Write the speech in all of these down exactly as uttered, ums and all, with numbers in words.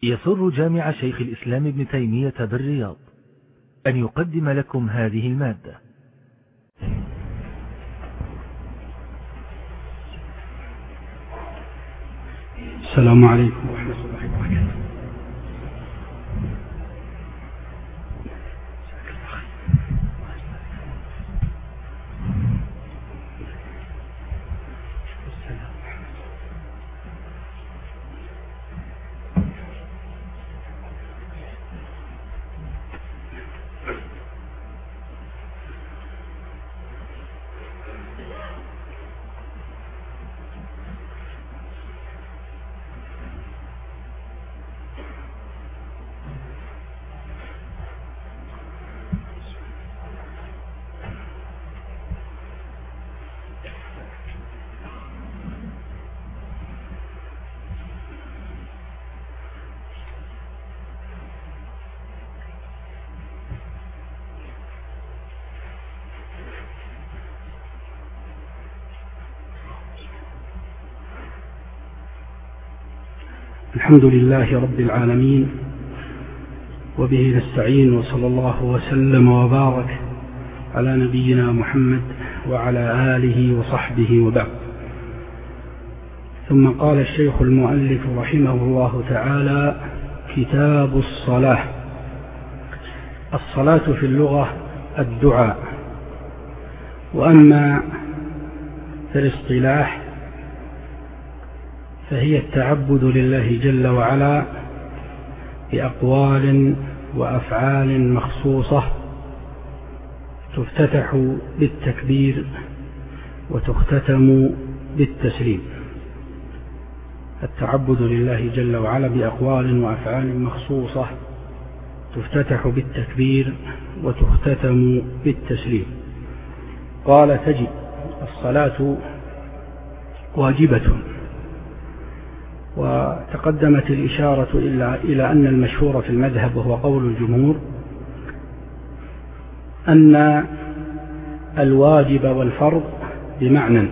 يسر جامع شيخ الإسلام ابن تيمية بالرياض أن يقدم لكم هذه المادة. السلام عليكم ورحمة الله وبركاته. الحمد لله رب العالمين، وبه نستعين، وصلى الله وسلم وبارك على نبينا محمد وعلى آله وصحبه وبعد. ثم قال الشيخ المؤلف رحمه الله تعالى: كتاب الصلاة. الصلاة في اللغة الدعاء، وأما في الاصطلاح فهي التعبد لله جل وعلا بأقوال وأفعال مخصوصة تفتتح بالتكبير وتختتم بالتسليم. التعبد لله جل وعلا بأقوال وأفعال مخصوصة تفتتح بالتكبير وتختتم بالتسليم. قال: تجب الصلاة واجبة. وتقدمت الإشارة إلى أن المشهور في المذهب وهو قول الجمهور أن الواجب والفرض بمعنى،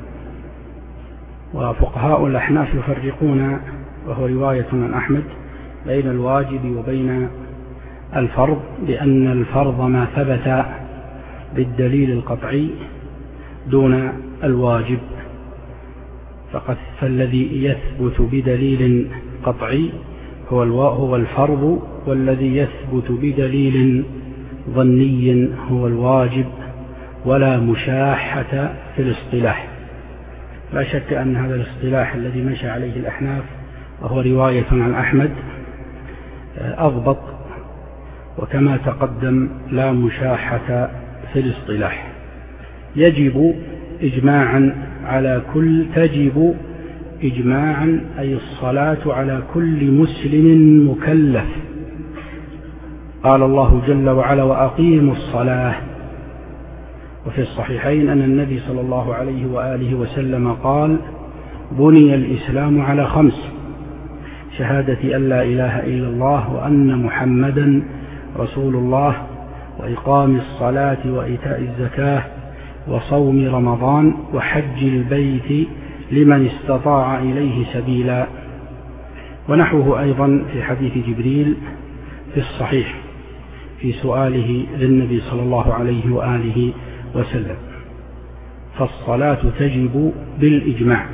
وفقهاء الأحناف يفرقون، وهو رواية عن أحمد، بين الواجب وبين الفرض، بأن الفرض ما ثبت بالدليل القطعي دون الواجب، فقد فالذي يثبت بدليل قطعي هو هو الفرض، والذي يثبت بدليل ظني هو الواجب، ولا مشاحة في الاصطلاح. لا شك أن هذا الاصطلاح الذي مشى عليه الأحناف وهو رواية عن أحمد أضبط، وكما تقدم لا مشاحة في الاصطلاح. يجب إجماعا على كل تجب إجماعا أي الصلاة على كل مسلم مكلف. قال الله جل وعلا: وأقيموا الصلاة. وفي الصحيحين أن النبي صلى الله عليه وآله وسلم قال: بني الإسلام على خمس: شهادة أن لا إله إلا الله وأن محمدا رسول الله، وإقام الصلاة وإيتاء الزكاة وصوم رمضان وحج البيت لمن استطاع إليه سبيلا. ونحوه أيضا في حديث جبريل في الصحيح في سؤاله للنبي صلى الله عليه وآله وسلم. فالصلاة تجب بالإجماع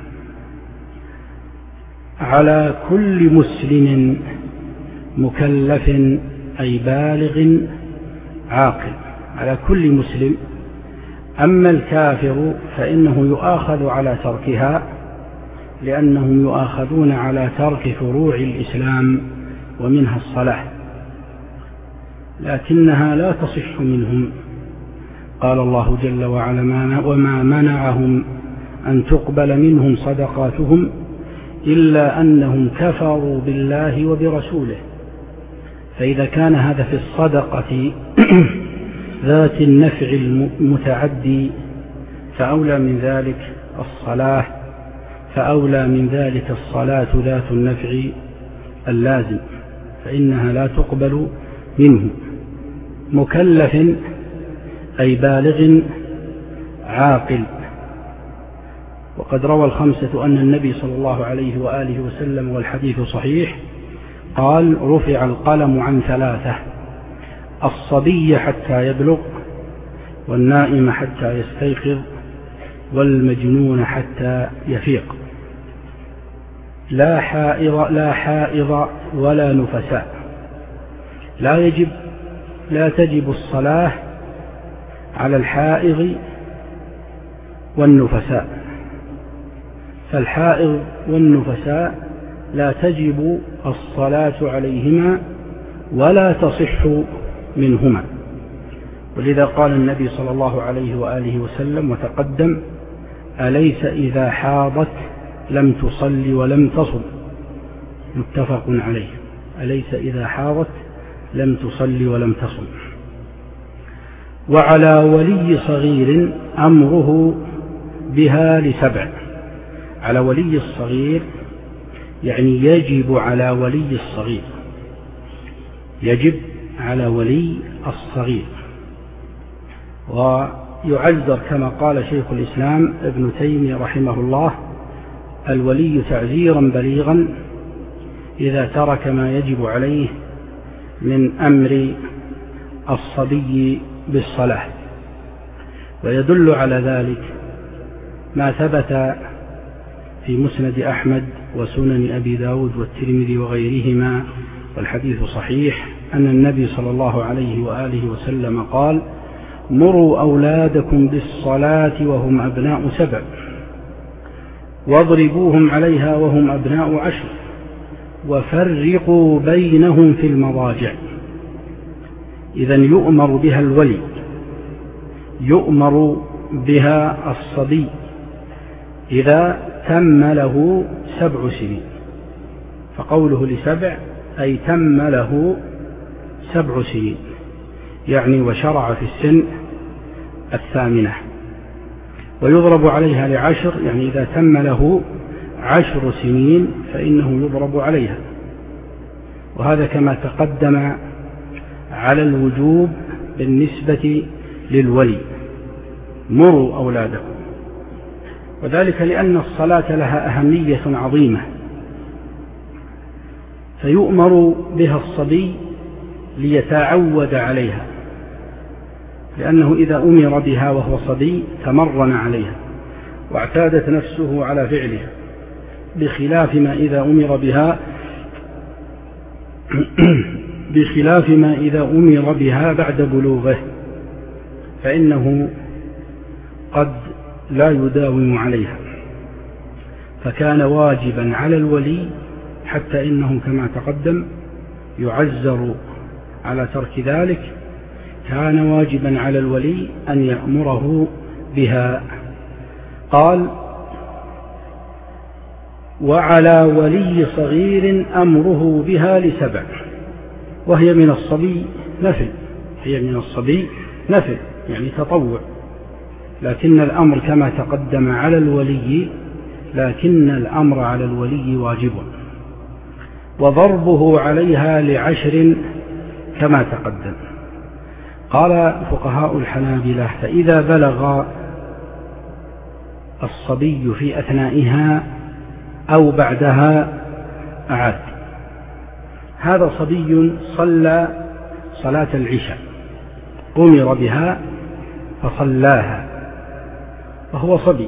على كل مسلم مكلف أي بالغ عاقل، على كل مسلم. أما الكافر فإنه يؤاخذ على تركها، لأنهم يؤاخذون على ترك فروع الإسلام ومنها الصلاة، لكنها لا تصح منهم. قال الله جل وعلا: وما منعهم أن تقبل منهم صدقاتهم إلا أنهم كفروا بالله وبرسوله. فإذا كان هذا في الصدقة ذات النفع المتعدي فأولى من ذلك الصلاة، فأولى من ذلك الصلاة ذات النفع اللازم، فإنها لا تقبل منه. مكلف أي بالغ عاقل. وقد روى الخمسة أن النبي صلى الله عليه وآله وسلم، والحديث صحيح، قال رفع القلم عن ثلاثة: الصبي حتى يبلغ، والنائم حتى يستيقظ، والمجنون حتى يفيق. لا حائض لا حائض ولا نفساء. لا يجب لا تجب الصلاة على الحائض والنفساء، فالحائض والنفساء لا تجب الصلاة عليهما ولا تصح منهما. ولذا قال النبي صلى الله عليه وآله وسلم وتقدم: أليس إذا حاضت لم تصل ولم تصم؟ متفق عليه. أليس إذا حاضت لم تصل ولم تصم. وعلى ولي صغير أمره بها لسبع. على ولي الصغير يعني يجب على ولي الصغير، يجب على ولي الصغير. ويعذر كما قال شيخ الإسلام ابن تيمية رحمه الله: الولي تعذيرا بليغا إذا ترك ما يجب عليه من أمر الصبي بالصلاة. ويدل على ذلك ما ثبت في مسند أحمد وسنن أبي داود والترمذي وغيرهما، والحديث صحيح، أن النبي صلى الله عليه وآله وسلم قال: مروا أولادكم بالصلاة وهم أبناء سبع، واضربوهم عليها وهم أبناء عشر، وفرقوا بينهم في المضاجع. إذن يؤمر بها الولي، يؤمر بها الصبي إذا تم له سبع سنين. فقوله لسبع أي تم له سبع سنين، يعني وشرع في السن الثامنة. ويضرب عليها لعشر، يعني إذا تم له عشر سنين فإنه يضرب عليها. وهذا كما تقدم على الوجوب بالنسبة للولي: مروا أولادكم. وذلك لأن الصلاة لها أهمية عظيمة، فيؤمر بها الصبي ليتعود عليها، لأنه إذا أمر بها وهو صبي تمرن عليها واعتادت نفسه على فعلها، بخلاف ما إذا أمر بها بخلاف ما إذا أمر بها بعد بلوغه، فإنه قد لا يداوم عليها. فكان واجبا على الولي، حتى إنه كما تقدم يعزر على ترك ذلك، كان واجبا على الولي أن يأمره بها. قال: وعلى ولي صغير أمره بها لسبع. وهي من الصبي نفل، هي من الصبي نفل يعني تطوع، لكن الأمر كما تقدم على الولي، لكن الأمر على الولي واجب. وضربه عليها لعشر كما تقدم. قال فقهاء الحنابلة: فإذا بلغ الصبي في أثنائها أو بعدها أعاد. هذا صبي صلى صلاة العشاء، أمر بها فصلاها وهو صبي،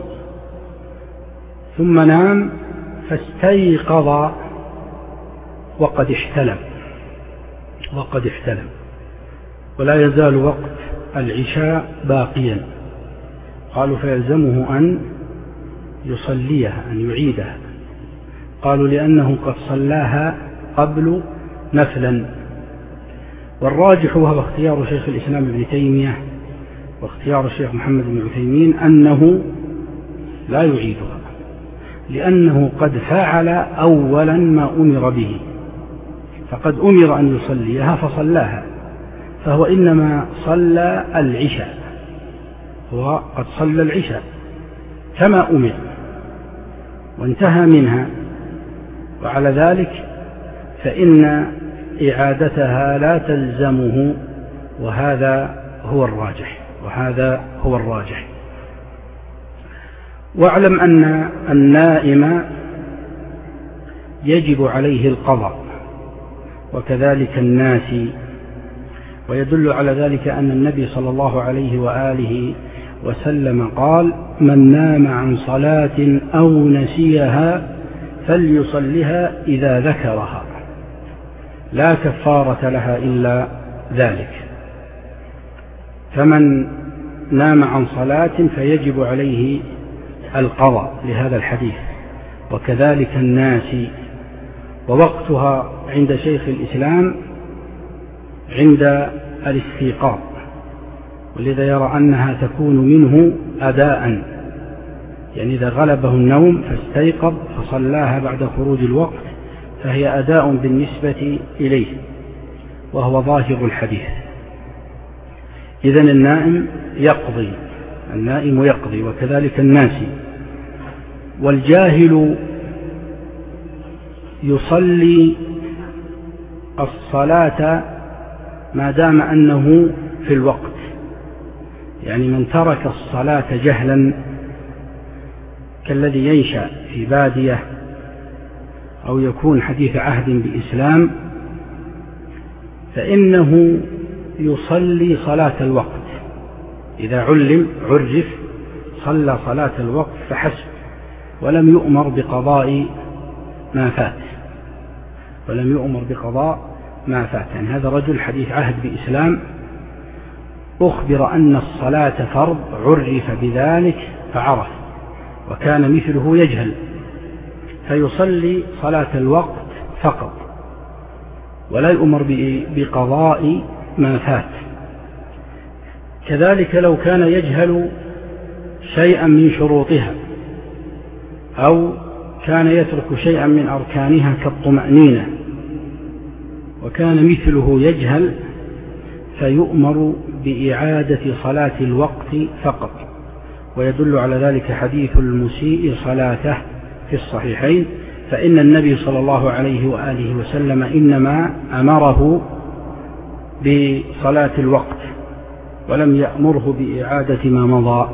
ثم نام فاستيقظ وقد احتلم وقد احتلم ولا يزال وقت العشاء باقيا. قالوا: فيلزمه أن يصليها، أن يعيدها. قالوا: لأنه قد صلاها قبل نفلا. والراجح وهو اختيار شيخ الإسلام ابن تيمية واختيار الشيخ محمد بن عثيمين أنه لا يعيدها، لأنه قد فعل أولا ما أمر به، فقد أمر أن يصليها فصلاها، فهو إنما صلى العشاء، هو قد صلى العشاء كما أمر وانتهى منها. وعلى ذلك فإن إعادتها لا تلزمه، وهذا هو الراجح وهذا هو الراجح. واعلم أن النائم يجب عليه القضاء وكذلك الناسي. ويدل على ذلك أن النبي صلى الله عليه وآله وسلم قال: من نام عن صلاة أو نسيها فليصلها إذا ذكرها، لا كفارة لها إلا ذلك. فمن نام عن صلاة فيجب عليه القضاء لهذا الحديث، وكذلك الناسي. ووقتها عند شيخ الإسلام عند الاستيقاظ، ولذا يرى أنها تكون منه أداء، يعني إذا غلبه النوم فاستيقظ فصلاها بعد خروج الوقت فهي أداء بالنسبة إليه، وهو ظاهر الحديث. إذن النائم يقضي، النائم يقضي، وكذلك الناسي. والجاهل يصلي الصلاة ما دام أنه في الوقت، يعني من ترك الصلاة جهلا كالذي ينشأ في بادية أو يكون حديث عهد بإسلام فإنه يصلي صلاة الوقت، إذا علم عرف صلى صلاة الوقت فحسب، ولم يؤمر بقضاء ما فات ولم يؤمر بقضاء ما فات يعني هذا رجل حديث عهد بإسلام أخبر أن الصلاة فرض، عرف بذلك فعرف، وكان مثله يجهل، فيصلي صلاة الوقت فقط ولا يؤمر بقضاء ما فات. كذلك لو كان يجهل شيئا من شروطها أو كان يترك شيئا من أركانها كالطمأنينة وكان مثله يجهل فيؤمر بإعادة صلاة الوقت فقط. ويدل على ذلك حديث المسيء صلاته في الصحيحين، فإن النبي صلى الله عليه وآله وسلم إنما أمره بصلاة الوقت ولم يأمره بإعادة ما مضى.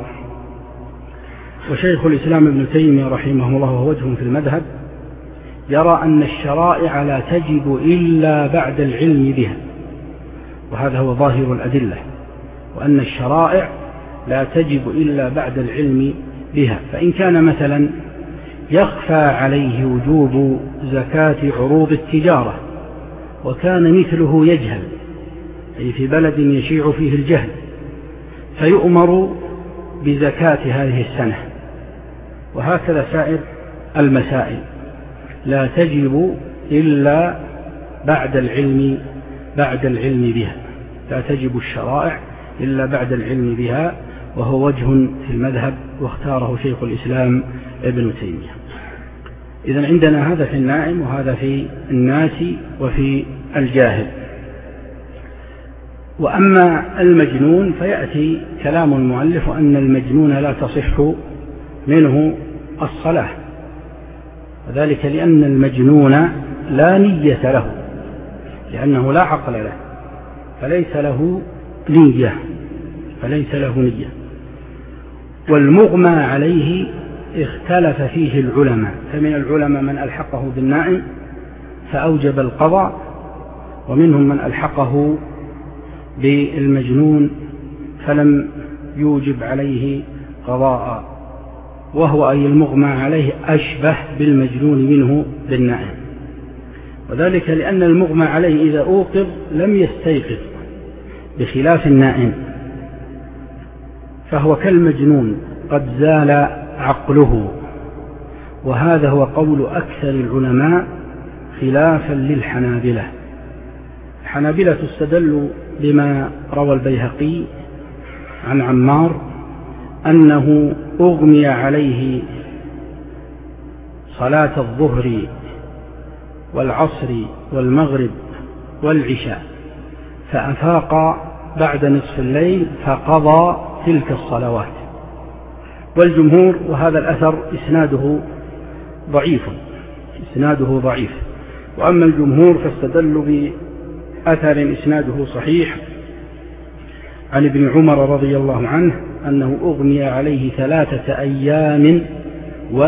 وشيخ الإسلام ابن تيمية رحمه الله وهو وجه في المذهب يرى أن الشرائع لا تجب إلا بعد العلم بها، وهذا هو ظاهر الأدلة، وأن الشرائع لا تجب إلا بعد العلم بها. فإن كان مثلا يخفى عليه وجوب زكاة عروض التجارة وكان مثله يجهل، أي في بلد يشيع فيه الجهل، فيؤمر بزكاة هذه السنة. وهكذا سائر المسائل لا تجب إلا بعد العلم بعد العلم بها، لا تجب الشرائع إلا بعد العلم بها، وهو وجه في المذهب واختاره شيخ الإسلام ابن تيمية. إذن عندنا هذا في النائم وهذا في الناس وفي الجاهل. وأما المجنون فيأتي كلام المؤلف أن المجنون لا تصح منه الصلاة، وذلك لأن المجنون لا نية له، لأنه لا عقل له، فليس له نية فليس له نية. والمغمى عليه اختلف فيه العلماء، فمن العلماء من ألحقه بالنائم فأوجب القضاء، ومنهم من ألحقه بالمجنون فلم يوجب عليه قضاء، وهو أي المغمى عليه أشبه بالمجنون منه بالنائم، وذلك لأن المغمى عليه إذا أوقظ لم يستيقظ بخلاف النائم، فهو كالمجنون قد زال عقله. وهذا هو قول أكثر العلماء خلافا للحنابلة. الحنابلة استدلوا بما روى البيهقي عن عمار أنه أغمي عليه صلاة الظهر والعصر والمغرب والعشاء فأفاق بعد نصف الليل فقضى تلك الصلوات. والجمهور، وهذا الأثر إسناده ضعيف إسناده ضعيف وأما الجمهور فاستدلوا بأثر إسناده صحيح عن ابن عمر رضي الله عنه أنه أغمي عليه ثلاثة أيام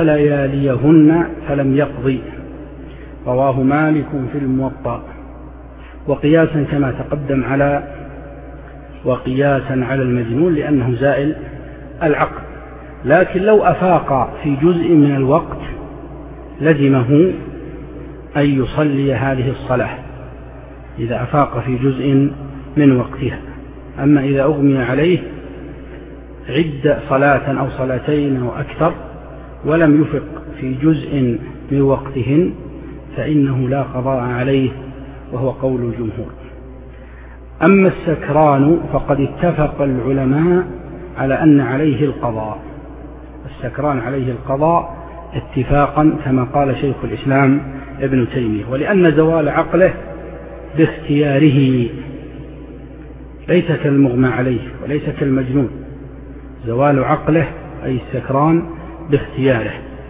ولياليهن فلم يقضي، رواه مالك في الموطأ. وقياسا كما تقدم على وقياسا على المجنون لأنه زائل العقل. لكن لو أفاق في جزء من الوقت لزمه أن يصلي هذه الصلاة إذا أفاق في جزء من وقتها. أما إذا أغمي عليه عد صلاة أو صلاتين أو أكثر ولم يفق في جزء من وقتهن فإنه لا قضاء عليه، وهو قول الجمهور. أما السكران فقد اتفق العلماء على أن عليه القضاء، السكران عليه القضاء اتفاقا كما قال شيخ الإسلام ابن تيمية، ولأن زوال عقله باختياره ليس كالمغمى عليه وليس كالمجنون، زوال عقله أي السكران باختياره.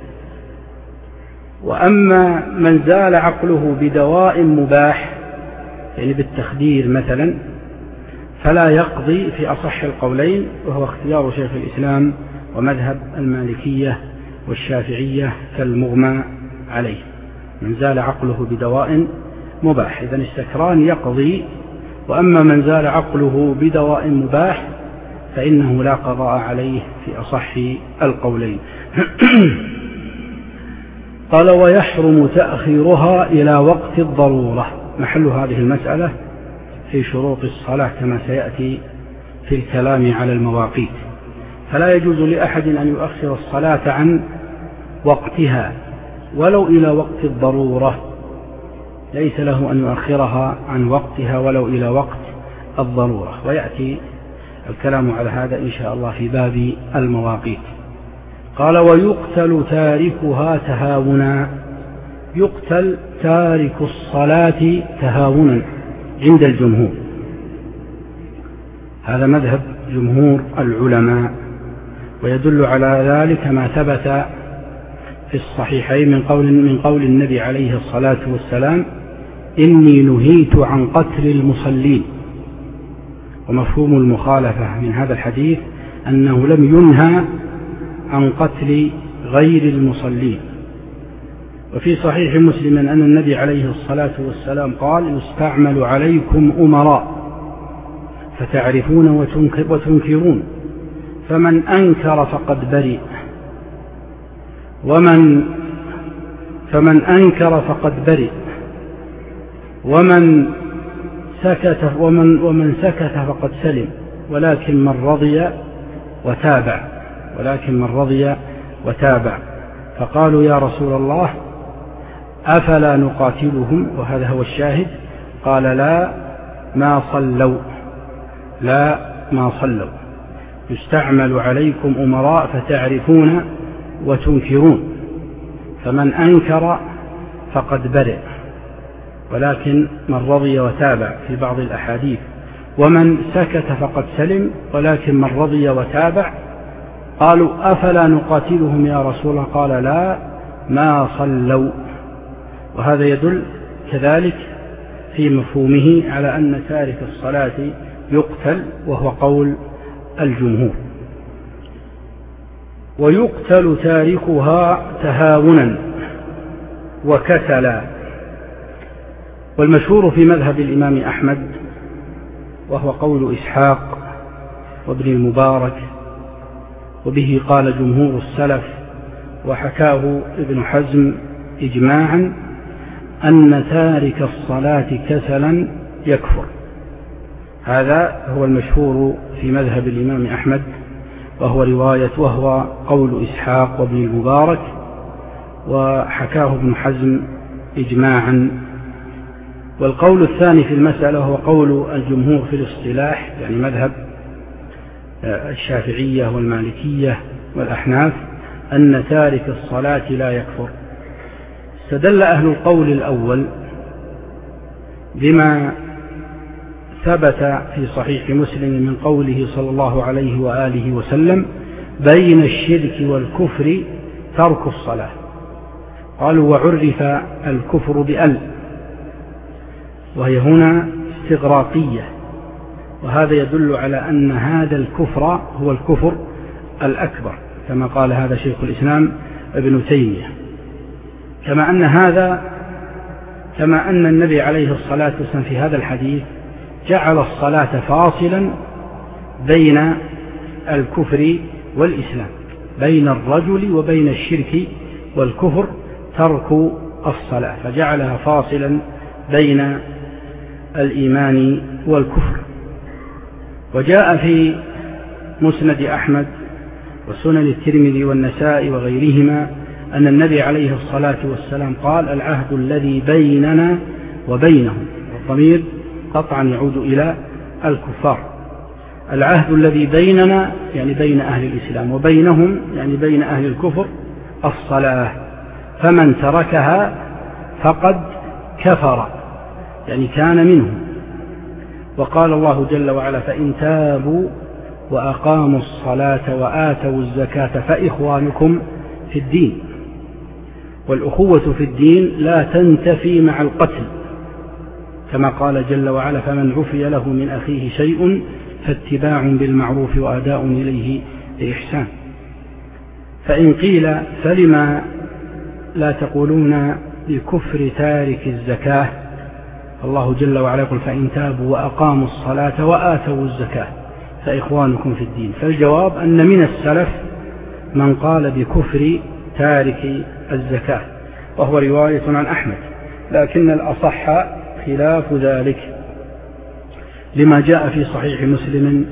وأما من زال عقله بدواء مباح يعني بالتخدير مثلا فلا يقضي في أصح القولين، وهو اختيار شيخ الإسلام ومذهب المالكية والشافعية كالمغمى عليه. من زال عقله بدواء مباح إذن السكران يقضي، وأما من زال عقله بدواء مباح فإنه لا قضاء عليه في أصح القولين. قال ويحرم تأخيرها إلى وقت الضرورة. محل هذه المسألة في شروط الصلاة كما سيأتي في الكلام على المواقيت. فلا يجوز لأحد أن يؤخر الصلاة عن وقتها ولو إلى وقت الضرورة، ليس له أن يؤخرها عن وقتها ولو إلى وقت الضرورة، ويأتي الكلام على هذا إن شاء الله في باب المواقيت. قال ويقتل تاركها تهاونا. يقتل تارك الصلاة تهاونا عند الجمهور، هذا مذهب جمهور العلماء، ويدل على ذلك ما ثبت في الصحيحين من قول, من قول النبي عليه الصلاة والسلام إني نهيت عن قتل المصلين. ومفهوم المخالفة من هذا الحديث أنه لم ينهى عن قتل غير المصلين. وفي صحيح مسلم أن النبي عليه الصلاة والسلام قال يستعمل عليكم أمراء فتعرفون وتنكرون، فمن أنكر فقد برئ، ومن فمن أنكر فقد برئ، ومن سكت ومن ومن سكت فقد سلم، ولكن من رضي وتابع ولكن من رضي وتابع. فقالوا يا رسول الله أفلا نقاتلهم؟ وهذا هو الشاهد. قال لا ما صلوا لا ما صلوا يستعمل عليكم أمراء فتعرفون وتنكرون، فمن أنكر فقد برئ، ولكن من رضي وتابع في بعض الأحاديث، ومن سكت فقد سلم، ولكن من رضي وتابع. قالوا أفلا نقاتلهم يا رسول الله؟ قال لا ما صلوا. وهذا يدل كذلك في مفهومه على أن تارك الصلاة يقتل، وهو قول الجمهور. ويقتل تاركها تهاونا وكسلا. والمشهور في مذهب الإمام أحمد وهو قول إسحاق وابن المبارك، وبه قال جمهور السلف، وحكاه ابن حزم إجماعا، أن تارك الصلاة كسلا يكفر. هذا هو المشهور في مذهب الإمام أحمد، وهو رواية وهو قول إسحاق وابن المبارك، وحكاه ابن حزم إجماعا. والقول الثاني في المسألة هو قول الجمهور في الاصطلاح، يعني مذهب الشافعية والمالكية والأحناف، أن تارك الصلاة لا يكفر. استدل أهل القول الأول بما ثبت في صحيح مسلم من قوله صلى الله عليه وآله وسلم بين الشرك والكفر ترك الصلاة. قالوا وعرف الكفر بأل، وهي هنا استغراقية، وهذا يدل على أن هذا الكفر هو الكفر الأكبر، كما قال هذا شيخ الإسلام ابن تيمية. كما أن هذا كما أن النبي عليه الصلاة والسلام في هذا الحديث جعل الصلاة فاصلا بين الكفر والإسلام، بين الرجل وبين الشرك والكفر ترك الصلاة، فجعلها فاصلا بين الإيمان والكفر. وجاء في مسند أحمد وسنن الترمذي والنسائي وغيرهما أن النبي عليه الصلاة والسلام قال: العهد الذي بيننا وبينهم، والضمير قطعا يعود إلى الكفار، العهد الذي بيننا يعني بين أهل الإسلام، وبينهم يعني بين أهل الكفر الصلاة، فمن تركها فقد كفر يعني كان منهم. وقال الله جل وعلا: فإن تابوا وأقاموا الصلاة وآتوا الزكاة فإخوانكم في الدين. والأخوة في الدين لا تنتفي مع القتل، كما قال جل وعلا: فمن عفي له من أخيه شيء فاتباع بالمعروف وأداء إليه بإحسان. فإن قيل: فلما لا تقولون بكفر تارك الزكاة؟ الله جل وعلا يقول: فإن تابوا وأقاموا الصلاة وآتوا الزكاة فإخوانكم في الدين. فالجواب أن من السلف من قال بكفر تارك الزكاة، وهو رواية عن أحمد، لكن الأصح خلاف ذلك، لما جاء في صحيح مسلم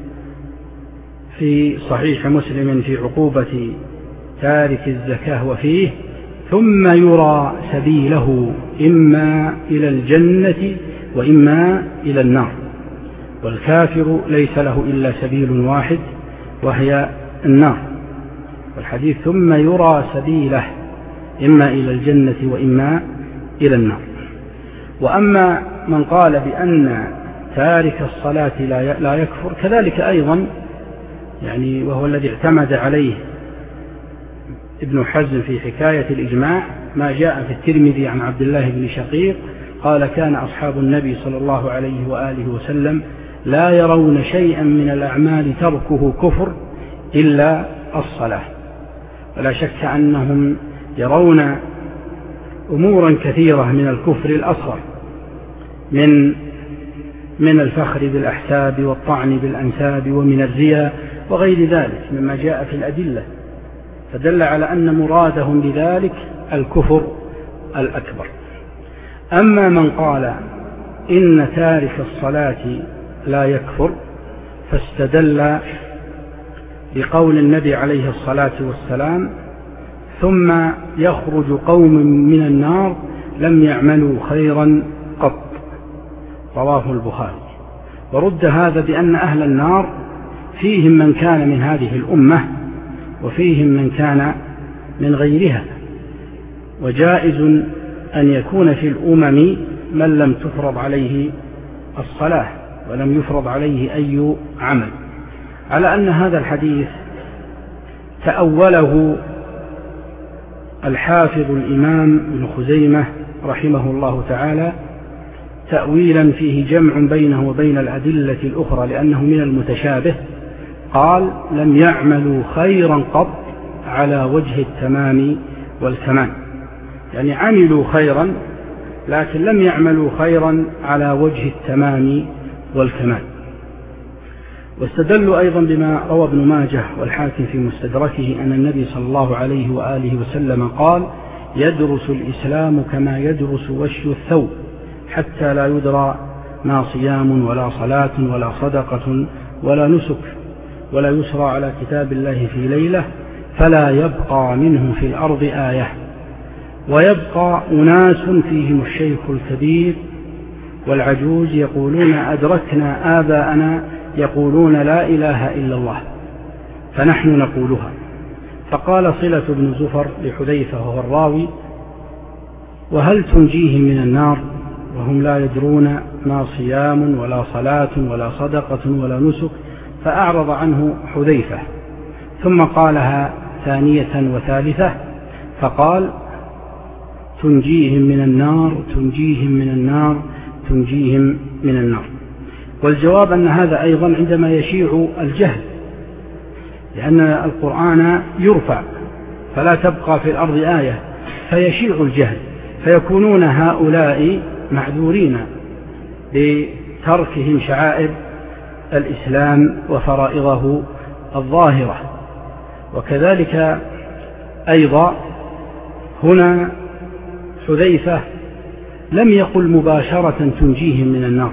في صحيح مسلم في عقوبة تارك الزكاة وفيه: ثم يرى سبيله إما إلى الجنة وإما إلى النار، والكافر ليس له إلا سبيل واحد وهي النار. والحديث ثم يرى سبيله إما إلى الجنة وإما إلى النار. وأما من قال بأن تارك الصلاة لا يكفر كذلك أيضا، يعني وهو الذي اعتمد عليه ابن حزم في حكاية الإجماع، ما جاء في الترمذي عن عبد الله بن شقيق قال: كان أصحاب النبي صلى الله عليه وآله وسلم لا يرون شيئا من الأعمال تركه كفر إلا الصلاة. ولا شك أنهم يرون أمورا كثيرة من الكفر الأصغر، من من الفخر بالأحساب والطعن بالأنساب ومن الرياء وغير ذلك مما جاء في الأدلة، فدل على أن مرادهم بذلك الكفر الأكبر. أما من قال إن تارك الصلاة لا يكفر فاستدل بقول النبي عليه الصلاة والسلام: ثم يخرج قوم من النار لم يعملوا خيرا قط، رواه البخاري. ورد هذا بأن أهل النار فيهم من كان من هذه الأمة وفيهم من كان من غيرها، وجائز أن يكون في الأمم من لم تفرض عليه الصلاة ولم يفرض عليه أي عمل، على أن هذا الحديث تأوله الحافظ الإمام ابن خزيمة رحمه الله تعالى تأويلا فيه جمع بينه وبين الأدلة الأخرى، لأنه من المتشابه. قال: لم يعملوا خيرا قط على وجه التمام والكمال، يعني عملوا خيرا لكن لم يعملوا خيرا على وجه التمام والكمال. واستدلوا أيضا بما روى ابن ماجه والحاكم في مستدركه أن النبي صلى الله عليه وآله وسلم قال: يدرس الإسلام كما يدرس وشي الثوب حتى لا يدرى ما صيام ولا صلاة ولا صدقة ولا نسك ولا يسرى على كتاب الله في ليلة فلا يبقى منه في الأرض آية، ويبقى أناس فيهم الشيخ الكبير والعجوز يقولون: أدركنا آباءنا يقولون لا إله إلا الله فنحن نقولها. فقال صلة بن زفر لحذيفة وهو الراوي: وهل تنجيهم من النار وهم لا يدرون ما صيام ولا صلاة ولا صدقة ولا نسك؟ فأعرض عنه حذيفة، ثم قالها ثانية وثالثة فقال: تنجيهم من النار تنجيهم من النار تنجيهم من النار. والجواب أن هذا أيضا عندما يشيع الجهل، لأن القرآن يرفع فلا تبقى في الأرض آية فيشيع الجهل، فيكونون هؤلاء معذورين بتركهم شعائر الإسلام وفرائضه الظاهرة. وكذلك أيضا هنا حذيفة لم يقل مباشرة تنجيهم من النار،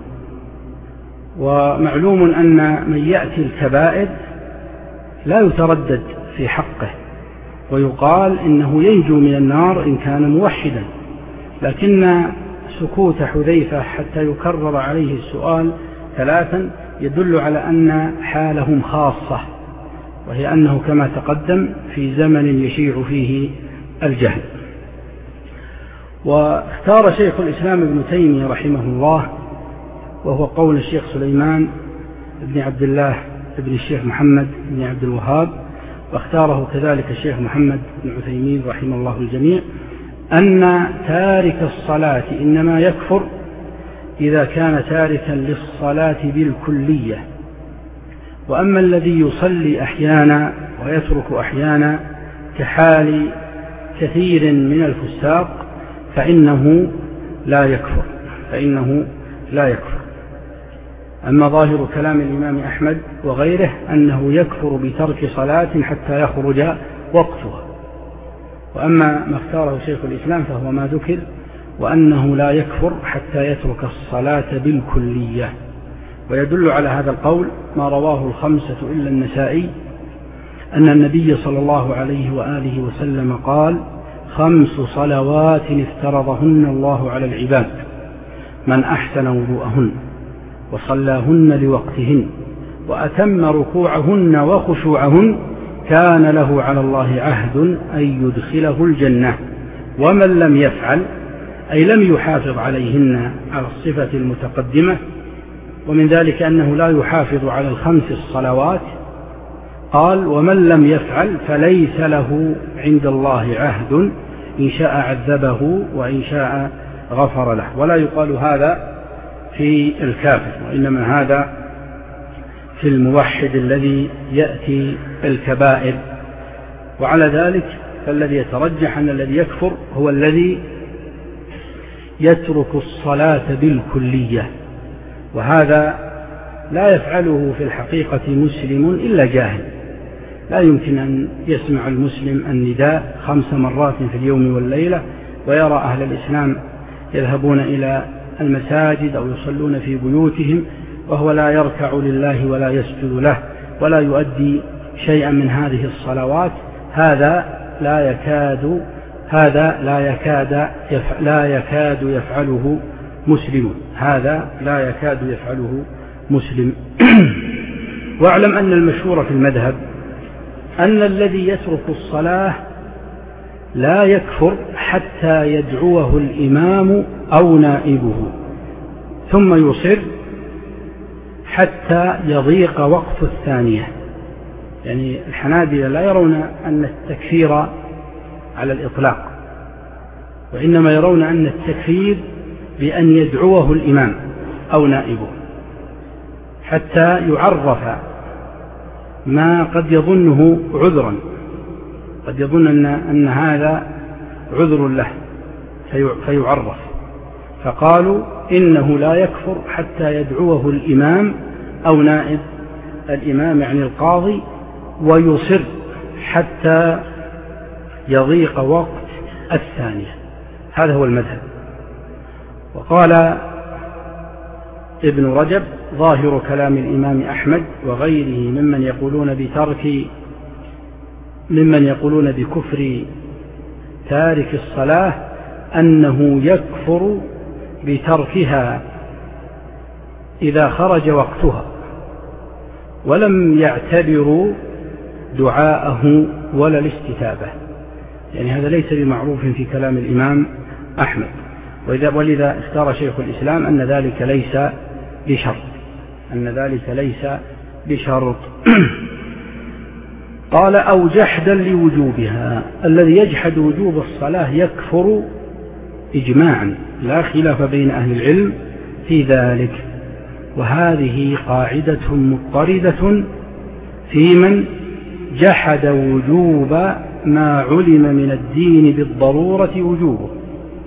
ومعلوم أن من يأتي الكبائر لا يتردد في حقه، ويقال إنه ينجو من النار إن كان موحدا، لكن سكوت حذيفة حتى يكرر عليه السؤال ثلاثا يدل على أن حالهم خاصة، وهي أنه كما تقدم في زمن يشيع فيه الجهل. واختار شيخ الإسلام ابن تيمية رحمه الله، وهو قول الشيخ سليمان بن عبد الله بن الشيخ محمد بن عبد الوهاب، واختاره كذلك الشيخ محمد بن عثيمين رحمه الله الجميع، أن تارك الصلاة إنما يكفر إذا كان تاركا للصلاة بالكلية، وأما الذي يصلي أحيانا ويترك أحيانا كحال كثير من الفساق فإنه لا يكفر فإنه لا يكفر. أما ظاهر كلام الإمام أحمد وغيره أنه يكفر بترك صلاة حتى يخرج وقتها، وأما ما اختاره شيخ الإسلام فهو ما ذكر، وأنه لا يكفر حتى يترك الصلاة بالكلية. ويدل على هذا القول ما رواه الخمسة إلا النسائي أن النبي صلى الله عليه وآله وسلم قال: خمس صلوات افترضهن الله على العباد من أحسن وضوءهن وصلاهن لوقتهن وأتم ركوعهن وخشوعهن كان له على الله عهد أن يدخله الجنة، ومن لم يفعل أي لم يحافظ عليهن على الصفة المتقدمة، ومن ذلك أنه لا يحافظ على الخمس الصلوات، قال: ومن لم يفعل فليس له عند الله عهد، إن شاء عذبه وإن شاء غفر له. ولا يقال هذا في الكافر، وإنما هذا في الموحد الذي يأتي الكبائر. وعلى ذلك فالذي يترجح أن الذي يكفر هو الذي يترك الصلاة بالكلية، وهذا لا يفعله في الحقيقة مسلم إلا جاهل. لا يمكن أن يسمع المسلم النداء خمس مرات في اليوم والليلة ويرى أهل الإسلام يذهبون إلى المساجد أو يصلون في بيوتهم وهو لا يركع لله ولا يسجد له ولا يؤدي شيئا من هذه الصلوات. هذا لا يكاد هذا لا يكاد يفعل لا يكاد يفعله مسلم هذا لا يكاد يفعله مسلم. واعلم أن المشهور في المذهب أن الذي يترك الصلاة لا يكفر حتى يدعوه الإمام أو نائبه، ثم يصر حتى يضيق وقت الثانية. يعني الحنابلة لا يرون أن التكفير على الإطلاق، وإنما يرون أن التكفير بأن يدعوه الإمام أو نائبه حتى يعرف ما قد يظنه عذرا، قد يظن أن, أن هذا عذر له فيعرف، فقالوا إنه لا يكفر حتى يدعوه الإمام أو نائب الإمام يعني القاضي ويصر حتى يضيق وقت الثانية. هذا هو المذهب. وقال ابن رجب: ظاهر كلام الإمام أحمد وغيره ممن يقولون بترك ممن يقولون بكفر تارك الصلاة أنه يكفر بتركها إذا خرج وقتها، ولم يعتبروا دعاءه ولا الاستتابة. يعني هذا ليس بمعروف في كلام الإمام أحمد، ولذا اختار شيخ الإسلام أن ذلك ليس بشرط أن ذلك ليس بشرط. قال: أو جحدا لوجوبها. الذي يجحد وجوب الصلاة يكفر إجماعا، لا خلاف بين أهل العلم في ذلك. وهذه قاعدة مضطردة في من جحد وجوب ما علم من الدين بالضرورة وجوبه.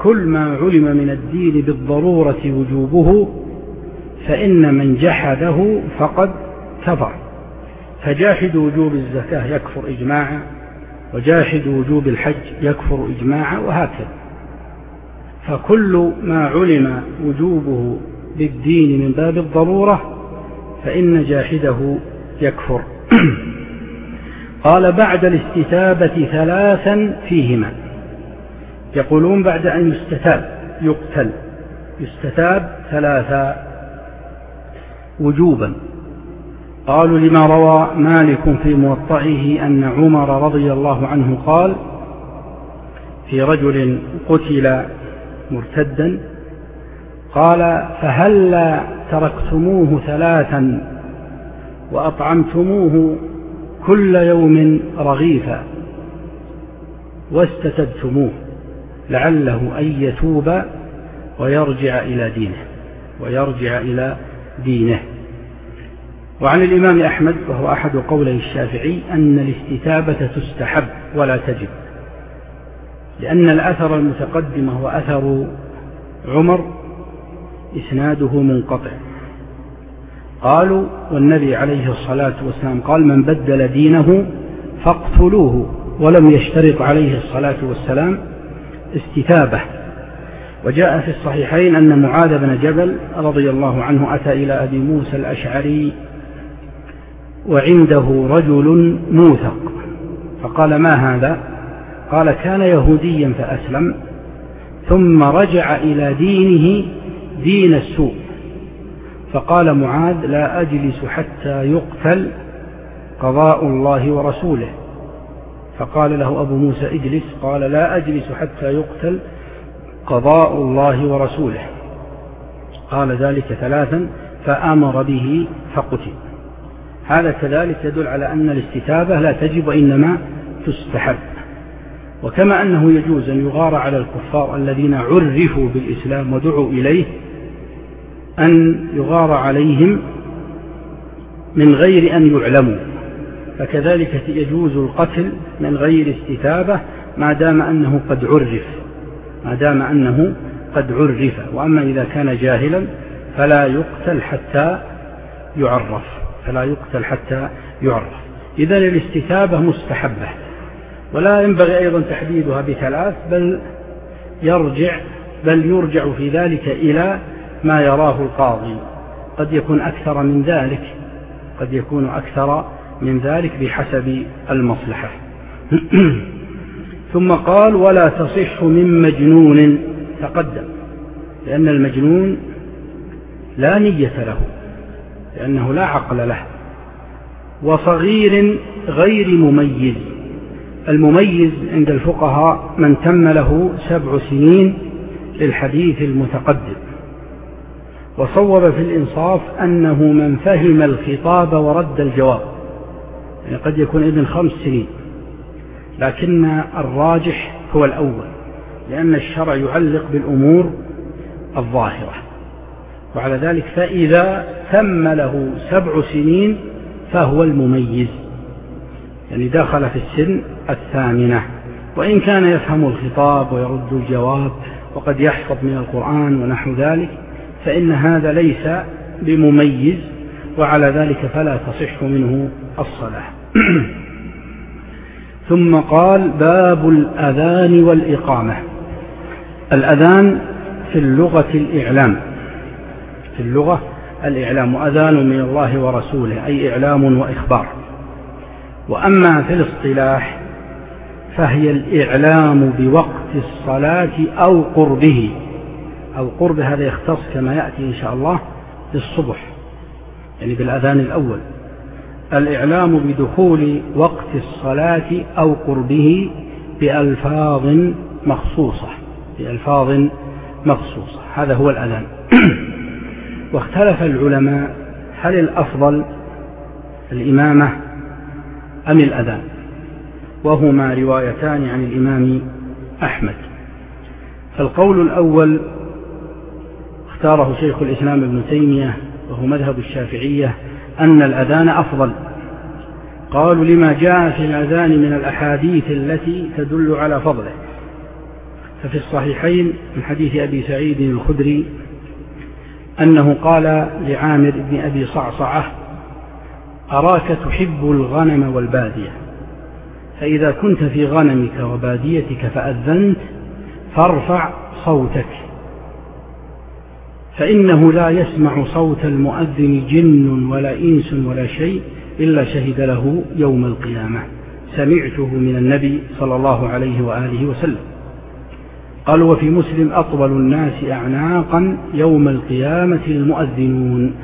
كل ما علم من الدين بالضرورة وجوبه فإن من جحده فقد كفر، فجاحد وجوب الزكاة يكفر إجماعا، وجاحد وجوب الحج يكفر إجماعا، وهكذا. فكل ما علم وجوبه بالدين من باب الضرورة فإن جاحده يكفر. قال بعد الاستتابة ثلاثا فيهما، يقولون بعد أن يستتاب يقتل، يستتاب ثلاثا وجوبا. قالوا لما روى مالك في موطئه أن عمر رضي الله عنه قال في رجل قتل مرتدا، قال فهلا تركتموه ثلاثا وأطعمتموه كل يوم رغيفا واستتبتموه لعله أن يتوب ويرجع إلى دينه ويرجع إلى دينه. وعن الإمام أحمد وهو أحد قولي الشافعي أن الاستتابة تستحب ولا تجب، لأن الأثر المتقدم هو أثر عمر إسناده منقطع. قالوا والنبي عليه الصلاة والسلام قال من بدل دينه فاقتلوه، ولم يشترط عليه الصلاة والسلام استتابة. وجاء في الصحيحين أن معاذ بن جبل رضي الله عنه أتى إلى أبي موسى الأشعري وعنده رجل موثق، فقال ما هذا؟ قال كان يهوديا فأسلم ثم رجع إلى دينه دين السوء. فقال معاذ لا أجلس حتى يقتل قضاء الله ورسوله. فقال له أبو موسى اجلس، قال لا أجلس حتى يقتل قضاء الله ورسوله. قال ذلك ثلاثا فأمر به فقتل. هذا كذلك يدل على أن الاستتابة لا تجب وإنما تستحب. وكما أنه يجوز أن يغار على الكفار الذين عرفوا بالإسلام ودعوا إليه أن يغار عليهم من غير أن يعلموا، فكذلك يجوز القتل من غير استتابة ما دام أنه قد عرف ما دام أنه قد عرف. وأما إذا كان جاهلا فلا يقتل حتى يعرف فلا يقتل حتى يعرف. إذن الاستتابة مستحبة، ولا ينبغي أيضا تحديدها بثلاث، بل يرجع بل يرجع في ذلك إلى ما يراه القاضي. قد يكون أكثر من ذلك قد يكون أكثر من ذلك بحسب المصلحة. ثم قال ولا تصح من مجنون تقدم، لأن المجنون لا نية له لأنه لا عقل له، وصغير غير مميز. المميز عند الفقهاء من تم له سبع سنين للحديث المتقدم. وصوب في الإنصاف أنه من فهم الخطاب ورد الجواب، يعني قد يكون ابن خمس سنين، لكن الراجح هو الأول، لأن الشرع يعلق بالأمور الظاهرة. وعلى ذلك فإذا تم له سبع سنين فهو المميز، يعني دخل في السن الثامنة، وإن كان يفهم الخطاب ويرد الجواب وقد يحفظ من القرآن ونحو ذلك فإن هذا ليس بمميز، وعلى ذلك فلا تصح منه الصلاة. ثم قال باب الأذان والإقامة. الأذان في اللغة الإعلام في اللغة الإعلام وأذان من الله ورسوله، أي إعلام وإخبار. وأما في الاصطلاح فهي الإعلام بوقت الصلاة أو قربه أو قرب، هذا يختص كما يأتي إن شاء الله بالصبح، يعني بالأذان الأول. الإعلام بدخول وقت الصلاة أو قربه بألفاظ مخصوصة بألفاظ مخصوصة هذا هو الأذان. واختلف العلماء هل الأفضل الإمامة أم الأذان، وهما روايتان عن الإمام أحمد. فالقول الأول اختاره شيخ الإسلام ابن تيمية وهو مذهب الشافعية أن الأذان أفضل. قالوا لما جاء في الأذان من الأحاديث التي تدل على فضله، ففي الصحيحين من حديث أبي سعيد الخدري أنه قال لعامر بن أبي صعصعة: أراك تحب الغنم والبادية، فإذا كنت في غنمك وباديتك فأذنت فارفع صوتك، فإنه لا يسمع صوت المؤذن جن ولا إنس ولا شيء إلا شهد له يوم القيامة. سمعته من النبي صلى الله عليه وآله وسلم. قال: وفي مسلم: أطول الناس أعناقا يوم القيامة المؤذنون.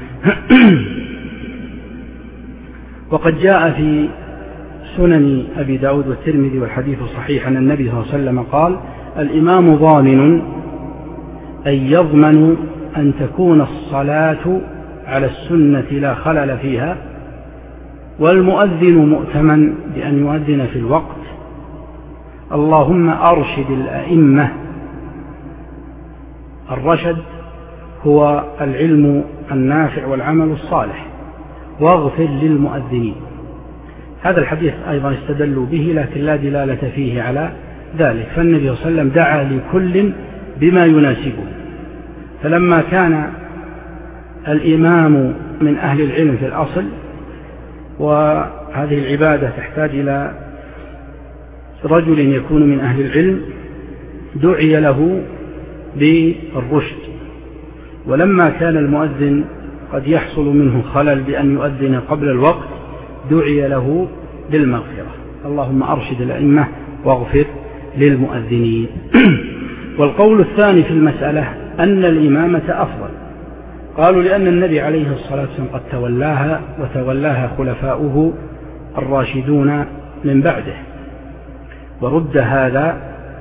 وقد جاء في سنن أبي داود والترمذي والحديث الصحيح أن النبي صلى الله عليه وسلم قال: الإمام ضامن أي يضمن أن تكون الصلاة على السنة لا خلل فيها، والمؤذن مؤتمن بأن يؤذن في الوقت. اللهم أرشد الأئمة. الرشد هو العلم النافع والعمل الصالح، واغفر للمؤذنين. هذا الحديث أيضا استدلوا به لكن لا دلالة فيه على ذلك، فالنبي صلى الله عليه وسلم دعا لكل بما يناسبه. فلما كان الإمام من أهل العلم في الأصل، وهذه العبادة تحتاج إلى رجل يكون من أهل العلم، دعي له بالرشد. ولما كان المؤذن قد يحصل منه خلل بأن يؤذن قبل الوقت، دعي له بالمغفرة. اللهم أرشد الأئمة واغفر للمؤذنين. والقول الثاني في المسألة أن الإمامة أفضل. قالوا: لأن النبي عليه الصلاة والسلام قد تولاها وتولاها خلفاؤه الراشدون من بعده. ورد هذا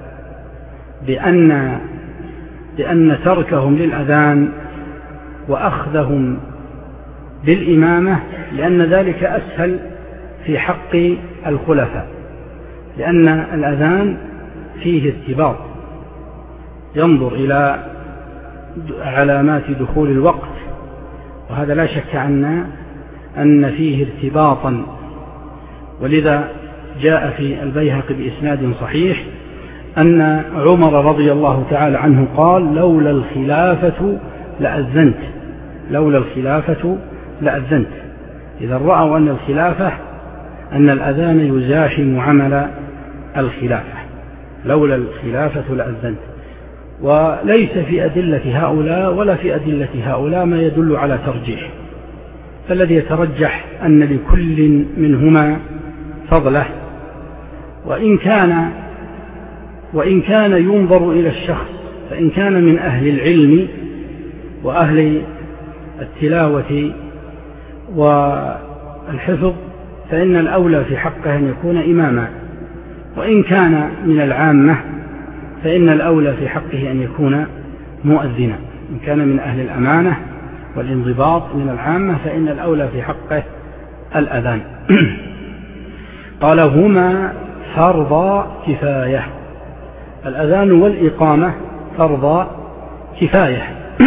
بأن, بأن تركهم للأذان وأخذهم بالإمامة لأن ذلك أسهل في حق الخلفاء، لأن الأذان فيه ارتباط، ينظر إلى علامات دخول الوقت، وهذا لا شك أن أن فيه ارتباطا. ولذا جاء في البيهقي بإسناد صحيح أن عمر رضي الله تعالى عنه قال: لولا الخلافة لأذنت لولا الخلافة لأذنت إذا رأوا أن الخلافة أن الأذان يزاحم عمل الخلافة، لولا الخلافة لأذنت. وليس في أدلة هؤلاء ولا في أدلة هؤلاء ما يدل على ترجيح، فالذي يترجح أن لكل منهما فضله، وإن كان وإن كان ينظر إلى الشخص، فإن كان من أهل العلم وأهل التلاوة والحفظ فإن الأولى في حقه أن يكون إماما، وإن كان من العامة فإن الأولى في حقه أن يكون مؤذنا. إن كان من أهل الأمانة والانضباط من العامة فإن الأولى في حقه الأذان. قال: هما فرض كفاية. الأذان والإقامة فرض كفاية.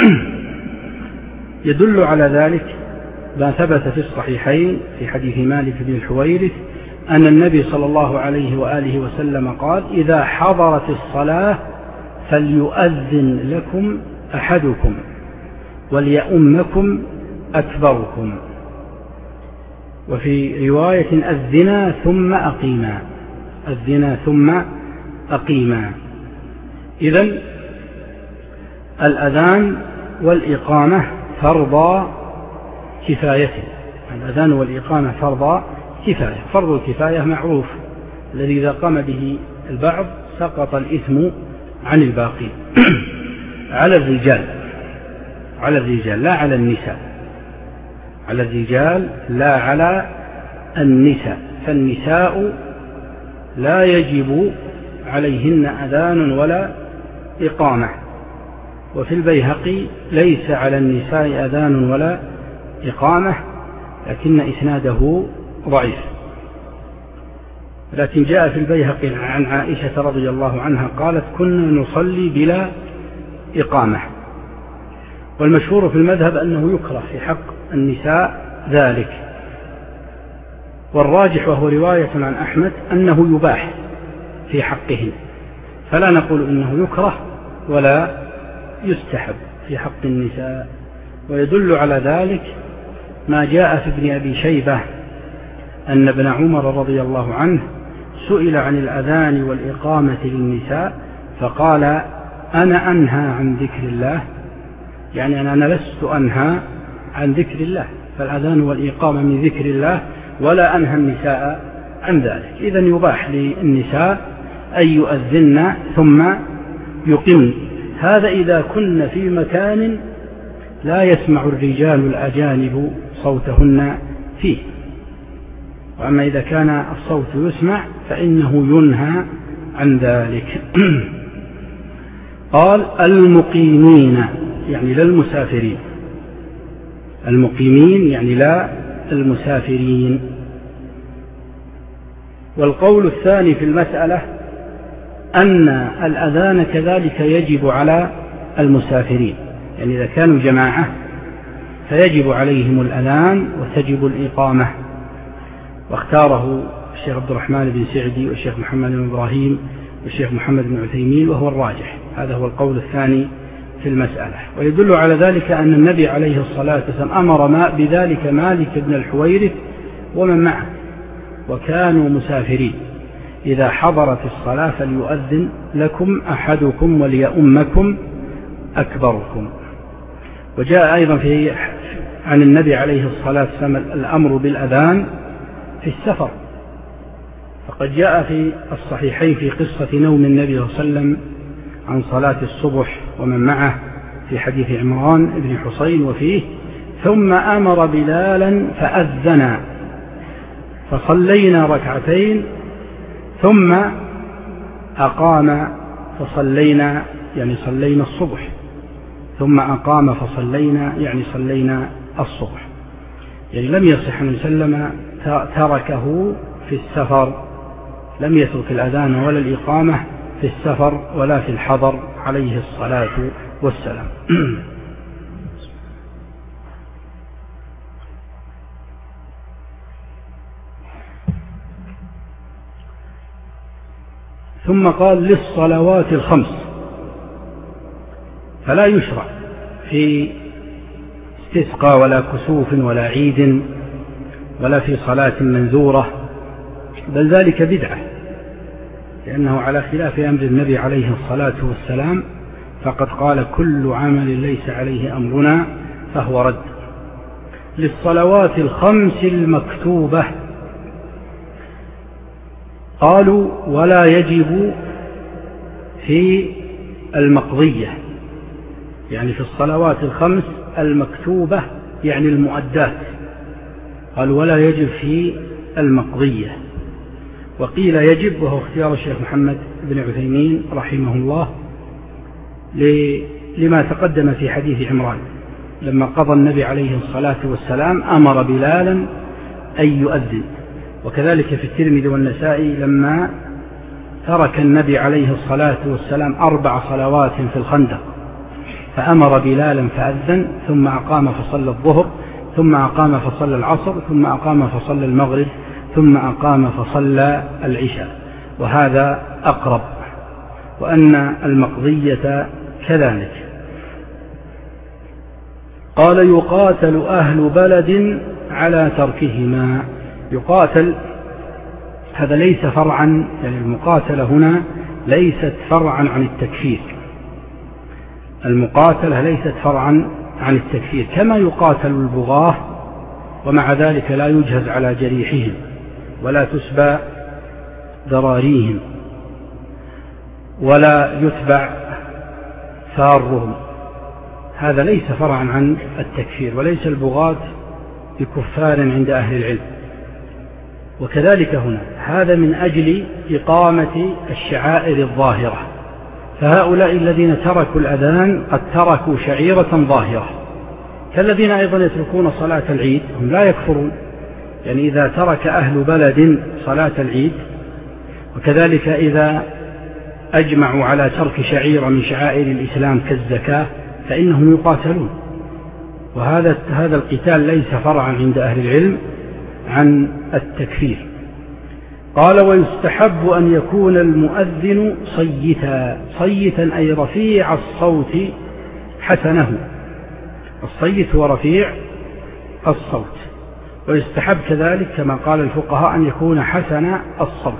يدل على ذلك ما ثبت في الصحيحين في حديث مالك بن الحويرث أن النبي صلى الله عليه وآله وسلم قال: إذا حضرت الصلاة فليؤذن لكم أحدكم وليؤمكم أكبركم. وفي رواية: أذنا ثم أقيما أذنا ثم أقيما. إذن الأذان والإقامة فرض كفاية. الأذان والإقامة فرض كفاية. فرض الكفاية معروف، الذي إذا قام به البعض سقط الإثم عن الباقي. على الرجال على الرجال لا على النساء على الرجال لا على النساء. فالنساء لا يجب عليهن أذان ولا إقامة. وفي البيهقي: ليس على النساء أذان ولا إقامة، لكن إسناده ضعيف. لكن جاء في البيهقي عن عائشة رضي الله عنها قالت: كنا نصلي بلا إقامة. والمشهور في المذهب أنه يكره في حق النساء ذلك، والراجح وهو رواية عن أحمد أنه يباح في حقهن. فلا نقول إنه يكره ولا يستحب في حق النساء. ويدل على ذلك ما جاء في ابن أبي شيبة أن ابن عمر رضي الله عنه سئل عن الأذان والإقامة للنساء فقال أنا أنهى عن ذكر الله، يعني أنا لست أنهى عن ذكر الله، فالأذان والإقامة من ذكر الله ولا أنهى النساء عن ذلك. إذن يباح للنساء أن يؤذن ثم يقمن، هذا إذا كن في مكان لا يسمع الرجال الأجانب صوتهن فيه. وأما إذا كان الصوت يسمع فإنه ينهى عن ذلك. قال المقيمين يعني لا المسافرين، المقيمين يعني لا المسافرين. والقول الثاني في المسألة أن الأذان كذلك يجب على المسافرين، يعني إذا كانوا جماعة فيجب عليهم الأذان وتجب الإقامة، واختاره الشيخ عبد الرحمن بن سعدي والشيخ محمد بن إبراهيم والشيخ محمد بن عثيمين، وهو الراجح. هذا هو القول الثاني في المسألة. ويدل على ذلك أن النبي عليه الصلاة والسلام أمر ما بذلك مالك بن الحويرث ومن معه وكانوا مسافرين، إذا حضرت الصلاة فليؤذن لكم أحدكم وليؤمكم أكبركم. وجاء أيضا في عن النبي عليه الصلاة والسلام الأمر بالأذان في السفر، فقد جاء في الصحيحين في قصة نوم النبي صلى الله عليه وسلم عن صلاة الصبح ومن معه في حديث عمران بن حصين، وفيه ثم أمر بلالا فأذن فصلينا ركعتين ثم أقام فصلينا يعني صلينا الصبح، ثم أقام فصلينا يعني صلينا الصبح. يعني لم يصح أن سلم تركه في السفر، لم يترك الأذان ولا الإقامة في السفر ولا في الحضر عليه الصلاة والسلام. ثم قال للصلوات الخمس، فلا يشرع في استسقاء ولا كسوف ولا عيد ولا في صلاة منذورة، بل ذلك بدعة، لأنه على خلاف أمر النبي عليه الصلاة والسلام، فقد قال كل عمل ليس عليه أمرنا فهو رد. للصلوات الخمس المكتوبة، قالوا ولا يجب في المقضية، يعني في الصلوات الخمس المكتوبة يعني المؤدات، قال ولا يجب في المقضية. وقيل يجب، وهو اختيار الشيخ محمد بن عثيمين رحمه الله لما تقدم في حديث عمران لما قضى النبي عليه الصلاة والسلام أمر بلالا أن يؤذن، وكذلك في الترمذي والنسائي لما ترك النبي عليه الصلاة والسلام أربع صلوات في الخندق فأمر بلالا فأذن، ثم أقام فصلى الظهر، ثم أقام فصلى العصر، ثم أقام فصلى المغرب، ثم أقام فصلى العشاء، وهذا أقرب. وأن المقضية كذلك. قال يقاتل أهل بلد على تركهما. يقاتل هذا ليس فرعا، يعني المقاتلة هنا ليست فرعا عن التكفير، المقاتلة ليست فرعا عن التكفير، كما يقاتل البغاة ومع ذلك لا يجهز على جريحهم ولا تسبى ذراريهم ولا يتبع ثارهم، هذا ليس فرعا عن التكفير، وليس البغاة بكفار عند أهل العلم. وكذلك هنا هذا من أجل إقامة الشعائر الظاهرة، فهؤلاء الذين تركوا الأذان قد تركوا شعيرة ظاهرة، كالذين أيضا يتركون صلاة العيد هم لا يكفرون، يعني إذا ترك أهل بلد صلاة العيد، وكذلك إذا أجمعوا على ترك شعيرة من شعائر الإسلام كالزكاة فإنهم يقاتلون. وهذا هذا القتال ليس فرعا عند أهل العلم عن التكفير. قال: ويستحب أن يكون المؤذن صيتا. صيتا أي رفيع الصوت حسنه. الصيت هو رفيع الصوت. ويستحب كذلك كما قال الفقهاء أن يكون حسن الصوت.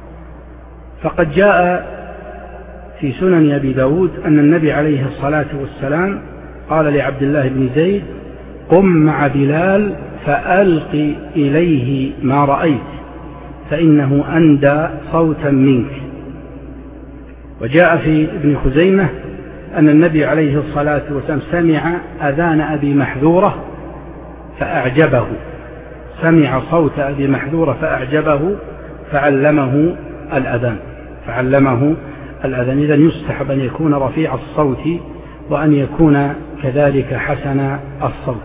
فقد جاء في سنن أبي داود أن النبي عليه الصلاة والسلام قال لعبد الله بن زيد: قم مع بلال فألق إليه ما رأيت فإنه أندى صوتا منك. وجاء في ابن خزيمة أن النبي عليه الصلاة والسلام سمع أذان أبي محذورة فأعجبه، سمع صوت أبي محذورة فأعجبه فعلمه الأذان فعلمه الأذان. إذن يستحب أن يكون رفيع الصوت وأن يكون كذلك حسن الصوت.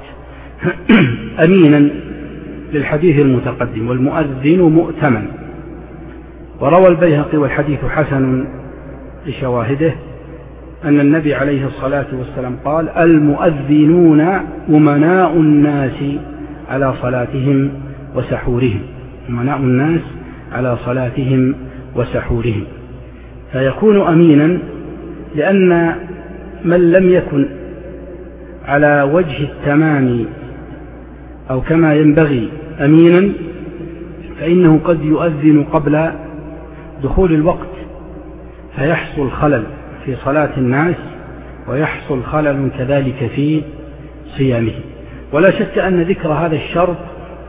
أمينا للحديث المتقدم: والمؤذن مؤتمن. وروى البيهقي والحديث حسن لشواهده أن النبي عليه الصلاة والسلام قال: المؤذنون أمناء الناس على صلاتهم وسحورهم. أمناء الناس على صلاتهم وسحورهم. فيكون أمينا لأن من لم يكن على وجه التمام أو كما ينبغي أمينا فإنه قد يؤذن قبل دخول الوقت فيحصل خلل في صلاة الناس ويحصل خلل كذلك في صيامه. ولا شك أن ذكر هذا الشرط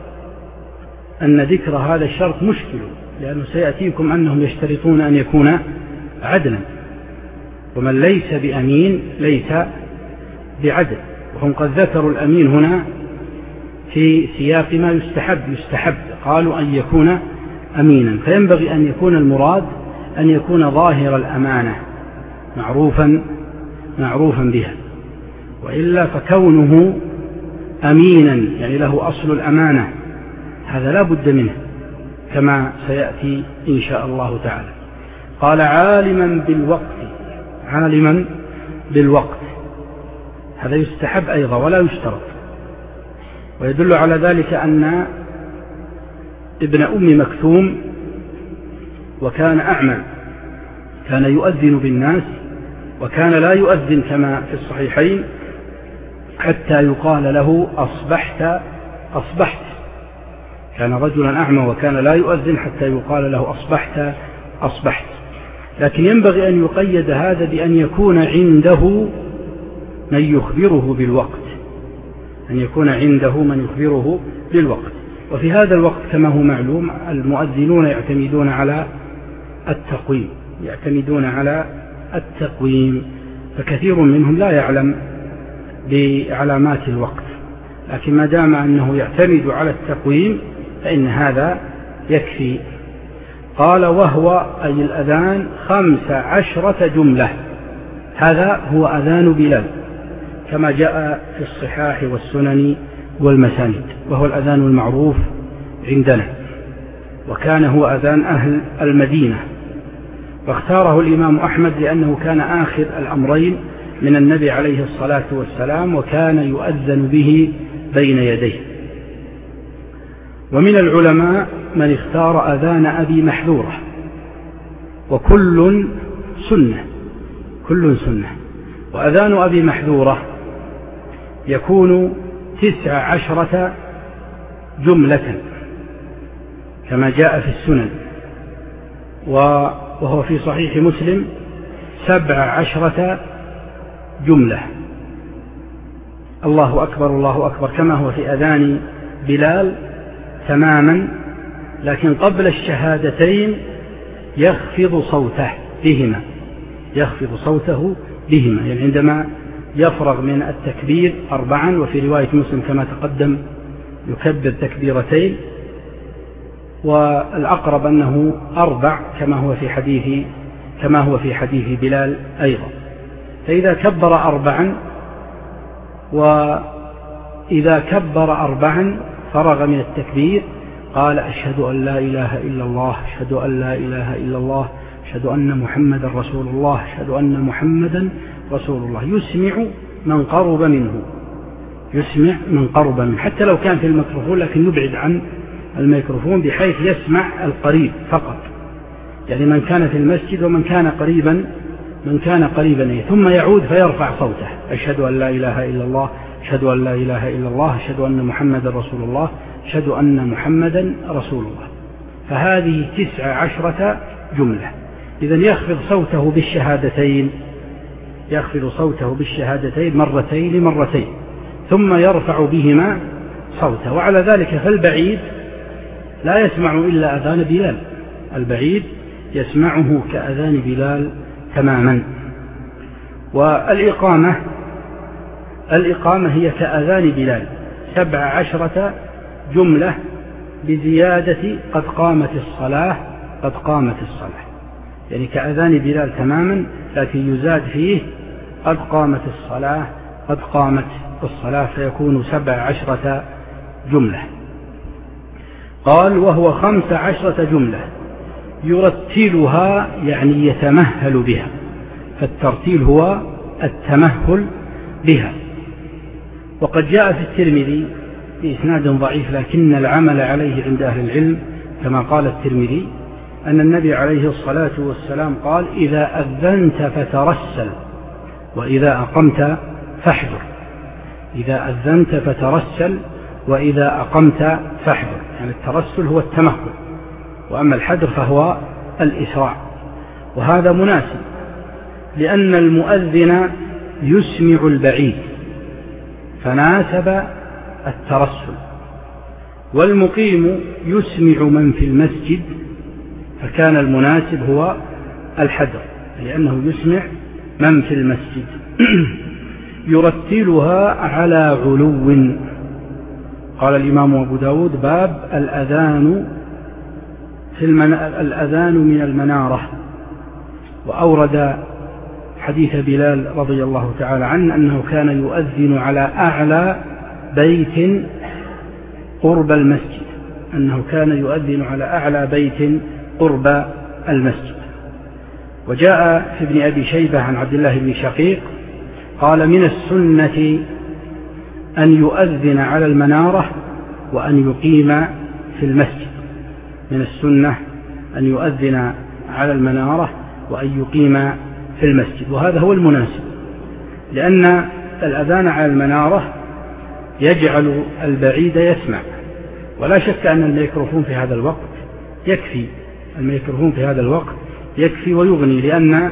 أن ذكر هذا الشرط مشكل، لأنه سيأتيكم أنهم يشترطون أن يكون عدلا، ومن ليس بأمين ليس بعدل. وهم قد ذكروا الأمين هنا في سياق ما يستحب يستحب قالوا أن يكون أمينا، فينبغي أن يكون المراد أن يكون ظاهر الأمانة معروفا معروفا بها، وإلا فكونه أمينا يعني له أصل الأمانة هذا لا بد منه كما سيأتي إن شاء الله تعالى. قال: عالما بالوقت. عالما بالوقت هذا يستحب أيضا ولا يشترط. ويدل على ذلك أن ابن أم مكتوم وكان أعمى كان يؤذن بالناس، وكان لا يؤذن كما في الصحيحين حتى يقال له أصبحت أصبحت. كان رجلا أعمى وكان لا يؤذن حتى يقال له أصبحت أصبحت. لكن ينبغي أن يقيد هذا بأن يكون عنده من يخبره بالوقت، أن يكون عنده من يخبره بالوقت. وفي هذا الوقت كما هو معلوم المؤذنون يعتمدون على التقويم يعتمدون على التقويم فكثير منهم لا يعلم بعلامات الوقت، لكن ما دام أنه يعتمد على التقويم فإن هذا يكفي. قال: وهو أي الأذان خمس عشرة جملة. هذا هو أذان بلال كما جاء في الصحاح والسنن والمسانيد، وهو الأذان المعروف عندنا، وكان هو أذان أهل المدينة، واختاره الإمام أحمد لأنه كان آخر الأمرين من النبي عليه الصلاة والسلام، وكان يؤذن به بين يديه. ومن العلماء من اختار أذان أبي محذورة، وكل سنة كل سنة. وأذان أبي محذورة يكون تسع عشرة جملة كما جاء في السنن، وهو في صحيح مسلم سبع عشرة جملة. الله أكبر الله أكبر كما هو في أذان بلال تماما، لكن قبل الشهادتين يخفض صوته بهما يخفض صوته بهما يعني عندما يفرغ من التكبير أربعا، وفي رواية مسلم كما تقدم يكبر تكبيرتين، والأقرب أنه أربع كما هو في حديث كما هو في حديث بلال أيضا. فإذا كبر أربعا وإذا كبر أربعا فرغ من التكبير قال: أشهد أن لا إله إلا الله أشهد أن لا إله إلا الله أشهد أن محمدا رسول الله أشهد أن محمدا رسول الله. يسمع من قرب منه يسمع من قرب منه حتى لو كان في الميكروفون، لكن يبعد عن الميكروفون بحيث يسمع القريب فقط، يعني من كان في المسجد ومن كان قريبا من كان قريبا ثم يعود فيرفع صوته: أشهد أن لا إله إلا الله، أشهد أن لا إله إلا الله، أشهد أن محمدا رسول الله، أشهد أن محمدا رسول الله. فهذه تسع عشرة جملة. إذن يخفض صوته بالشهادتين يخفض صوته بالشهادتين مرتين مرتين ثم يرفع بهما صوته. وعلى ذلك فالبعيد لا يسمع إلا أذان بلال، البعيد يسمعه كأذان بلال تماما. والإقامة الإقامة هي كأذان بلال سبع عشرة جملة بزيادة قد قامت الصلاة قد قامت الصلاة، يعني كأذان بلال تماما، لكن يزاد فيه قد قامت الصلاة قد قامت الصلاة، فيكون سبع عشرة جملة. قال: وهو خمس عشرة جملة يرتلها، يعني يتمهل بها، فالترتيل هو التمهل بها. وقد جاء في الترمذي بإسناد ضعيف لكن العمل عليه عند أهل العلم كما قال الترمذي أن النبي عليه الصلاة والسلام قال: إذا أذنت فترسل وإذا أقمت فاحذر. إذا أذنت فترسل وإذا أقمت فاحذر، يعني الترسل هو التمهل، وأما الحذر فهو الإسراع. وهذا مناسب لأن المؤذن يسمع البعيد فناسب الترسل، والمقيم يسمع من في المسجد فكان المناسب هو الحذر، لأنه يسمع من في المسجد. يرتلها على علو. قال الإمام أبو داود: باب الأذان في المن... الأذان من المنارة. وأورد حديث بلال رضي الله تعالى عنه أنه كان يؤذن على أعلى بيت قرب المسجد أنه كان يؤذن على أعلى بيت قرب المسجد. وجاء في ابن أبي شيبة عن عبد الله بن شقيق قال: من السنة أن يؤذن على المنارة وأن يقيم في المسجد. من السنة أن يؤذن على المنارة وأن يقيم في المسجد، وهذا هو المناسب، لأن الأذان على المنارة يجعل البعيد يسمع، ولا شك أن الميكروفون في هذا الوقت يكفي الميكروفون في هذا الوقت يكفي ويغني، لأن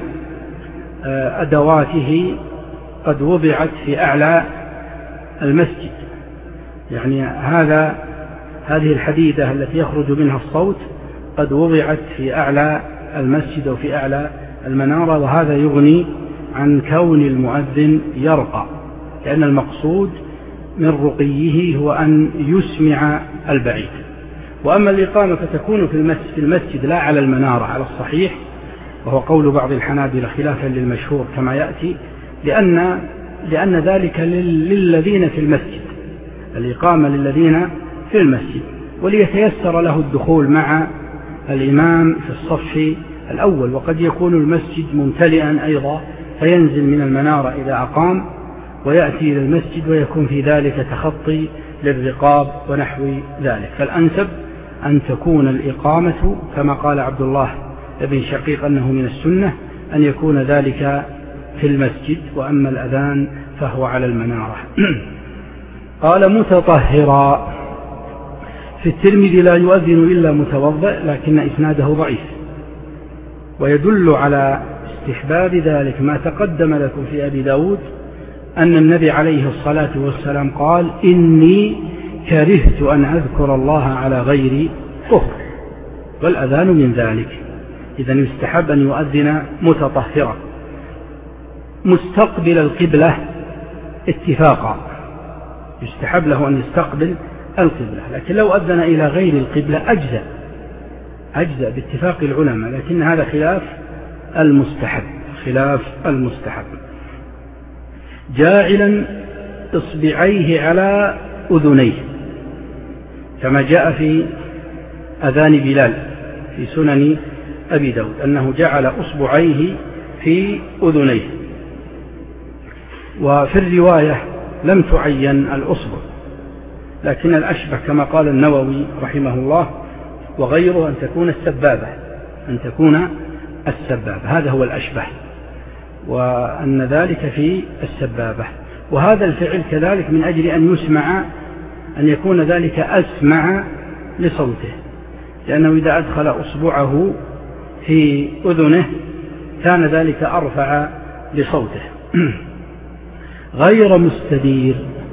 أدواته قد وضعت في أعلى المسجد، يعني هذا هذه الحديدة التي يخرج منها الصوت قد وضعت في أعلى المسجد وفي أعلى المنارة، وهذا يغني عن كون المؤذن يرقى، لأن المقصود من رقيه هو أن يسمع البعيد. وأما الإقامة فتكون في المسجد, في المسجد لا على المنارة على الصحيح، وهو قول بعض الحنابلة خلافا للمشهور كما يأتي، لأن, لأن ذلك للذين في المسجد، الإقامة للذين في المسجد، وليتيسر له الدخول مع الإمام في الصف الأول. وقد يكون المسجد ممتلئا أيضا فينزل من المنارة إذا أقام ويأتي إلى المسجد، ويكون في ذلك تخطي للرقاب ونحو ذلك. فالأنسب أن تكون الإقامة كما قال عبد الله بن شقيق أنه من السنة أن يكون ذلك في المسجد، وأما الأذان فهو على المنارة. قال: متطهرا. في الترمذي لا يؤذن إلا متوضئ، لكن إسناده ضعيف، ويدل على استحباب ذلك ما تقدم لكم في أبي داود أن النبي عليه الصلاة والسلام قال: إني كرهت أن أذكر الله على غير طهر، والأذان من ذلك. إذن يستحب أن يؤذن متطهرا مستقبل القبلة اتفاقا، يستحب له أن يستقبل القبلة، لكن لو أذن إلى غير القبلة أجزأ أجزأ باتفاق العلماء، لكن هذا خلاف المستحب خلاف المستحب. جاعلا إصبعيه على أذنيه، كما جاء في أذان بلال في سنن أبي داود أنه جعل أصبعيه في أذنيه. وفي الرواية لم تعين الأصبع، لكن الأشبه كما قال النووي رحمه الله وغيره أن تكون السبابة أن تكون السبابة هذا هو الأشبه، وأن ذلك في السبابة. وهذا الفعل كذلك من أجل أن يسمع، أن يكون ذلك أسمع لصوته، لأنه إذا أدخل أصبعه في أذنه كان ذلك أرفع لصوته. غير مستدير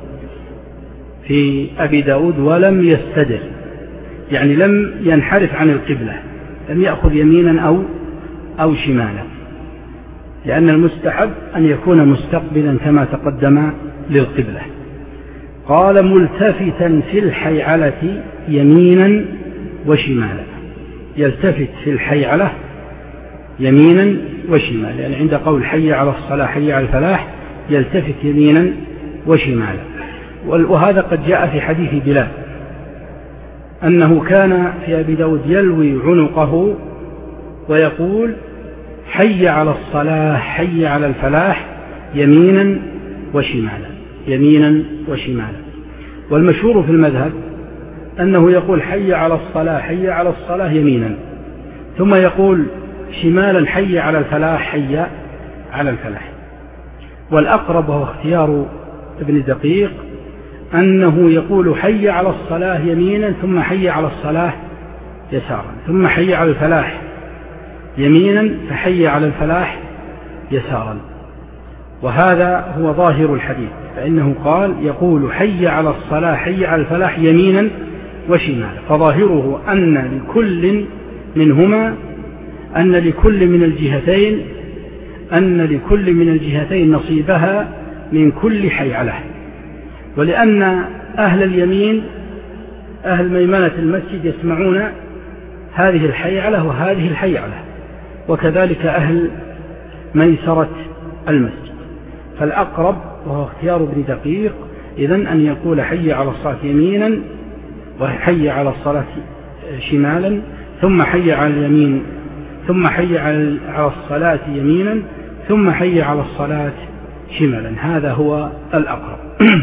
في أبي داود ولم يستدر، يعني لم ينحرف عن القبلة، لم يأخذ يمينا أو, أو شمالا، لأن المستحب أن يكون مستقبلا كما تقدم للقبلة. قال ملتفتا في الحيعلة يمينا وشمالا، يلتفت في الحيعلة يمينا وشمالا، يعني عند قول حي على الصلاة حي على الفلاح يلتفت يمينا وشمالا. وهذا قد جاء في حديث بلال أنه كان في أبي داود يلوي عنقه ويقول حي على الصلاة حي على الفلاح يمينا وشمالا يمينا وشمالا. والمشهور في المذهب أنه يقول حي على الصلاة حي على الصلاة يمينا، ثم يقول شمالا حي على الفلاح حي على الفلاح. والأقرب وهو اختيار ابن دقيق أنه يقول حي على الصلاة يمينا ثم حي على الصلاة يسارا ثم حي على الفلاح يمينا فحي على الفلاح يسارا. وهذا هو ظاهر الحديث، فإنه قال يقول حي على الصلاة حي على الفلاح يمينا وشمالا، فظاهره أن لكل منهما أن لكل من الجهتين أن لكل من الجهتين نصيبها من كل حيعلة. ولأن أهل اليمين أهل ميمنة المسجد يسمعون هذه الحيعلة وهذه الحيعلة، وكذلك أهل ميسرة المسجد. فالأقرب وهو اختيار ابن دقيق إذن أن يقول حي على الصلاة يمينا وحي على الصلاة شمالا ثم حي على اليمين ثم حي على الصلاة يمينا ثم حي على الصلاة شمالا، هذا هو الأقرب.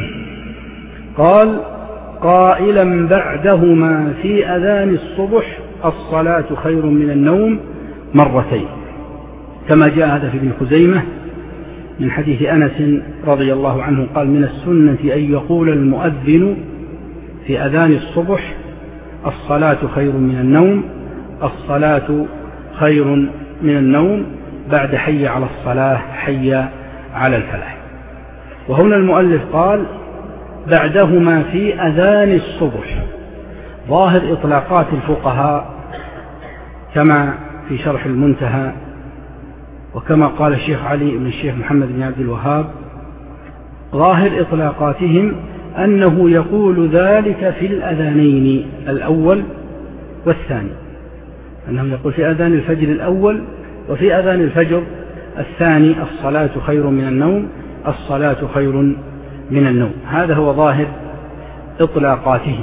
قال قائلا بعدهما في أذان الصبح الصلاة خير من النوم مرتين، كما جاء هذا في ابن خزيمة من حديث أنس رضي الله عنه قال من السنة أن يقول المؤذن في أذان الصبح الصلاة خير من النوم الصلاة خير من النوم بعد حي على الصلاة حي على الفلاح. وهنا المؤلف قال بعدهما في أذان الصبح، ظاهر إطلاقات الفقهاء كما في شرح المنتهى وكما قال الشيخ علي بن الشيخ محمد بن عبد الوهاب، ظاهر إطلاقاتهم أنه يقول ذلك في الأذانين الأول والثاني، أنه يقول في أذان الفجر الأول وفي أذان الفجر الثاني الصلاة خير من النوم الصلاة خير من النوم. هذا هو ظاهر إطلاقاتهم.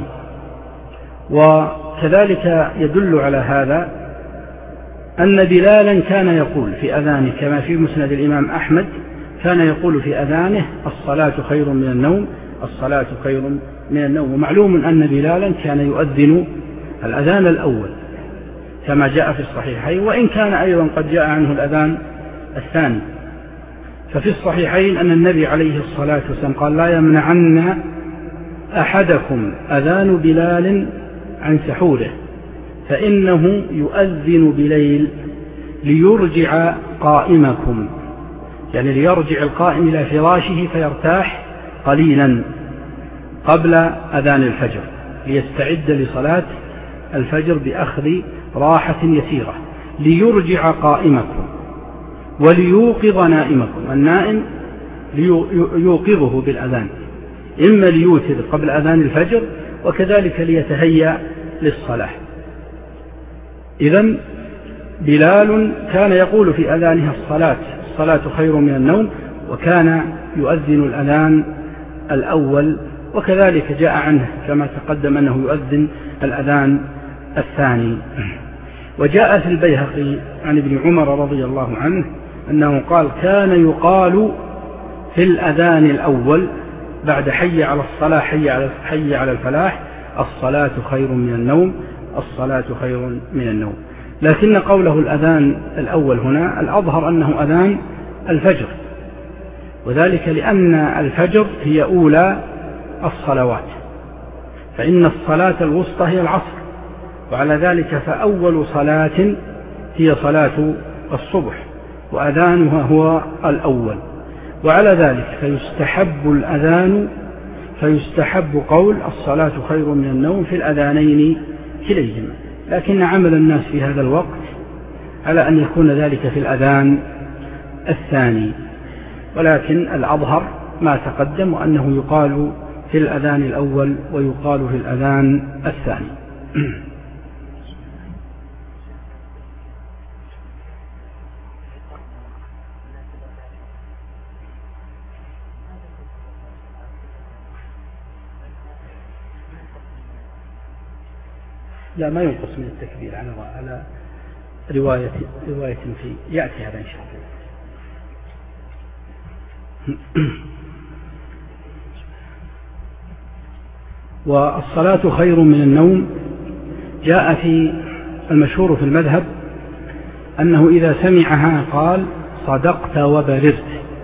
وكذلك يدل على هذا أن بلالا كان يقول في أذانه كما في مسند الإمام أحمد كان يقول في أذانه الصلاة خير من النوم الصلاة خير من النوم. ومعلوم أن بلالا كان يؤذن الأذان الأول كما جاء في الصحيحين، وإن كان أيضا قد جاء عنه الأذان الثاني. ففي الصحيحين أن النبي عليه الصلاة والسلام قال لا يمنعن أحدكم أذان بلال عن سحوره فإنه يؤذن بليل ليرجع قائمكم، يعني ليرجع القائم إلى فراشه فيرتاح قليلا قبل أذان الفجر ليستعد لصلاة الفجر بأخذ راحة يسيرة، ليرجع قائمكم وليوقظ نائمكم. النائم ليوقظه بالأذان، إما ليوتر قبل أذان الفجر وكذلك ليتهيأ للصلاة. إذن بلال كان يقول في أذانها الصلاة الصلاة خير من النوم، وكان يؤذن الأذان الأول، وكذلك جاء عنه كما تقدم أنه يؤذن الأذان الثاني. وجاء في البيهقي عن ابن عمر رضي الله عنه أنه قال كان يقال في الأذان الأول بعد حي على الصلاة حي على, حي على الفلاح الصلاة خير من النوم، الصلاة خير من النوم. لكن قوله الأذان الأول هنا الأظهر أنه أذان الفجر، وذلك لأن الفجر هي أولى الصلوات، فإن الصلاة الوسطى هي العصر، وعلى ذلك فأول صلاة هي صلاة الصبح وأذانها هو الأول. وعلى ذلك فيستحب الأذان فيستحب قول الصلاة خير من النوم في الأذانين كليهما، لكن عمل الناس في هذا الوقت على أن يكون ذلك في الأذان الثاني، ولكن الأظهر ما تقدم وأنه يقال في الأذان الأول ويقال في الأذان الثاني. لا، ما ينقص من التكبير على على رواية رواية في يأتي هذا إن شاء الله. والصلاة خير من النوم جاء في المشهور في المذهب أنه إذا سمعها قال صدقت وبررت،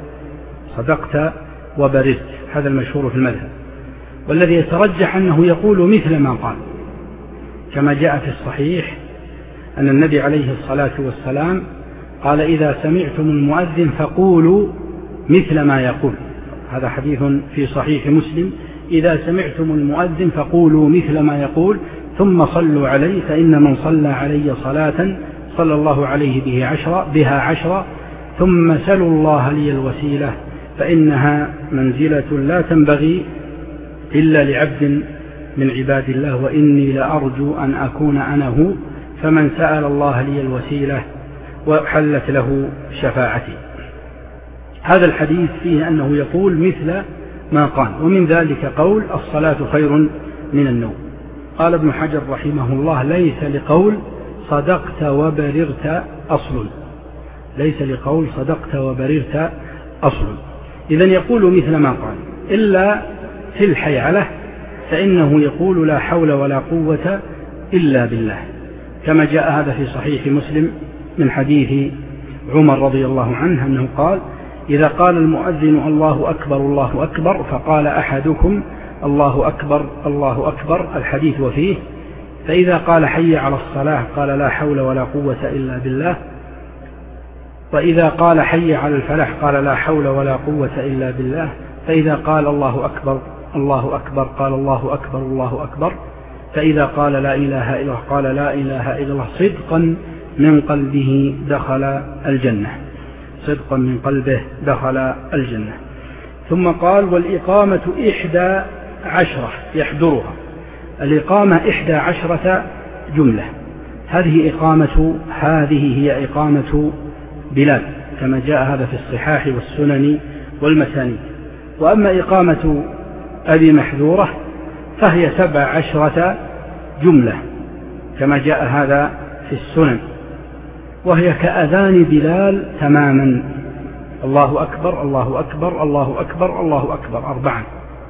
صدقت وبررت، هذا المشهور في المذهب. والذي يترجح أنه يقول مثل ما قال، كما جاء في الصحيح أن النبي عليه الصلاة والسلام قال إذا سمعتم المؤذن فقولوا مثل ما يقول، هذا حديث في صحيح مسلم، إذا سمعتم المؤذن فقولوا مثل ما يقول ثم صلوا عليه فإن من صلى علي صلاة صلى الله عليه به عشرة بها عشرة ثم سلوا الله لي الوسيلة فإنها منزلة لا تنبغي إلا لعبد من عباد الله وإني لأرجو أن أكون أنا هو، فمن سأل الله لي الوسيلة وحلت له شفاعتي. هذا الحديث فيه أنه يقول مثل ما قال، ومن ذلك قول الصلاة خير من النوم. قال ابن حجر رحمه الله ليس لقول صدقت وبررت أصل، ليس لقول صدقت وبررت أصل، إذن يقول مثل ما قال، إلا في الحيعلة فإنه يقول لا حول ولا قوة إلا بالله، كما جاء هذا في صحيح مسلم من حديث عمر رضي الله عنه أنه قال إذا قال المؤذن الله أكبر الله أكبر فقال أحدكم الله أكبر الله أكبر الحديث وفيه، فإذا قال حي على الصلاة قال لا حول ولا قوة إلا بالله، وإذا قال حي على الفلاح قال لا حول ولا قوة إلا بالله، فإذا قال الله أكبر الله أكبر قال الله أكبر الله أكبر، فإذا قال لا إله إلا الله قال لا إله إلا الله صدقا من قلبه دخل الجنة، صدقا من قلبه دخل الجنة. ثم قال والإقامة إحدى عشرة يحضرها، الإقامة إحدى عشرة جملة، هذه إقامة هذه هي إقامة بلال كما جاء هذا في الصحاح والسنن والمسانيد. وأما إقامة أبي محذورة فهي سبع عشرة جملة كما جاء هذا في السنن، وهي كأذان بلال تماما، الله أكبر الله أكبر الله أكبر الله أكبر أربعا،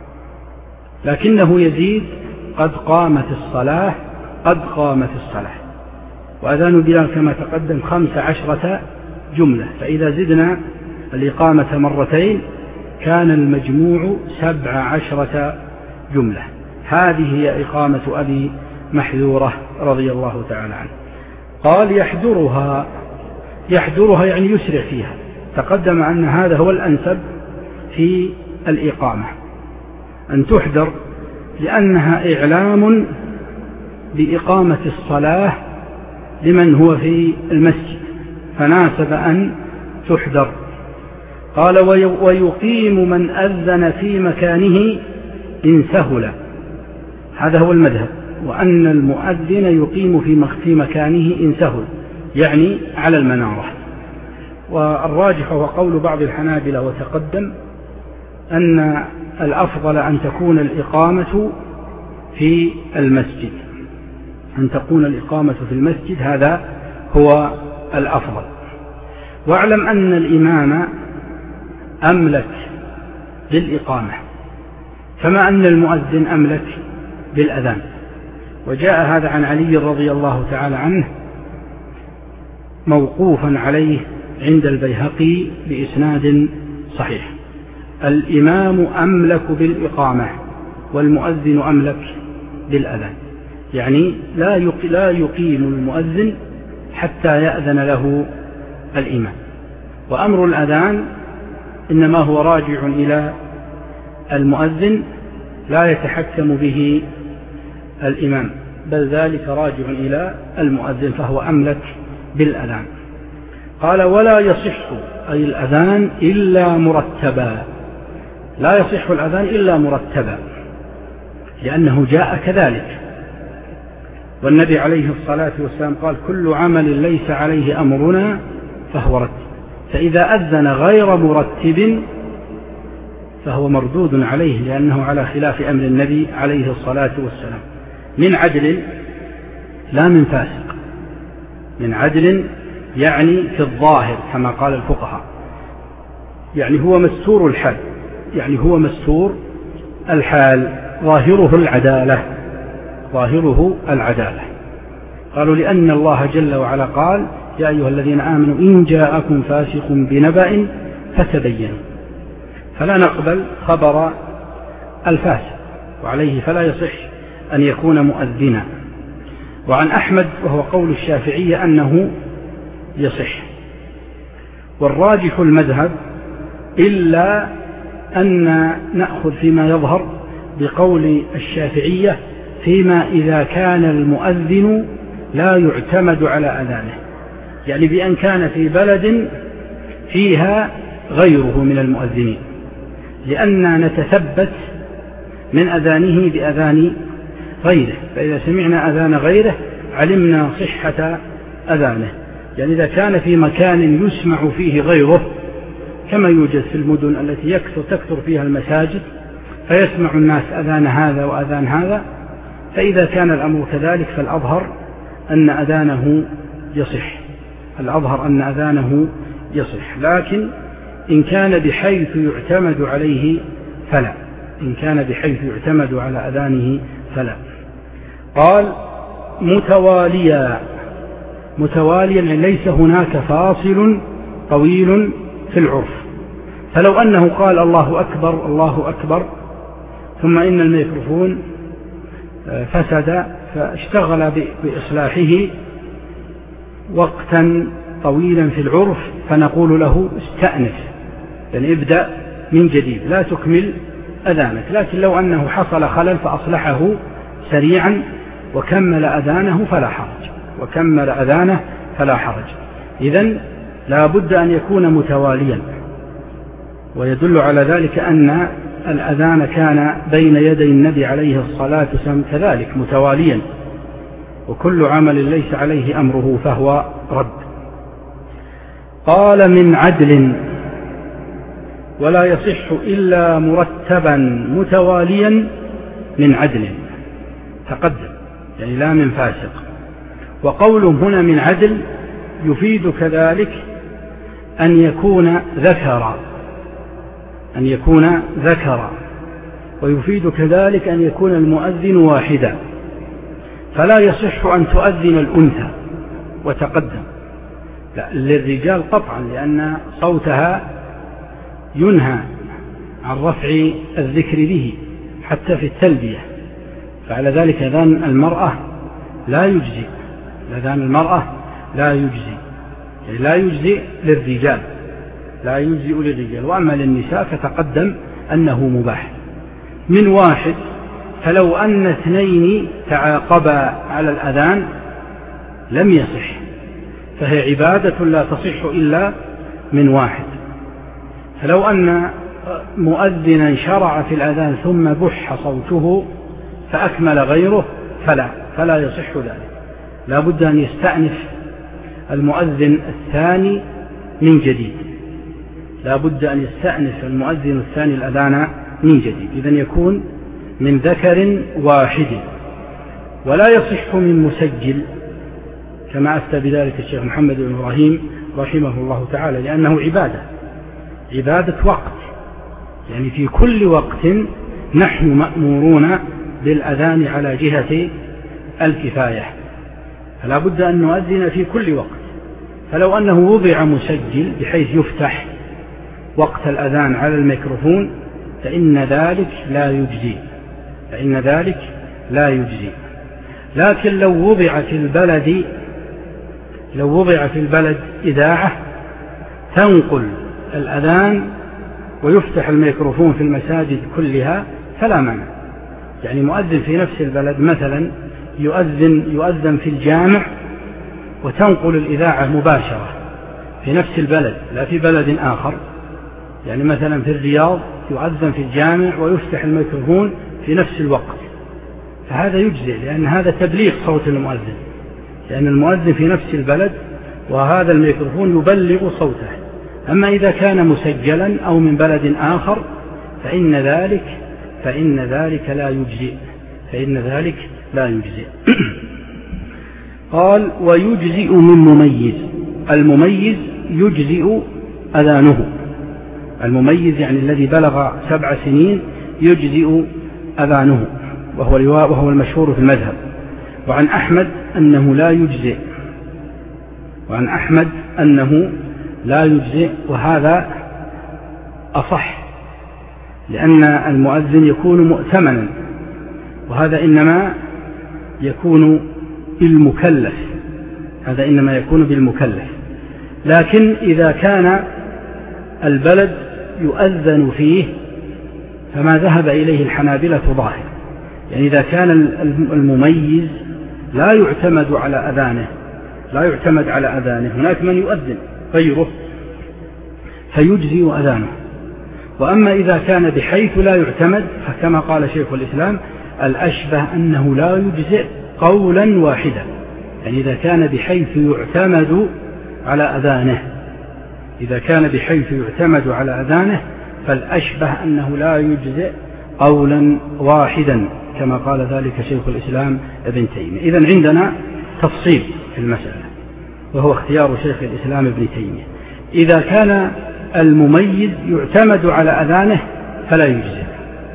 لكنه يزيد قد قامت الصلاة قد قامت الصلاة. وأذان بلال كما تقدم خمس عشرة جملة، فإذا زدنا الإقامة مرتين كان المجموع سبع عشرة جملة. هذه هي إقامة أبي محذورة رضي الله تعالى عنه. قال يحضرها، يحضرها يعني يسرع فيها، تقدم أن هذا هو الأنسب في الإقامة أن تحضر، لأنها إعلام بإقامة الصلاة لمن هو في المسجد، فناسب أن تحضر. قال ويقيم من أذن في مكانه إن سهل، هذا هو المذهب، وأن المؤذن يقيم في مكانه إن سهل، يعني على المنارة. والراجح هو قول بعض الحنابلة وتقدم أن الأفضل أن تكون الإقامة في المسجد، أن تكون الإقامة في المسجد، هذا هو الأفضل. واعلم أن الإمام أملك للإقامة، كما أن المؤذن أملك بالأذان. وجاء هذا عن علي رضي الله تعالى عنه موقوفا عليه عند البيهقي بإسناد صحيح: الإمام أملك بالإقامة والمؤذن أملك بالأذان، يعني لا يقيم المؤذن حتى يأذن له الإمام. وأمر الأذان إنما هو راجع إلى المؤذن، لا يتحكم به الإمام، بل ذلك راجع إلى المؤذن، فهو أملك بالأذان. قال: ولا يصح أي الأذان إلا مرتبا، لا يصح الأذان إلا مرتبا، لأنه جاء كذلك. والنبي عليه الصلاة والسلام قال: كل عمل ليس عليه أمرنا فهو رد. فإذا أذن غير مرتب فهو مردود عليه، لأنه على خلاف أمر النبي عليه الصلاة والسلام. من عدل لا من فاسق، من عدل يعني في الظاهر كما قال الفقهاء، يعني هو مستور الحال، يعني هو مستور الحال، ظاهره العدالة، ظاهره العدالة. قالوا: لأن الله جل وعلا قال: يا أيها الذين آمنوا إن جاءكم فاسق بنبأ فتبينوا، فلا نقبل خبر الفاسق، وعليه فلا يصح أن يكون مؤذنا. وعن أحمد وهو قول الشافعية أنه يصح. والراجح المذهب إلا أن نأخذ فيما يظهر بقول الشافعية فيما إذا كان المؤذن لا يعتمد على أذانه، يعني بأن كان في بلد فيها غيره من المؤذنين، لأننا نتثبت من أذانه بأذان غيره، فإذا سمعنا أذان غيره علمنا صحة أذانه. يعني إذا كان في مكان يسمع فيه غيره، كما يوجد في المدن التي يكثر تكثر فيها المساجد فيسمع الناس أذان هذا وأذان هذا، فإذا كان الأمر كذلك فالأظهر أن أذانه يصح، الأظهر أن أذانه يصح. لكن إن كان بحيث يعتمد عليه فلا، إن كان بحيث يعتمد على أذانه فلا. قال: متواليا، متواليا ليس هناك فاصل طويل في العرف. فلو أنه قال الله أكبر الله أكبر ثم إن الميكروفون فسد فاشتغل بإصلاحه وقتا طويلا في العرف، فنقول له استأنف، يعني ابدأ من جديد، لا تكمل أذانك. لكن لو أنه حصل خلل فأصلحه سريعا وكمل أذانه فلا حرج، وكمل أذانه فلا حرج. إذن لا بد أن يكون متواليا، ويدل على ذلك أن الأذان كان بين يدي النبي عليه الصلاة والسلام كذلك متواليا. وكل عمل ليس عليه أمره فهو رد. قال: من عدل، ولا يصح إلا مرتبا متواليا من عدل، تقدم، يعني لا من فاسق. وقوله هنا من عدل يفيد كذلك أن يكون ذكرا، أن يكون ذكرا، ويفيد كذلك أن يكون المؤذن واحدا، فلا يصح أن تؤذن الأنثى وتقدم، لا، للرجال قطعا، لأن صوتها ينهى عن رفع الذكر به حتى في التلبية، فعلى ذلك أذان المرأة لا يجزي، أذان المرأة لا يجزي، يعني لا يجزي للرجال، لا يجزئ للرجال. وأما للنساء فتقدم أنه مباح من واحد. فلو أن اثنين تعاقبا على الأذان لم يصح، فهي عبادة لا تصح إلا من واحد. فلو أن مؤذنا شرع في الأذان ثم بح صوته فأكمل غيره فلا فلا يصح ذلك، لا بد أن يستأنف المؤذن الثاني من جديد، لا بد أن يستأنف المؤذن الثاني الأذان من جديد. إذن يكون من ذكر واحد. ولا يصح من مسجل، كما أفتى بذلك الشيخ محمد بن إبراهيم رحمه الله تعالى، لأنه عبادة، عبادة وقت، يعني في كل وقت نحن مأمورون بالأذان على جهة الكفاية، فلا بد أن نؤذن في كل وقت. فلو أنه وضع مسجل بحيث يفتح وقت الأذان على الميكروفون فإن ذلك لا يجزي فإن ذلك لا يجزي لكن لو وضع في البلد لو وضع في البلد إذاعة تنقل الأذان ويفتح الميكروفون في المساجد كلها فلا مانع. يعني مؤذن في نفس البلد مثلا يؤذن يؤذن في الجامع وتنقل الإذاعة مباشرة في نفس البلد لا في بلد آخر. يعني مثلا في الرياض يؤذن في الجامع ويفتح الميكروفون في نفس الوقت، فهذا يجزئ لأن هذا تبليغ صوت المؤذن، لأن المؤذن في نفس البلد وهذا الميكروفون يبلغ صوته. أما إذا كان مسجلا أو من بلد آخر فإن ذلك فإن ذلك لا يجزئ فإن ذلك لا يجزئ. قال ويجزئ من مميز. المميز يجزئ أذانه، المميز يعني الذي بلغ سبع سنين يجزئ أذانه، وهو وهو المشهور في المذهب. وعن أحمد أنه لا يجزئ وعن أحمد أنه لا يجزئ وهذا أصح، لأن المؤذن يكون مؤتمنا، وهذا إنما يكون بالمكلف هذا إنما يكون بالمكلف. لكن إذا كان البلد يؤذن فيه فما ذهب إليه الحنابلة ظاهر. يعني إذا كان المميز لا يعتمد على أذانه لا يعتمد على أذانه هناك من يؤذن غيره فيجزي أذانه. وأما إذا كان بحيث لا يعتمد فكما قال شيخ الإسلام الأشبه أنه لا يجزئ قولا واحدا. يعني إذا كان بحيث يعتمد على أذانه إذا كان بحيث يعتمد على أذانه فالأشبه أنه لا يجزئ قولا واحدا كما قال ذلك شيخ الإسلام ابن تيمية. إذن عندنا تفصيل في المسألة وهو اختيار شيخ الإسلام ابن تيمية. إذا كان المميز يعتمد على أذانه فلا يجزئ،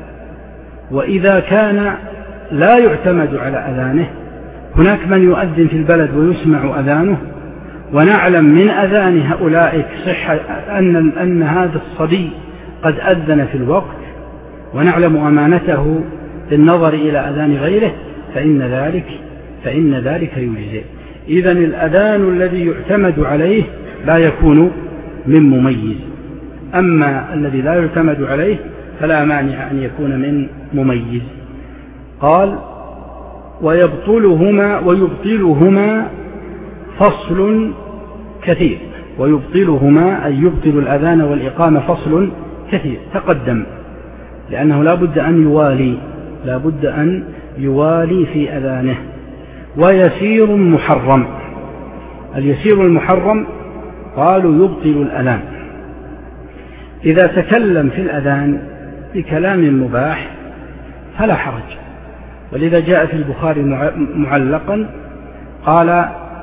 وإذا كان لا يعتمد على أذانه هناك من يؤذن في البلد ويسمع أذانه ونعلم من أذان هؤلاء صحة أن, أن هذا الصبي قد أذن في الوقت ونعلم أمانته بالنظر إلى أذان غيره فإن ذلك فإن ذلك يجزئ. إذن الأذان الذي يعتمد عليه لا يكون من مميز، أما الذي لا يعتمد عليه فلا مانع أن يكون من مميز. قال ويبطلهما ويبطلهما فصل كثير. ويبطلهما أي يبطل الأذان والإقامة فصل كثير تقدم، لأنه لا بد أن يوالي لا بد أن يوالي في أذانه. ويسير محرم. اليسير المحرم قالوا يبطل الأذان إذا تكلم في الأذان بكلام مباح فلا حرج، ولذا جاء في البخاري معلقا قال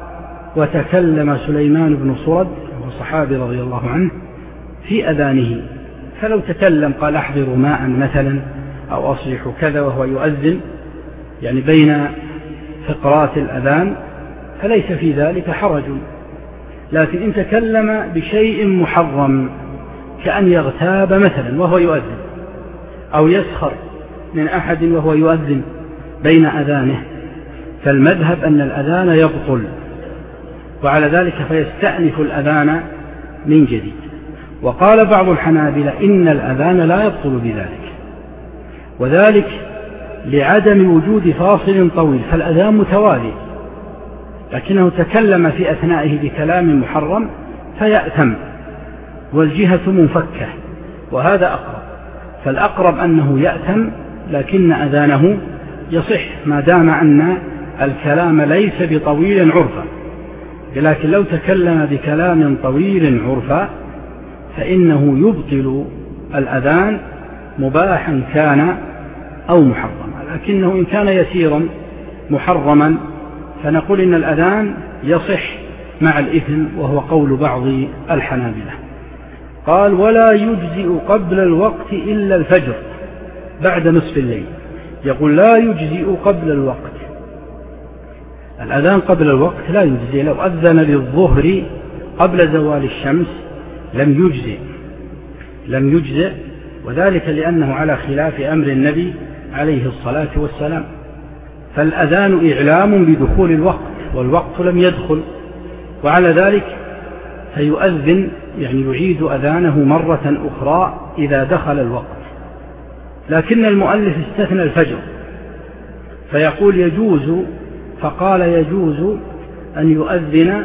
وتكلم سليمان بن صرد وهو صحابي رضي الله عنه في أذانه، فلو تكلم قال أحضروا ماء مثلا أو أصلحوا كذا وهو يؤذن يعني بين فقرات الأذان فليس في ذلك حرج. لكن إن تكلم بشيء محرم كأن يغتاب مثلا وهو يؤذن أو يسخر من أحد وهو يؤذن بين أذانه فالمذهب أن الأذان يبطل، وعلى ذلك فيستأنف الأذان من جديد. وقال بعض الحنابلة إن الأذان لا يبطل بذلك، وذلك لعدم وجود فاصل طويل، فالأذان متوالي لكنه تكلم في أثنائه بكلام محرم فيأثم والجهة منفكة، وهذا أقرب. فالأقرب أنه يأثم لكن أذانه يصح ما دام أن الكلام ليس بطويل عرفا. لكن لو تكلم بكلام طويل عرفا فإنه يبطل الأذان مباحا كان أو محرما. لكنه إن كان يسيرا محرما فنقول إن الأذان يصح مع الإثم، وهو قول بعض الحنابلة. قال ولا يجزئ قبل الوقت إلا الفجر. بعد نصف الليل، يقول لا يجزئ قبل الوقت. الأذان قبل الوقت لا يجزئ، لو أذن للظهر قبل زوال الشمس لم يجزئ لم يجزئ وذلك لأنه على خلاف أمر النبي عليه الصلاة والسلام. فالأذان إعلام بدخول الوقت والوقت لم يدخل، وعلى ذلك فيؤذن يعني يعيد أذانه مرة أخرى إذا دخل الوقت. لكن المؤلف استثنى الفجر فيقول يجوز، فقال يجوز أن يؤذن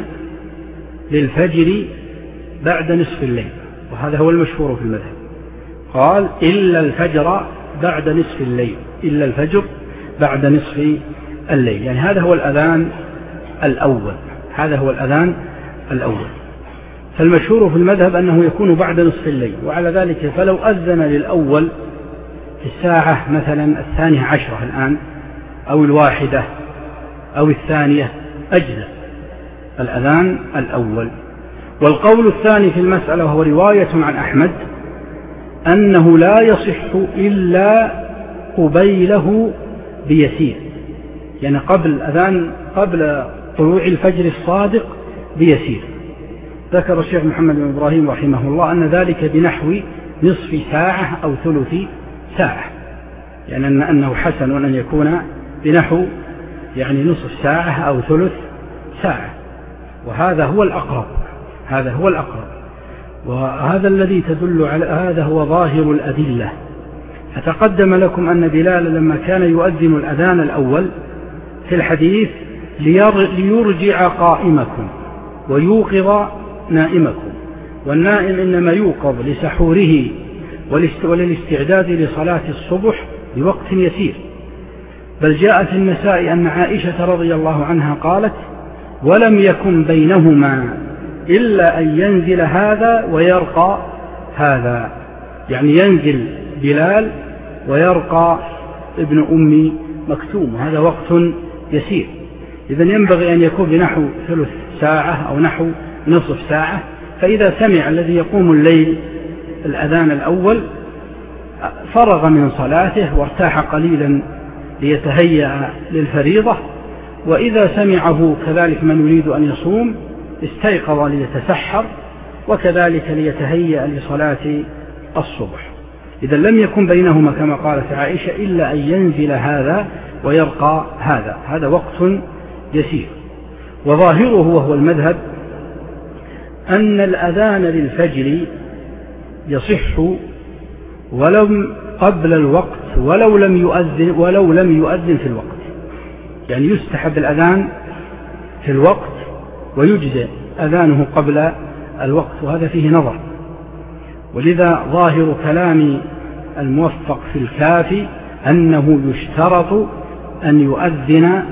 للفجر بعد نصف الليل، وهذا هو المشهور في المذهب. قال إلا الفجر بعد نصف الليل، إلا الفجر بعد نصف الليل، يعني هذا هو الأذان الأول هذا هو الأذان الأول. فالمشهور في المذهب أنه يكون بعد نصف الليل، وعلى ذلك فلو أذن للأول في الساعة مثلا الثانية عشرة الآن أو الواحدة أو الثانية أجزأ الأذان الأول. والقول الثاني في المسألة وهو رواية عن أحمد أنه لا يصح إلا قبيله بيسير، يعني قبل أذان قبل طلوع الفجر الصادق بيسير. ذكر الشيخ محمد بن إبراهيم رحمه الله أن ذلك بنحو نصف ساعة أو ثلث ساعة، يعني أن أنه حسن أن يكون بنحو يعني نصف ساعة أو ثلث ساعة، وهذا هو الأقرب هذا هو الأقرب وهذا الذي تدل على هذا هو ظاهر الأدلة. فتقدم لكم أن بلال لما كان يؤذن الأذان الأول في الحديث ليرجع قائمكم ويوقظ نائمكم، والنائم إنما يوقظ لسحوره وللاستعداد لصلاة الصبح بوقت يسير. بل جاء في النساء أن عائشة رضي الله عنها قالت ولم يكن بينهما إلا أن ينزل هذا ويرقى هذا، يعني ينزل بلال ويرقى ابن أم مكتوم، وهذا وقت يسير. إذن ينبغي أن يكون بنحو ثلث ساعة أو نحو نصف ساعة. فإذا سمع الذي يقوم الليل الأذان الأول فرغ من صلاته وارتاح قليلا ليتهيأ للفريضة، وإذا سمعه كذلك من يريد أن يصوم استيقظ ليتسحر وكذلك ليتهيأ لصلاة الصبح. إذا لم يكن بينهما كما قالت عائشة إلا أن ينزل هذا ويرقى هذا، هذا وقت يسير. وظاهره وهو المذهب أن الأذان للفجر يصح ولو قبل الوقت ولو لم يؤذن ولو لم يؤذن في الوقت، يعني يستحب الأذان في الوقت ويجزئ أذانه قبل الوقت، وهذا فيه نظر. ولذا ظاهر كلام الموفق في الكافي أنه يشترط أن يؤذن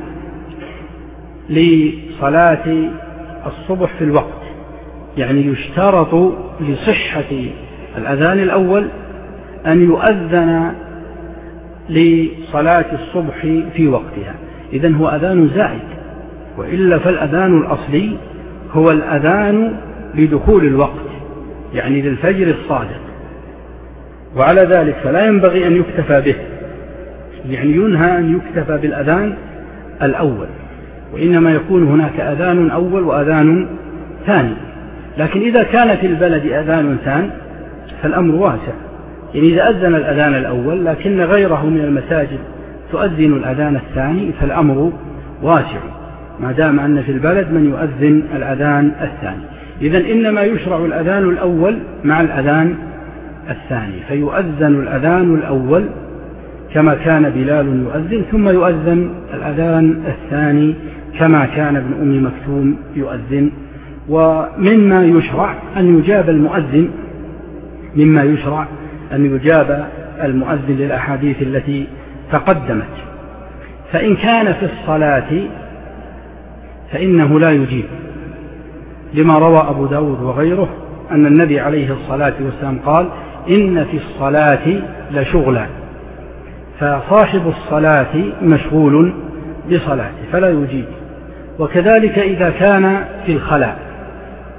لصلاة الصبح في الوقت، يعني يشترط لصحة الأذان الأول أن يؤذن لصلاة الصبح في وقتها. إذن هو أذان زائد، وإلا فالأذان الأصلي هو الأذان لدخول الوقت، يعني للفجر الصادق. وعلى ذلك فلا ينبغي أن يكتفى به، يعني ينهى أن يكتفى بالأذان الأول، وإنما يكون هناك أذان أول وأذان ثاني. لكن إذا كان في البلد أذان ثاني فالأمر واسع، يعني إذا أذن الأذان الأول لكن غيره من المساجد تؤذن الأذان الثاني فالأمر واسع، ما دام أن في البلد من يؤذن الأذان الثاني. إذن إنما يشرع الأذان الأول مع الأذان الثاني، فيؤذن الأذان الأول كما كان بلال يؤذن، ثم يؤذن الأذان الثاني كما كان ابن أم مكتوم يؤذن. ومما يشرع أن يجاب المؤذن مما يشرع أن يجاب المؤذن للأحاديث التي تقدمت. فإن كان في الصلاة فإنه لا يجيب، لما روى أبو داود وغيره أن النبي عليه الصلاة والسلام قال إن في الصلاة لشغلا، فصاحب الصلاة مشغول بصلاته فلا يجيب. وكذلك إذا كان في الخلاء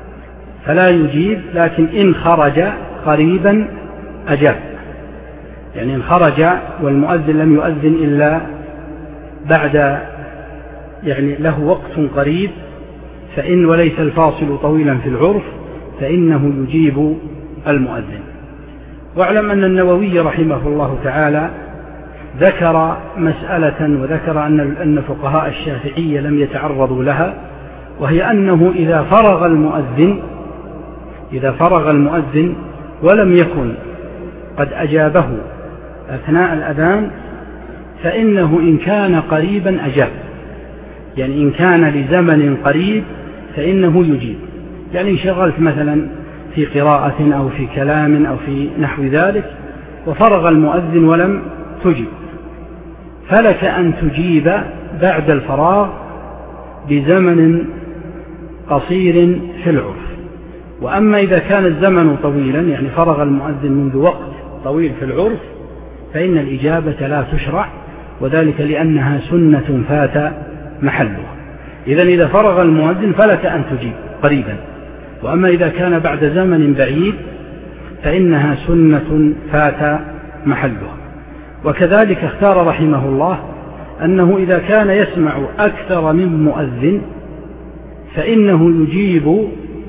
فلا يجيب، لكن إن خرج قريبا أجاب. يعني إن خرج والمؤذن لم يؤذن إلا بعد يعني له وقت قريب فإن وليس الفاصل طويلا في العرف فإنه يجيب المؤذن. واعلم أن النووي رحمه الله تعالى ذكر مسألة وذكر أن فقهاء الشافعية لم يتعرضوا لها، وهي أنه إذا فرغ المؤذن إذا فرغ المؤذن ولم يكن قد أجابه أثناء الأذان فإنه إن كان قريبا أجاب، يعني إن كان لزمن قريب فإنه يجيب. يعني انشغلت مثلا في قراءة أو في كلام أو في نحو ذلك وفرغ المؤذن ولم تجب، فلك أن تجيب بعد الفراغ بزمن قصير في العرف. وأما إذا كان الزمن طويلا يعني فرغ المؤذن منذ وقت طويل في العرف فإن الإجابة لا تشرع، وذلك لأنها سنة فات محلها. إذن إذا فرغ المؤذن فلك أن تجيب قريبا، وأما إذا كان بعد زمن بعيد فإنها سنة فات محلها. وكذلك اختار رحمه الله أنه إذا كان يسمع أكثر من مؤذن فإنه يجيب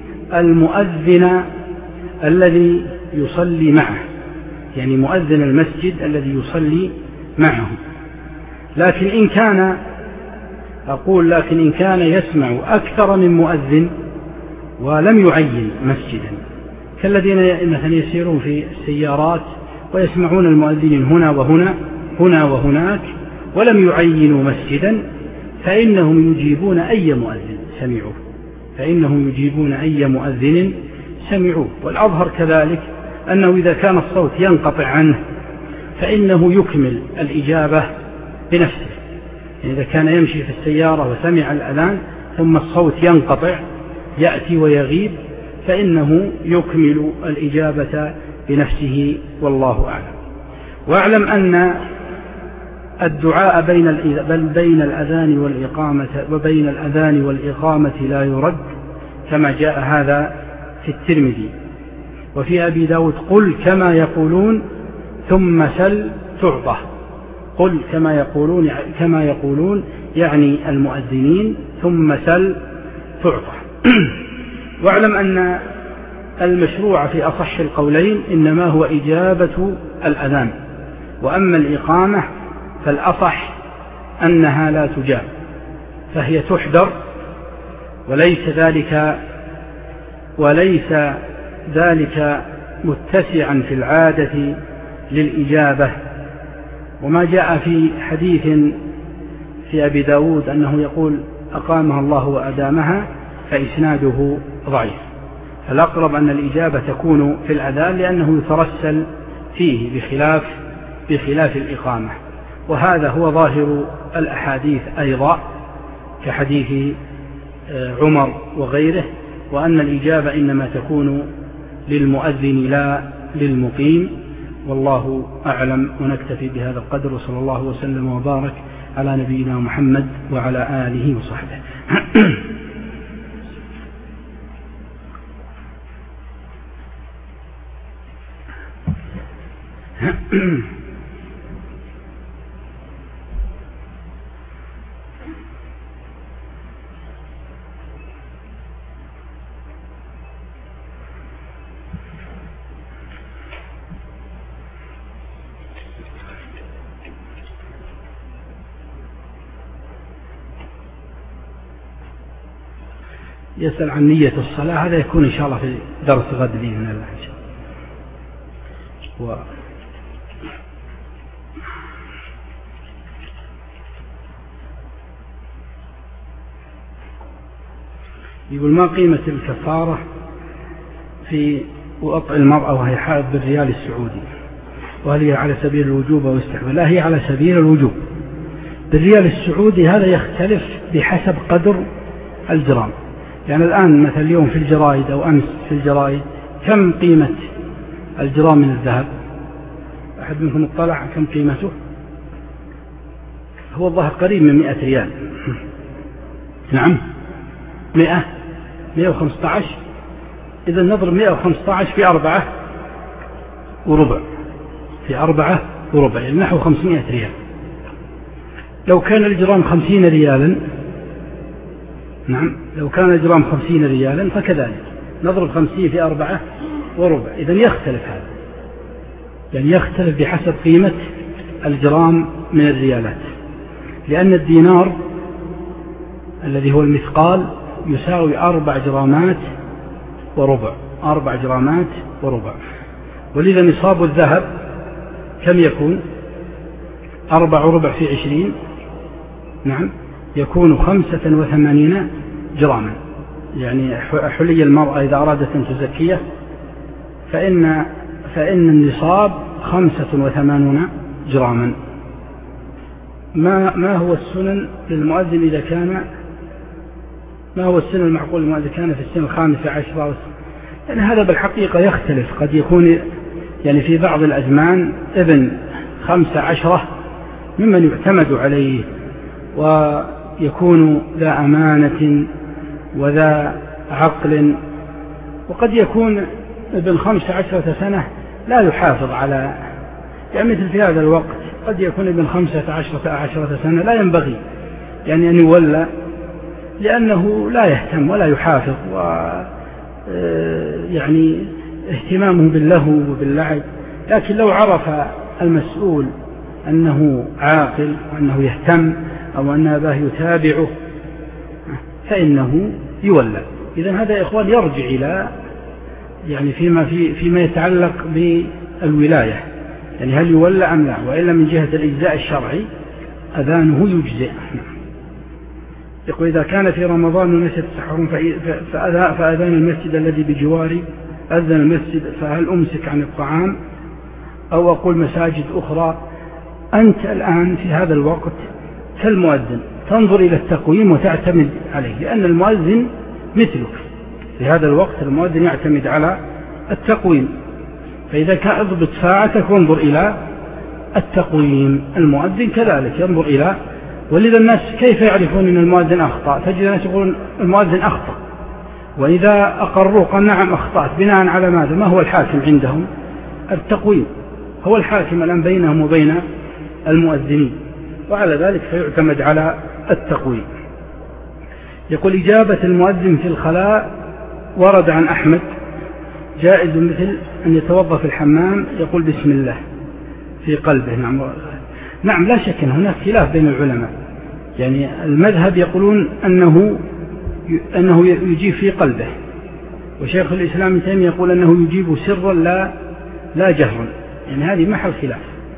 المؤذن الذي يصلي معه، يعني مؤذن المسجد الذي يصلي معه. لكن إن كان أقول لكن إن كان يسمع أكثر من مؤذن ولم يعين مسجدا، كالذين مثلا يسيرون في السيارات ويسمعون المؤذنين هنا وهنا هنا وهناك ولم يعينوا مسجدا، فإنهم يجيبون أي مؤذن سمعوه فإنهم يجيبون أي مؤذن سمعوه. والأظهر كذلك أنه إذا كان الصوت ينقطع عنه فإنه يكمل الإجابة بنفسه. يعني إذا كان يمشي في السيارة وسمع الأذان ثم الصوت ينقطع يأتي ويغيب فإنه يكمل الإجابة بنفسه، والله أعلم. واعلم أن الدعاء بين بل بين الأذان والإقامة وبين الأذان والإقامة لا يرد، كما جاء هذا في الترمذي. وفي أبي داود قل كما يقولون ثم سل تعطى، قل كما يقولون كما يقولون يعني المؤذنين ثم سل تعطى. واعلم أن المشروع في أصح القولين إنما هو إجابة الأذان، وأما الإقامة فالأصح أنها لا تجاب، فهي تحذر، وليس ذلك وليس ذلك متسعا في العادة للإجابة. وما جاء في حديث في أبي داود أنه يقول أقامها الله وأدامها فإسناده ضعيف، فالأقرب أن الإجابة تكون في الأذان لأنه يترسل فيه بخلاف بخلاف الإقامة. وهذا هو ظاهر الأحاديث أيضا كحديث عمر وغيره، وأن الإجابة إنما تكون للمؤذن لا للمقيم، والله أعلم. ونكتفي بهذا القدر، وصلى الله وسلم وبارك على نبينا محمد وعلى آله وصحبه. يسأل عن نية الصلاة، هذا يكون إن شاء الله في درس غد بإذن الله. و... يقول ما قيمة الكفارة في وضع المرأة وهي حائض بالريال السعودي، وهل هي على سبيل الوجوب أو استحباب؟ لا، هي على سبيل الوجوب. بالريال السعودي هذا يختلف بحسب قدر الجرام. يعني الآن مثل اليوم في الجرائد أو أمس في الجرائد كم قيمة الجرام من الذهب؟ أحد منكم اطلع كم قيمته؟ هو الظاهر قريب من مئة ريال. نعم، مئة مئة وخمسة عشر. إذا نضرب مئة وخمسة عشر في أربعة وربع في أربعة وربع، يعني نحو خمسمائة ريال. لو كان الجرام خمسين ريالا، نعم لو كان الجرام خمسين ريالا فكذلك نضرب خمسين في أربعة وربع. إذن يختلف هذا، يعني يختلف بحسب قيمة الجرام من الريالات، لأن الدينار الذي هو المثقال يساوي أربع جرامات وربع، أربع جرامات وربع. ولذا نصاب الذهب كم يكون؟ أربع وربع في عشرين، نعم يكون خمسة وثمانين جراما. يعني حلي المرأة إذا أرادت أن تزكيه فإن, فإن النصاب خمسة وثمانون جراما. ما, ما هو السنن للمؤذن إذا كان ما هو السن المعقول للمؤذن كان في السن الخامسة عشرة؟ يعني هذا بالحقيقة يختلف، قد يكون يعني في بعض الأزمان ابن خمسة عشرة ممن يعتمد عليه ويكون ذا أمانة وذا عقل، وقد يكون ابن خمسة عشرة سنة لا يحافظ على، يعني مثل في هذا الوقت قد يكون ابن خمسة عشرة عشرة سنة لا ينبغي يعني أن يولى، لأنه لا يهتم ولا يحافظ، و يعني اهتمامه باللهو وباللعب. لكن لو عرف المسؤول أنه عاقل وأنه يهتم أو أن أباه يتابعه فإنه يولى. إذن هذا يا إخوان يرجع إلى يعني فيما, في فيما يتعلق بالولاية، يعني هل يولى أم لا، وإلا من جهة الإجزاء الشرعي أذانه يجزئ. يقول إذا كان في رمضان وناس يتسحرون فأذان المسجد الذي بجواري أذن المسجد، فهل أمسك عن الطعام أو أقول مساجد أخرى؟ أنت الآن في هذا الوقت كالمؤذن تنظر إلى التقويم وتعتمد عليه، لأن المؤذن مثلك في هذا الوقت، المؤذن يعتمد على التقويم. فإذا كان اضبط ساعتك وانظر إلى التقويم، المؤذن كذلك ينظر إلى. ولذا الناس كيف يعرفون أن المؤذن أخطأ؟ تجد الناس يقولون المؤذن أخطأ، وإذا أقروا قال نعم أخطأت، بناء على ماذا؟ ما هو الحاكم عندهم؟ التقويم هو الحاكم الآن بينهم وبين المؤذنين، وعلى ذلك فيعتمد على التقويم. يقول إجابة المؤذن في الخلاء ورد عن أحمد جائز مثل أن يتوضأ في الحمام يقول بسم الله في قلبه. نعم نعم لا شك هناك خلاف بين العلماء، يعني المذهب يقولون أنه أنه يجيب في قلبه، وشيخ الإسلام ابن تيمية يقول أنه يجيب سرا لا لا جهرا، يعني هذه محل خلاف.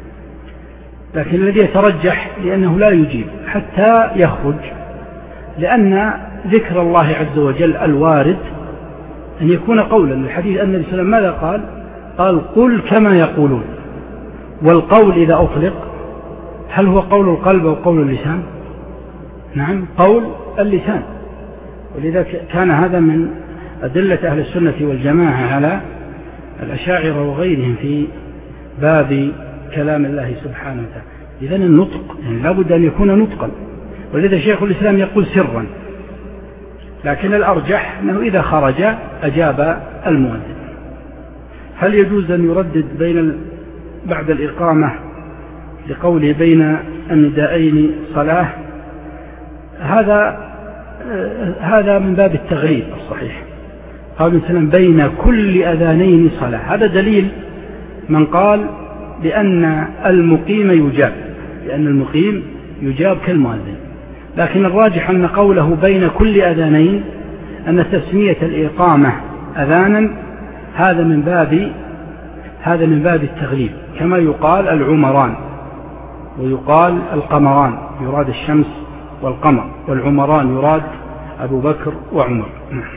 لكن الذي يترجح لأنه لا يجيب حتى يخرج، لأن ذكر الله عز وجل الوارد أن يكون قولا. الحديث أن النبي صلى الله عليه وسلم ماذا قال؟ قال قل كما يقولون. والقول إذا أطلق هل هو قول القلب أو قول اللسان؟ نعم قول اللسان. ولذا كان هذا من أدلة أهل السنة والجماعة على الأشاعرة وغيرهم في باب كلام الله سبحانه وتعالى. إذن النطق يعني لابد أن يكون نطقا، ولذا شيخ الإسلام يقول سرا، لكن الأرجح أنه إذا خرج أجاب المؤذن. هل يجوز أن يردد بين بعد الإقامة لقوله بين الندائين صلاة؟ هذا هذا من باب التغليب الصحيح. قال مثلا بين كل أذانين صلاة، هذا دليل من قال بأن المقيم يجاب، لأن المقيم يجاب كالمؤذن. لكن الراجح أن قوله بين كل أذانين أن تسمية الإقامة أذانا هذا من باب هذا من باب التغليب، كما يقال العمران ويقال القمران، يراد الشمس والقمر، والعمران يراد أبو بكر وعمر.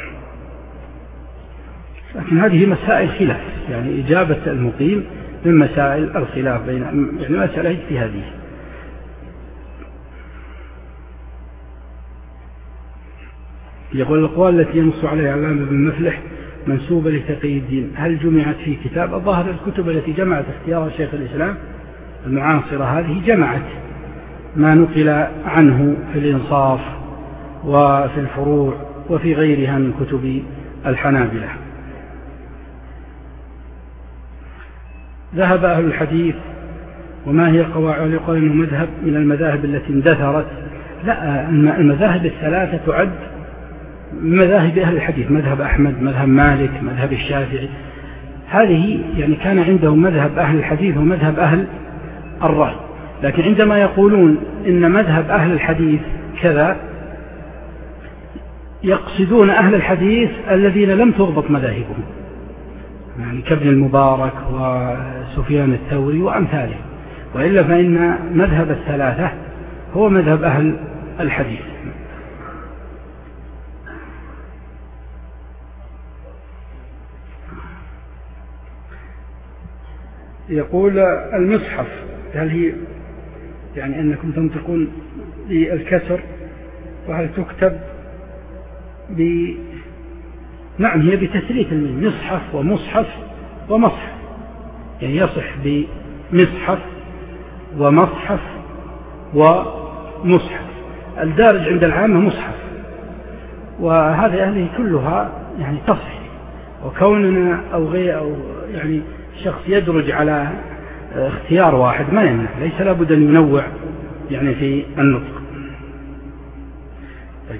لكن هذه مسائل خلاف، يعني إجابة المقيم من مسائل الخلاف بين يعني مسألة اجتهادية. يقول الأقوال التي ينص عليها علامة بن مفلح منسوبة لتقي الدين هل جمعت في كتاب؟ الظاهر الكتب التي جمعت اختيارها شيخ الإسلام المعاصرة هذه جمعت ما نقل عنه في الإنصاف وفي الفروع وفي غيرها من كتب الحنابلة. ذهب أهل الحديث وما هي قواعد؟ يقال أنه مذهب من المذاهب التي اندثرت. لا، المذاهب الثلاثة تعد مذاهب أهل الحديث، مذهب أحمد، مذهب مالك، مذهب الشافعي. هذه يعني كان عندهم مذهب أهل الحديث ومذهب أهل الرأي. لكن عندما يقولون إن مذهب أهل الحديث كذا يقصدون أهل الحديث الذين لم تضبط مذاهبهم، يعني كابن المبارك وسفيان الثوري وأمثاله. وإلا فإن مذهب الثلاثة هو مذهب أهل الحديث. يقول المصحف هل هي يعني أنكم تنطقون بالكسر، وهل تكتب ب نعم هي بتثليث الميم، مصحف ومصحف ومصحف، يعني يصح بمصحف ومصحف ومصحف. الدارج عند العامة مصحف، وهذه هذه كلها يعني تصح. وكوننا أو غير أو يعني شخص يدرج على اختيار واحد ما يمنع، ليس لابد أن ينوع يعني في النطق. طيب.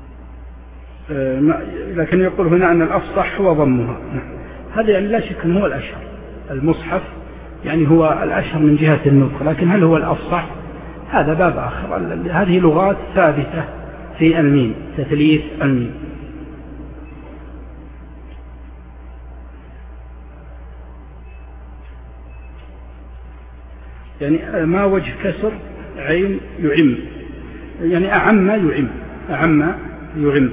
لكن يقول هنا أن الأفصح هو ضمها. هذا يعني لا شك أنه هو الأشهر. المصحف يعني هو الأشهر من جهة النطق، لكن هل هو الأفصح؟ هذا باب آخر. هذه لغات ثابتة في الميم، تثليث الميم. يعني ما وجه كسر عين يعم، يعني أعم يعم، أعم يعم.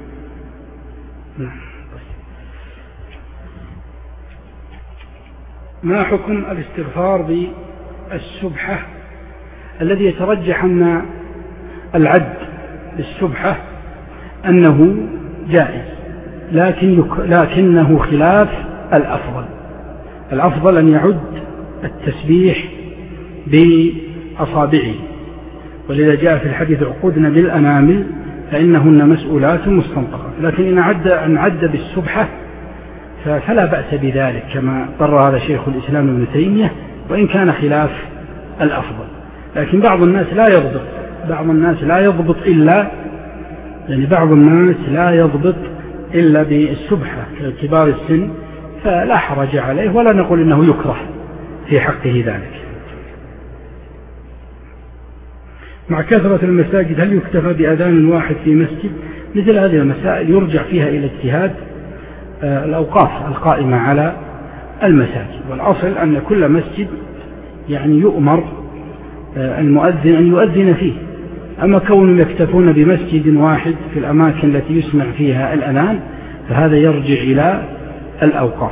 ما حكم الاستغفار بالسبحة الذي يترجح أن العد بالسبحة أنه جائز، لكن يك... لكنه خلاف الأفضل. الأفضل أن يعد التسبيح بأصابعه، ولذا جاء في الحديث عقودنا بالأنامل فإنهن مسؤولات مستنطقات. لكن إن عد, أن عد بالسبحة فلا بأس بذلك، كما قرر هذا شيخ الإسلام ابن تيمية، وإن كان خلاف الأفضل. لكن بعض الناس لا يضبط بعض الناس لا يضبط إلا يعني بعض الناس لا يضبط إلا بالسبحة كبار السن، فلا حرج عليه، ولا نقول إنه يكره في حقه ذلك. مع كثرة المساجد هل يكتفى بأذان واحد في مسجد؟ مثل هذه المسائل يرجع فيها إلى اجتهاد الأوقاف القائمة على المساجد، والأصل أن كل مسجد يعني يؤمر المؤذن أن يؤذن فيه. أما كونهم يكتفون بمسجد واحد في الأماكن التي يسمع فيها الأذان فهذا يرجع إلى الأوقاف،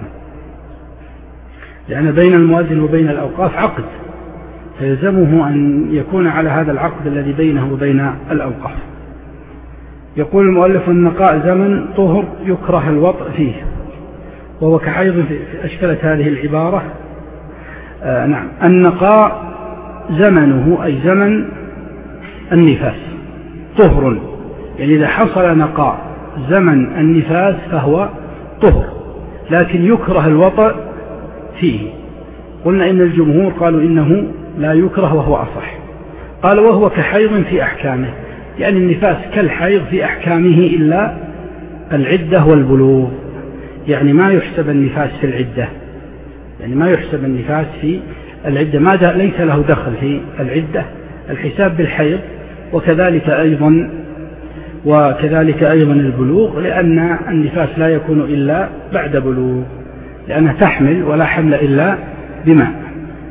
لأن بين المؤذن وبين الأوقاف عقد، فيلزمه أن يكون على هذا العقد الذي بينه وبين الأوقاف. يقول المؤلف النقاء زمن طهر يكره الوطء فيه، وهو كحيض. أشكلت هذه العبارة. آه نعم، النقاء زمنه أي زمن النفاس طهر، يعني إذا حصل نقاء زمن النفاس فهو طهر، لكن يكره الوطء فيه. قلنا إن الجمهور قالوا إنه لا يكره وهو أصح. قال وهو كحيض في أحكامه، يعني النفاس كالحيض في أحكامه إلا العدة والبلوغ، يعني ما يحسب النفاس في العدة، يعني ما يحسب النفاس في العدة، ماذا ليس له دخل في العدة، الحساب بالحيض، وكذلك أيضا وكذلك أيضا البلوغ، لأن النفاس لا يكون إلا بعد بلوغ، لأنها تحمل ولا حمل إلا بماء.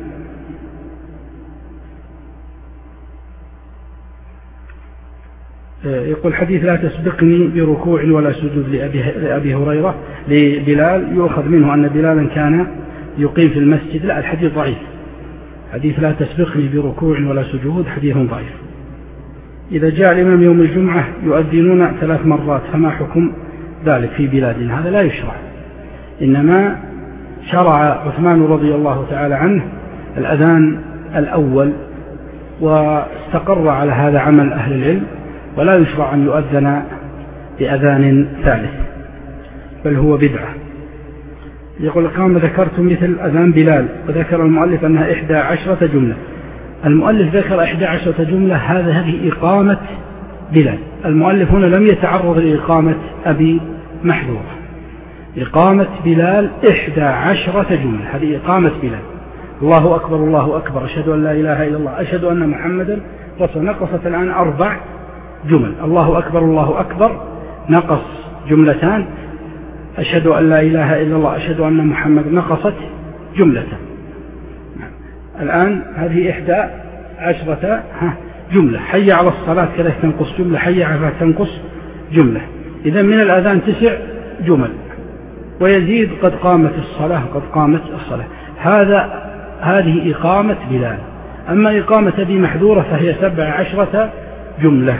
يقول حديث لا تسبقني بركوع ولا سجود لأبي, لأبي هريرة لبلال، يؤخذ منه أن بلالا كان يقيم في المسجد. لا، الحديث ضعيف. حديث لا تسبقني بركوع ولا سجود حديث ضعيف. إذا جاء الإمام يوم الجمعة يؤذنون ثلاث مرات فما حكم ذلك في بلادنا؟ هذا لا يشرع، إنما شرع عثمان رضي الله تعالى عنه الأذان الأول، واستقر على هذا عمل أهل العلم، ولا يشرع أن يؤذن بأذان ثالث، بل هو بدعة. يقول قام ذكرت مثل أذان بلال، وذكر المؤلف أنها إحدى عشرة جملة. المؤلف ذكر إحدى عشرة جملة، هذا هذه إقامة بلال. المؤلف هنا لم يتعرض لإقامة أبي محذورة. إقامة بلال إحدى عشرة جملة، هذه إقامة بلال. الله أكبر الله أكبر، أشهد أن لا إله إلا الله، أشهد أن محمدا رسول. نقصت الآن أربع جمل. الله أكبر الله أكبر نقص جملتان، أشهد أن لا إله إلا الله، أشهد أن محمد نقصت جملتان. الآن هذه إحدى عشرة جملة. حي على الصلاة كذا تنقص جملة، حي على تنقص جملة. إذا من الأذان تسع جمل، ويزيد قد قامت الصلاة قد قامت الصلاة. هذا هذه إقامة بلال. أما إقامة أبي محذورة فهي سبع عشرة جملة.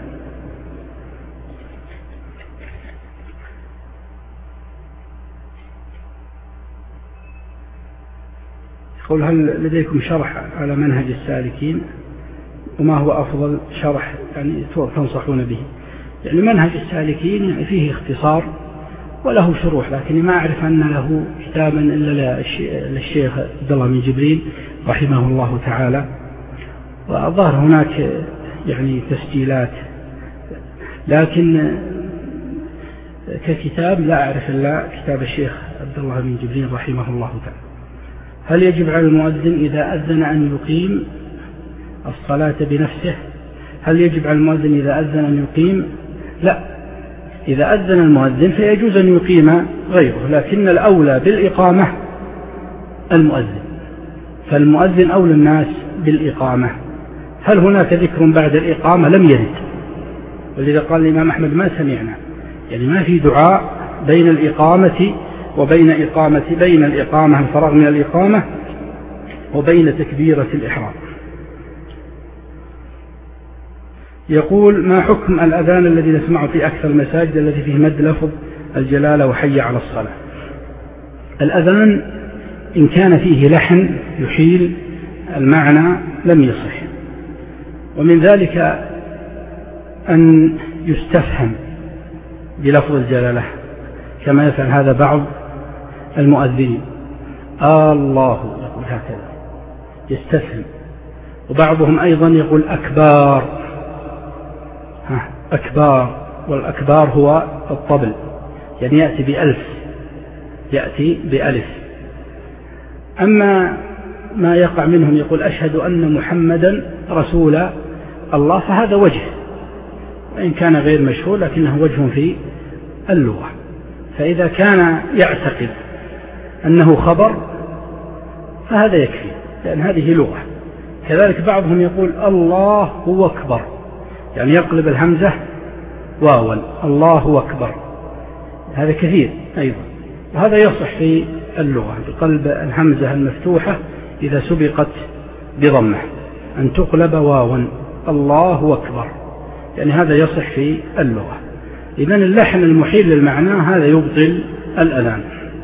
يقول هل لديكم شرح على منهج السالكين، وما هو أفضل شرح يعني تنصحون به؟ يعني منهج السالكين يعني فيه اختصار وله شروح، لكن ما أعرف أن له كتابا إلا للشيخ عبد الله بن جبريل رحمه الله تعالى، وظهر هناك يعني تسجيلات، لكن ككتاب لا أعرف إلا كتاب الشيخ عبد الله بن جبريل رحمه الله تعالى. هل يجب على المؤذن إذا أذن أن يقيم الصلاة بنفسه؟ هل يجب على المؤذن إذا أذن أن يقيم؟ لا، إذا أذن المؤذن فيجوز أن يقيم غيره، لكن الأولى بالإقامة المؤذن، فالمؤذن أولى الناس بالإقامة. هل هناك ذكر بعد الإقامة؟ لم يرد، ولذا قال الإمام أحمد ما سمعنا، يعني ما في دعاء بين الإقامة وبين إقامة بين الإقامة الفراغ من الإقامة وبين تكبيرة الإحرام. يقول ما حكم الأذان الذي نسمعه في أكثر المساجد التي فيه مد لفظ الجلالة وحي على الصلاة؟ الأذان إن كان فيه لحن يحيل المعنى لم يصح، ومن ذلك أن يستفهم بلفظ الجلالة كما يفعل هذا بعض المؤذنين، آه الله يقول هكذا يستفهم، وبعضهم أيضا يقول أكبار أكبار، والأكبار هو الطبل، يعني يأتي بألف يأتي بألف. أما ما يقع منهم يقول أشهد أن محمدا رسول الله، فهذا وجه، وإن كان غير مشهور لكنه وجه في اللغة. فإذا كان يعتقد أنه خبر فهذا يكفي، لأن هذه لغة. كذلك بعضهم يقول الله هو أكبر، يعني يقلب الهمزة واوا، الله أكبر، هذا كثير أيضا، وهذا يصح في اللغة بقلب الهمزة المفتوحة إذا سبقت بضمة أن تقلب واوا، الله أكبر، يعني هذا يصح في اللغة. إذن اللحن المحيل للمعنى هذا يبطل الأذان.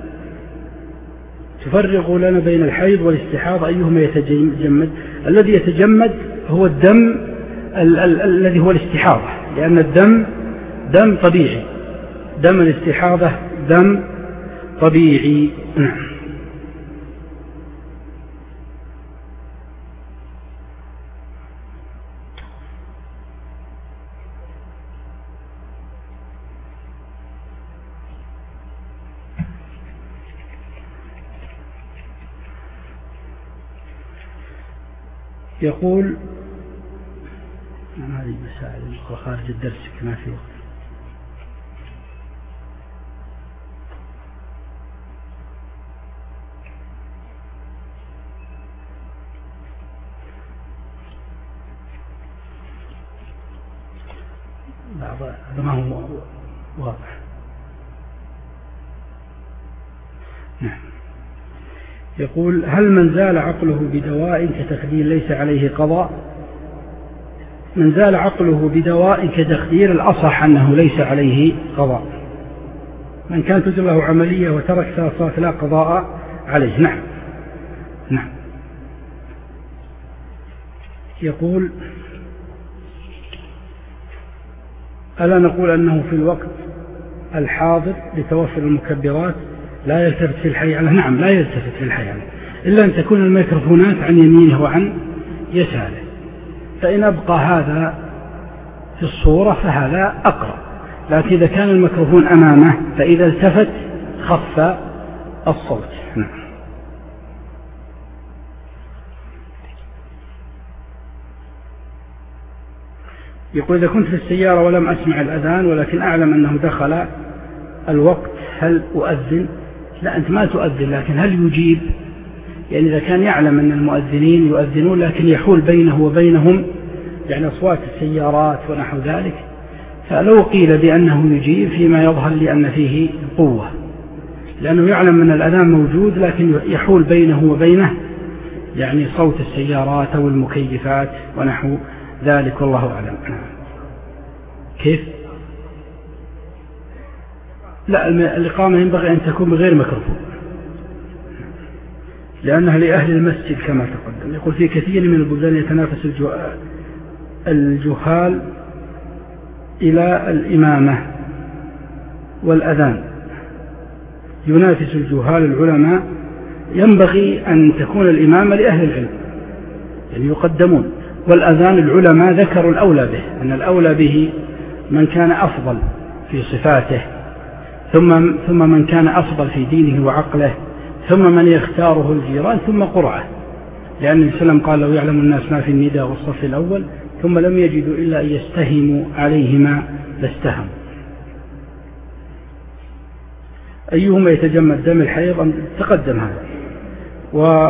تفرقوا لنا بين الحيض والاستحاضة أيهما يتجمد؟ الذي يتجمد هو الدم ال- ال- الذي هو الاستحاضة، لأن الدم دم طبيعي، دم الاستحاضة دم طبيعي. يقول هذه مسائل خارج الدرس كما في وقت. هذا ما هو واضح. نعم. يقول هل من زال عقله بدواء كتخدير ليس عليه قضاء؟ من زال عقله بدواء كتخدير الأصح أنه ليس عليه قضاء. من كان تجرى له عملية وترك صلاة لا قضاء عليه. نعم نعم. يقول ألا نقول أنه في الوقت الحاضر لتوفر المكبرات لا يلتفت في الحي على. نعم لا يلتفت في الحي على، إلا أن تكون الميكروفونات عن يمينه وعن يساره، فإن أبقى هذا في الصورة فهذا أقرب. لكن إذا كان الميكروفون أمامه فإذا التفت خف الصوت. نعم. يقول إذا كنت في السيارة ولم أسمع الأذان ولكن أعلم أنه دخل الوقت هل أؤذن؟ لا، أنت ما تؤذن، لكن هل يجيب؟ يعني إذا كان يعلم أن المؤذنين يؤذنون لكن يحول بينه وبينهم يعني أصوات السيارات ونحو ذلك، فلو قيل بأنه يجيب فيما يظهر لأن فيه قوة، لأنه يعلم أن الأذان موجود لكن يحول بينه وبينه يعني صوت السيارات أو المكيفات ونحو ذلك، والله أعلم. كيف؟ لا، الإقامة ينبغي أن تكون بغير ميكروفون لأنها لأهل المسجد كما تقدم. يقول في كثير من البلدان يتنافس الجهال إلى الإمامة والأذان، ينافس الجهال العلماء. ينبغي أن تكون الإمامة لأهل العلم يعني يقدمون، والأذان العلماء ذكروا الأولى به، أن الأولى به من كان أفضل في صفاته، ثم ثم من كان أفضل في دينه وعقله، ثم من يختاره الجيران، ثم قرعه، لأن النبي صلى الله عليه وسلم قال لو يعلم الناس ما في النداء والصف الأول ثم لم يجدوا إلا أن يستهموا عليهما لاستهموا. أيهما يتجمد دم الحيض؟ تقدم هذا. و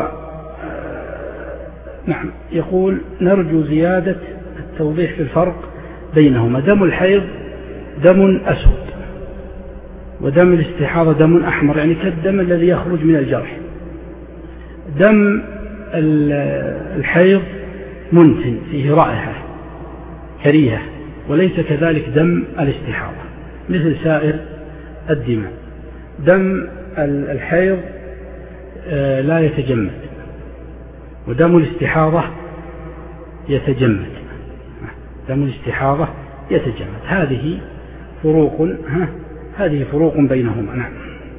نعم، يقول نرجو زيادة التوضيح في الفرق بينهما. دم الحيض دم أسود، ودم الاستحاضة دم أحمر، يعني كالدم الذي يخرج من الجرح. دم الحيض منتن فيه رائحة كريهة، وليس كذلك دم الاستحاضة مثل سائر الدماء. دم الحيض لا يتجمد، ودم الاستحاضة يتجمد. دم الاستحاضة يتجمد. هذه فروق ها هذه فروق بينهما. نعم.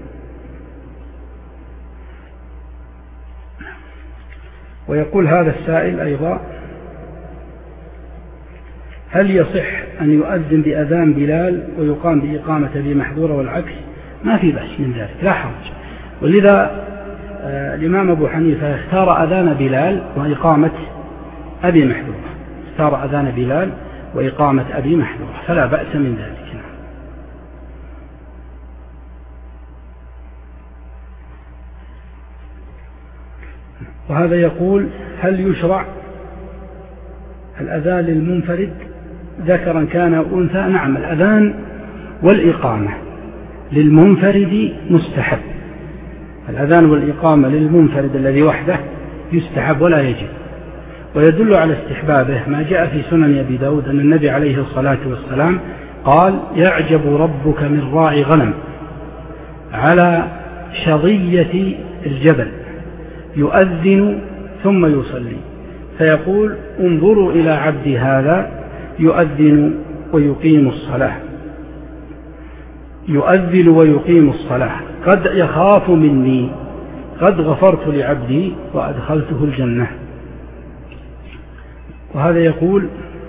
ويقول هذا السائل أيضا هل يصح أن يؤذن بأذان بلال ويقام بإقامة أبي محذورة والعكس؟ ما في بأس من ذلك، لا حرج. ولذا آه الإمام أبو حنيفة اختار أذان بلال وإقامة أبي محذورة، اختار أذان بلال وإقامة أبي محذورة، فلا بأس من ذلك. وهذا يقول هل يشرع الأذان للمنفرد ذكرا كان أو أنثى؟ نعم، الأذان والإقامة للمنفرد مستحب. الأذان والإقامة للمنفرد الذي وحده يستحب ولا يجب. ويدل على استحبابه ما جاء في سنن أبي داود أن النبي عليه الصلاة والسلام قال يعجب ربك من راعي غنم على شظية الجبل يؤذن ثم يصلي فيقول انظروا إلى عبدي هذا يؤذن ويقيم الصلاة يؤذن ويقيم الصلاة قد يخاف مني قد غفرت لعبدي وأدخلته الجنة. وهذا يقول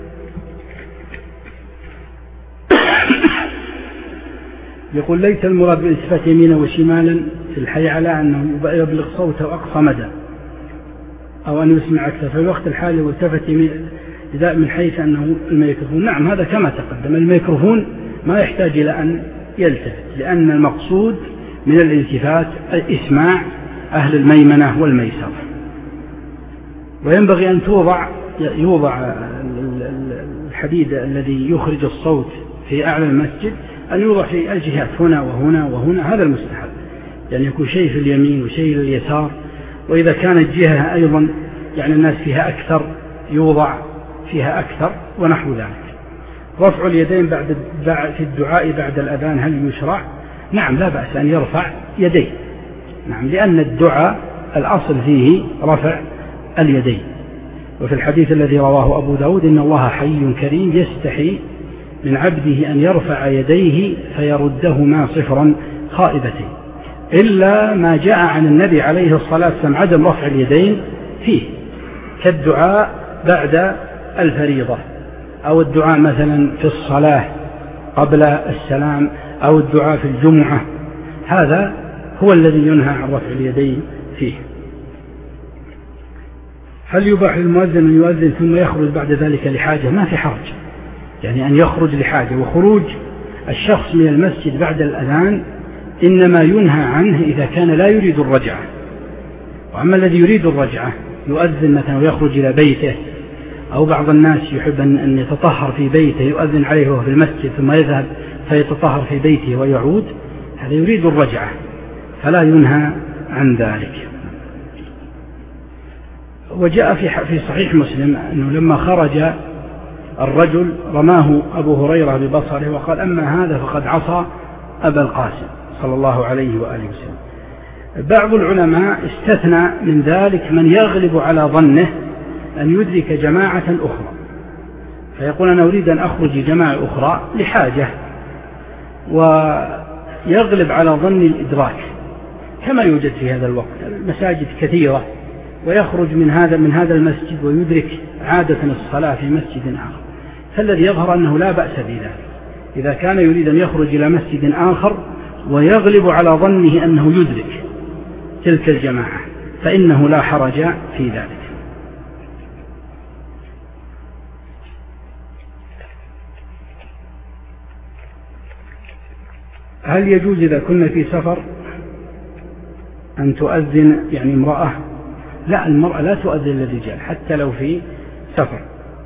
يقول ليس المراد بالالتفات يمينا وشمالا في الحي على أنه يبلغ صوته أقصى مدى أو أن يسمع أكثر. في الوقت الحالي والتفت يمين من حيث أنه الميكروفون. نعم هذا كما تقدم، الميكروفون ما يحتاج إلى أن يلتفت، لأن المقصود من الالتفات إسماع أهل الميمنة والميسرة. وينبغي أن توضع يوضع الحديد الذي يخرج الصوت في أعلى المسجد أن يوضع في الجهات هنا وهنا وهنا، هذا المستحب، يعني يكون شيء في اليمين وشيء لليسار. وإذا كانت جهة أيضا يعني الناس فيها أكثر يوضع فيها أكثر ونحو ذلك. رفع اليدين بعد في الدعاء بعد الأذان هل يشرع؟ نعم لا بأس أن يرفع يديه، نعم، لأن الدعاء الأصل فيه رفع اليدين. وفي الحديث الذي رواه أبو داود إن الله حي كريم يستحي من عبده أن يرفع يديه فيردهما صفرا خائبتين. إلا ما جاء عن النبي عليه الصلاة والسلام عدم رفع اليدين فيه، كالدعاء بعد الفريضة، أو الدعاء مثلا في الصلاة قبل السلام، أو الدعاء في الجمعة، هذا هو الذي ينهى عن رفع اليدين فيه. هل يباح للمؤذن أن يؤذن ثم يخرج بعد ذلك لحاجة؟ ما في حرج، يعني أن يخرج لحاجة. وخروج الشخص من المسجد بعد الأذان إنما ينهى عنه إذا كان لا يريد الرجعة. وأما الذي يريد الرجعة يؤذن مثلا ويخرج إلى بيته، أو بعض الناس يحب أن يتطهر في بيته يؤذن عليه وهو في المسجد ثم يذهب فيتطهر في بيته ويعود، هذا يريد الرجعة فلا ينهى عن ذلك. وجاء في صحيح مسلم أنه لما خرج الرجل رماه أبو هريرة ببصره وقال: أما هذا فقد عصى أبا القاسم صلى الله عليه وآله وسلم. بعض العلماء استثنى من ذلك من يغلب على ظنه أن يدرك جماعة أخرى، فيقول: أنا أريد أن أخرج جماعة أخرى لحاجة، ويغلب على ظن الإدراك، كما يوجد في هذا الوقت المساجد كثيرة، ويخرج من هذا من هذا المسجد ويدرك عادة الصلاة في مسجد آخر. فالذي يظهر أنه لا بأس بذلك إذا كان يريد أن يخرج إلى مسجد آخر ويغلب على ظنه أنه يدرك تلك الجماعة، فإنه لا حرج في ذلك. هل يجوز إذا كنا في سفر أن تؤذن يعني امرأة؟ لا، المرأة لا تؤذن للرجال حتى لو في سفر.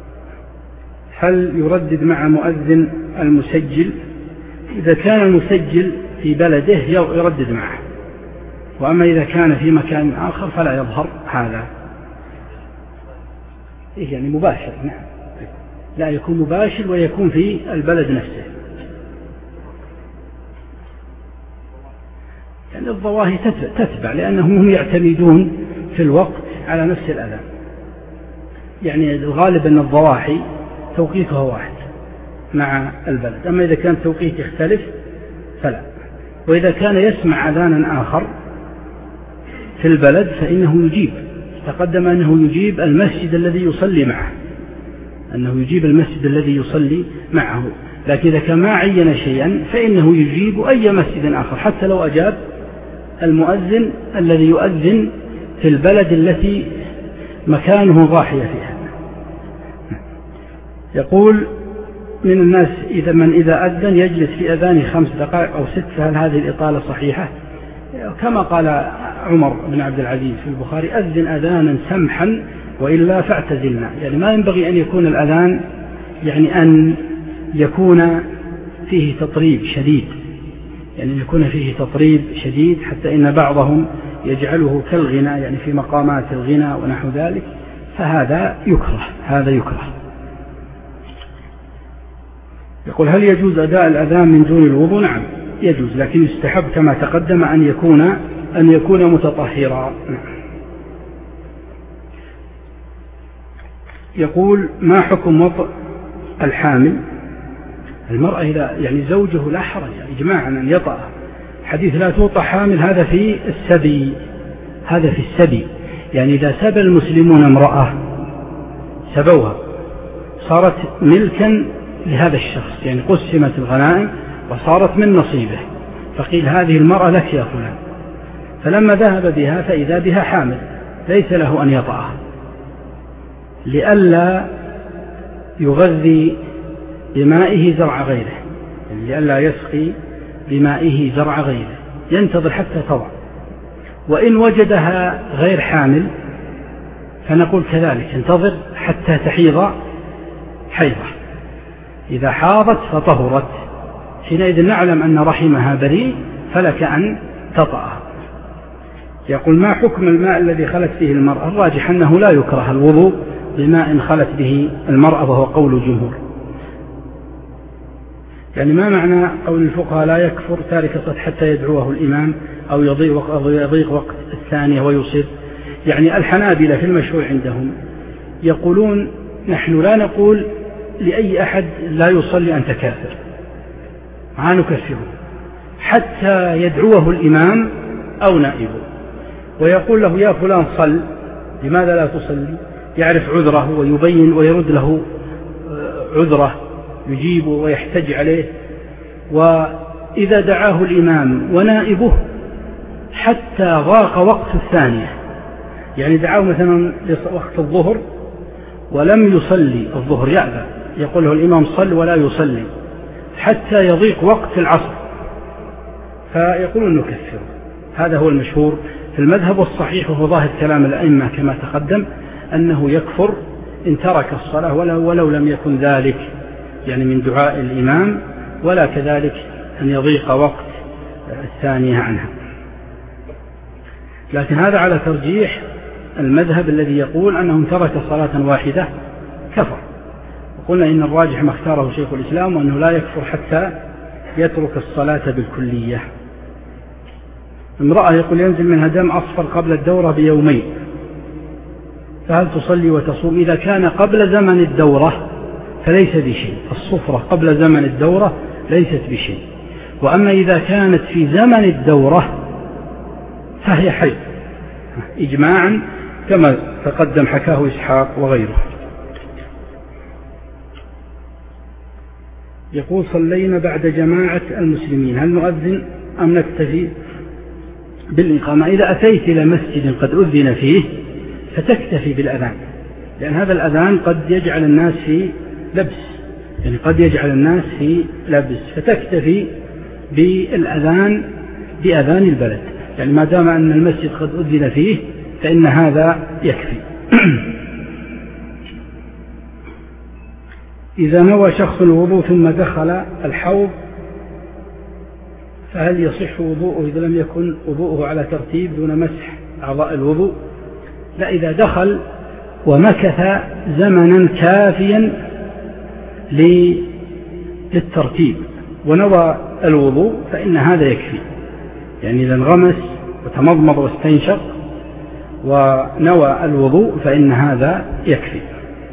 هل يردد مع مؤذن المسجل؟ إذا كان المسجل في بلده يردد معه، وأما إذا كان في مكان آخر فلا يظهر هذا. إيه يعني مباشر؟ نعم، لا يكون مباشر ويكون في البلد نفسه. يعني الظواهر تتبع، لأنهم هم يعتمدون في الوقت على نفس الأذان. يعني الغالب أن الضواحي توقيتها واحد مع البلد، أما إذا كان توقيت يختلف فلا. وإذا كان يسمع أذانا آخر في البلد فإنه يجيب. تقدم أنه يجيب المسجد الذي يصلي معه، أنه يجيب المسجد الذي يصلي معه. لكن إذا كان ما عين شيئا فإنه يجيب أي مسجد آخر، حتى لو أجاب المؤذن الذي يؤذن في البلد التي مكانه ضاحية فيها. يقول: من الناس إذا من إذا أذن يجلس في أذانه خمس دقائق أو ست، فهل هذه الإطالة صحيحة؟ كما قال عمر بن عبد العزيز في البخاري: أذن أذانا سمحا وإلا فاعتزلنا. يعني ما ينبغي أن يكون الأذان يعني أن يكون فيه تطريب شديد، يعني يكون فيه تطريب شديد حتى إن بعضهم يجعله كالغناء، يعني في مقامات الغناء ونحو ذلك، فهذا يكره، هذا يكره. يقول: هل يجوز أداء الأذان من دون الوضوء؟ نعم يجوز، لكن يستحب كما تقدم أن يكون أن يكون متطهرا. يقول: ما حكم وطء الحامل؟ المرأة إذا يعني زوجه لا حرج إجماعا أن يطأ. حديث لا توطأ حامل هذا في السبي، هذا في السبي. يعني إذا سبى المسلمون امرأة سبوها صارت ملكا لهذا الشخص، يعني قسمت الغنائم وصارت من نصيبه، فقيل هذه المرأة لك يا فلان. فلما ذهب بها فإذا بها حامل ليس له أن يطأها، لئلا يغذي بمائه زرع غيره، يعني لئلا يسقي بمائه زرع غيره، ينتظر حتى تضع. وإن وجدها غير حامل فنقول كذلك: انتظر حتى تحيض حيضة، إذا حاضت فطهرت حينئذ نعلم أن رحمها بريء فلك أن تطأها. يقول: ما حكم الماء الذي خلت فيه المرأة؟ الراجح أنه لا يكره الوضوء بماء خلت به المرأة، وهو قول الجمهور. يعني ما معنى قول الفقهاء لا يكفر تارك الصلاة حتى يدعوه الإمام أو يضيق وقت الثانية ويصير؟ يعني الحنابلة في المشروع عندهم يقولون: نحن لا نقول لأي أحد لا يصلي أنت كافر، ما نكفره حتى يدعوه الإمام أو نائبه ويقول له يا فلان صل، لماذا لا تصلي؟ يعرف عذره ويبين ويرد له عذره، يجيبه ويحتج عليه. وإذا دعاه الإمام ونائبه حتى ضاق وقت الثانية، يعني دعاه مثلا وقت الظهر ولم يصلي الظهر يأذى، يقول له الإمام صل ولا يصلي حتى يضيق وقت العصر، فيقول نكفره. هذا هو المشهور في المذهب، والصحيح وهو ظاهر كلام الأئمة كما تقدم أنه يكفر إن ترك الصلاة ولو, ولو لم يكن ذلك يعني من دعاء الإمام، ولا كذلك أن يضيق وقت الثانية عنها. لكن هذا على ترجيح المذهب الذي يقول أنه ترك صلاة واحدة كفر. وقلنا إن الراجح ما اختاره شيخ الإسلام وأنه لا يكفر حتى يترك الصلاة بالكلية. امرأة يقول ينزل منها دم أصفر قبل الدورة بيومين، فهل تصلي وتصوم؟ إذا كان قبل زمن الدورة فليس بشيء، الصفرة قبل زمن الدورة ليست بشيء. وأما إذا كانت في زمن الدورة فهي حيض إجماعا كما تقدم حكاه إسحاق وغيره. يقول صلينا بعد جماعة المسلمين، هل نؤذن أم نكتفي بالإقامة؟ إذا أتيت إلى مسجد قد أذن فيه فتكتفي بالأذان، لأن هذا الأذان قد يجعل الناس في لبس، يعني قد يجعل الناس في لبس، فتكتفي بالأذان بأذان البلد، يعني ما دام أن المسجد قد أذن فيه فإن هذا يكفي. إذا نوى شخص الوضوء ثم دخل الحوض فهل يصح وضوءه إذا لم يكن وضوءه على ترتيب دون مسح أعضاء الوضوء؟ لا، إذا دخل ومكث زمنا كافيا للترتيب ونوى الوضوء فإن هذا يكفي، يعني إذا انغمس وتمضمض واستنشق ونوى الوضوء فإن هذا يكفي.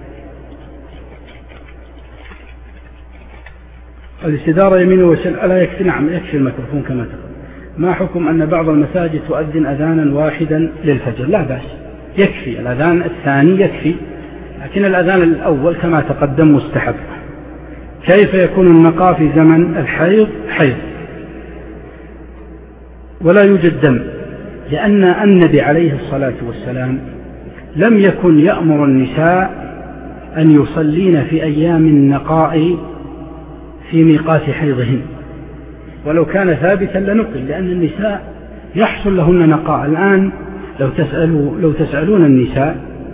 الاستدارة يمين وشمال ألا يكفي؟ نعم يكفي الميكروفون كما تقول. ما حكم أن بعض المساجد تؤذن أذانا واحدا للفجر؟ لا بأس، يكفي الأذان الثاني يكفي، لكن الأذان الأول كما تقدم مستحب. كيف يكون النقاء في زمن الحيض؟ حيض ولا يوجد دم، لأن النبي عليه الصلاة والسلام لم يكن يأمر النساء أن يصلين في أيام النقاء في ميقات حيضهن، ولو كان ثابتا لنقل، لأن النساء يحصل لهن نقاء. الآن لو تسألوا لو تسألون النساء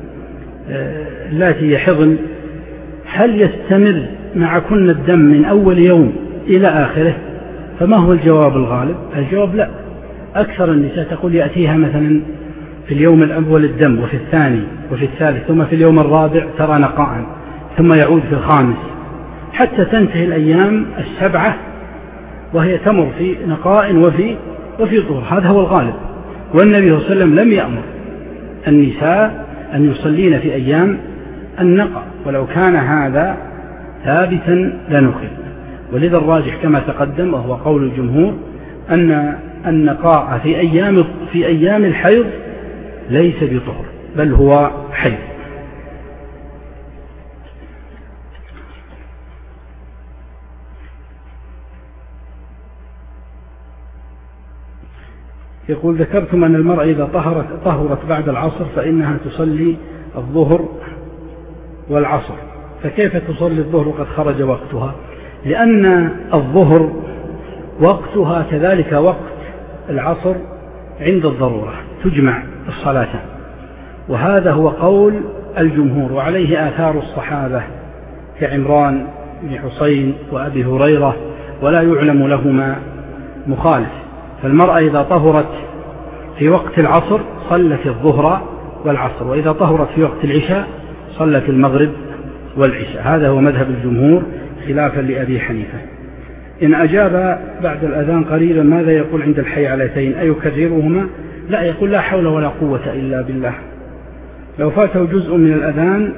التي يحضن هل يستمر معكن الدم من أول يوم إلى آخره؟ فما هو الجواب الغالب؟ الجواب لا. أكثر النساء تقول يأتيها مثلا في اليوم الأول الدم، وفي الثاني وفي الثالث، ثم في اليوم الرابع ترى نقاء، ثم يعود في الخامس، حتى تنتهي الأيام السبعة وهي تمر في نقاء وفي وفي طهر. هذا هو الغالب، والنبي صلى الله عليه وسلم لم يأمر النساء أن يصلين في أيام النقاء، ولو كان هذا ثابتا لنقل. ولذا الراجح كما تقدم وهو قول الجمهور أن النقاء في أيام في أيام الحيض ليس بطهر بل هو حيض. يقول ذكرتم أن المرأة إذا طهرت طهرت بعد العصر فإنها تصلي الظهر والعصر، فكيف تصلي الظهر وقد خرج وقتها؟ لأن الظهر وقتها كذلك وقت العصر عند الضرورة تجمع الصلاة، وهذا هو قول الجمهور، وعليه آثار الصحابة كعمران بن حسين وأبي هريرة، ولا يعلم لهما مخالف. فالمرأة إذا طهرت في وقت العصر صلت الظهر والعصر، وإذا طهرت في وقت العشاء صلت المغرب والعشاء. هذا هو مذهب الجمهور خلافا لأبي حنيفة. إن أجاب بعد الأذان قليلا ماذا يقول عند الحي عليتين؟ أيكررهما؟ لا، يقول لا حول ولا قوة إلا بالله. لو فاته جزء من الأذان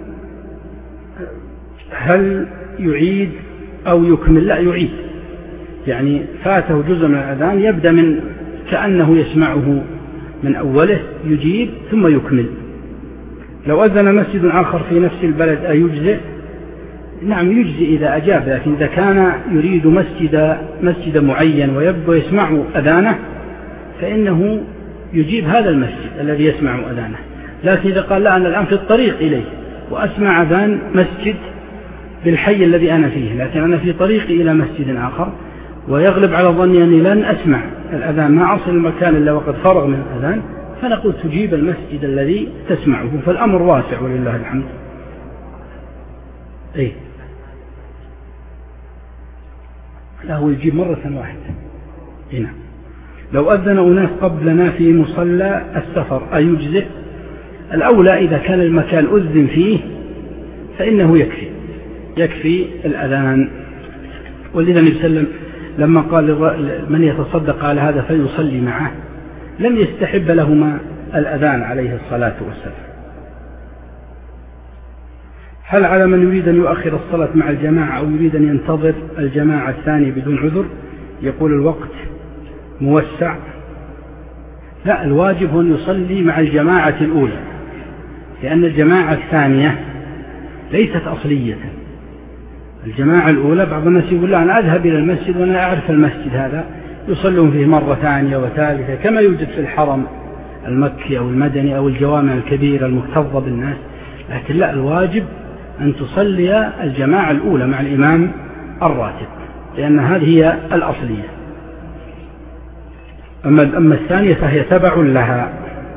هل يعيد أو يكمل؟ لا، يعيد، يعني فاته جزء من الأذان يبدأ من كأنه يسمعه من أوله يجيب ثم يكمل. لو أذن مسجد آخر في نفس البلد أيجزئ؟ نعم يجزئ إذا أجاب، لكن إذا كان يريد مسجد, مسجد معين ويبدو يسمع أذانه فإنه يجيب هذا المسجد الذي يسمع أذانه. لكن إذا قال لا أنا الآن في الطريق إليه وأسمع أذان مسجد بالحي الذي أنا فيه، لكن أنا في طريقي إلى مسجد آخر ويغلب على ظني أني لن أسمع الأذان ما أصل المكان إلا وقد فرغ من الأذان، فنقول تجيب المسجد الذي تسمعه، فالأمر واسع ولله الحمد. إيه لا هو يجيب مرة واحدة. هنا لو أذن أناس قبلنا في مصلى السفر أيجزئ؟ الأولى إذا كان المكان أذن فيه فإنه يكفي يكفي الأذان. ولذا النبي صلى الله عليه وسلم لما قال من يتصدق على هذا فيصلي معه لم يستحب لهما الأذان عليه الصلاة والسلام. هل على من يريد أن يؤخر الصلاة مع الجماعة أو يريد أن ينتظر الجماعة الثانية بدون عذر؟ يقول الوقت موسع. لا، الواجب هو أن يصلي مع الجماعة الأولى، لأن الجماعة الثانية ليست أصلية. الجماعة الأولى بعض الناس يقول لا أنا أذهب إلى المسجد وأنا أعرف المسجد هذا، يصلون فيه مرة ثانية وثالثة كما يوجد في الحرم المكي أو المدني أو الجوامع الكبيرة المكتظة بالناس. لكن لا، الواجب أن تصلي الجماعة الأولى مع الإمام الراتب، لأن هذه هي الأصلية. أما أما الثانية فهي تبع لها.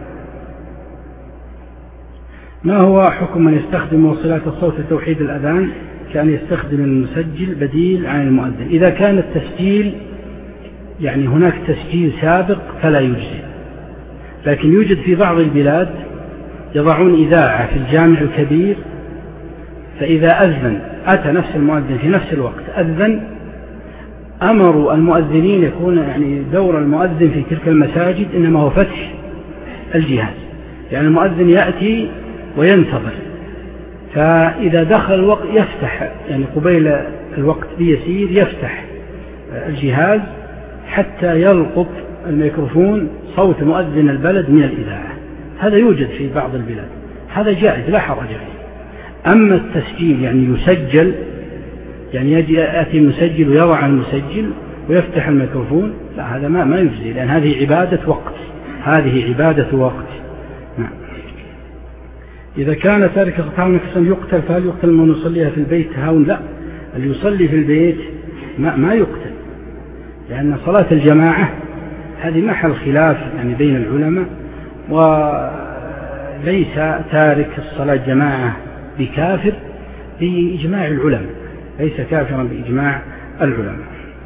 ما هو حكم من يستخدم وصلات الصوت لتوحيد الأذان كان يستخدم المسجل بديل عن المؤذن؟ إذا كان التسجيل يعني هناك تسجيل سابق فلا يجزي، لكن يوجد في بعض البلاد يضعون إذاعة في الجامع الكبير، فإذا أذن أتى نفس المؤذن في نفس الوقت أذن، أمروا المؤذنين يكون يعني دور المؤذن في تلك المساجد إنما هو فتح الجهاز، يعني المؤذن يأتي وينتظر، فإذا دخل الوقت يفتح يعني قبيل الوقت بيسير يفتح الجهاز حتى يلقط الميكروفون صوت مؤذن البلد من الإذاعة. هذا يوجد في بعض البلاد، هذا جائز لا حرج فيه. أما التسجيل يعني يسجل، يعني يجي يأتي المسجل ويضع المسجل ويفتح الميكروفون، لا هذا ما ما يجزي، لأن هذه عبادة وقت، هذه عبادة وقت. نعم. إذا كان تارك الطعام نفسا يقتل فهل يقتل من يصليها في البيت هاون؟ لا، اللي يصلي في البيت ما, ما يقتل، لأن صلاة الجماعة هذه محل خلاف يعني بين العلماء، وليس تارك الصلاة جماعة بكافر بإجماع العلماء، ليس كافرا بإجماع العلماء.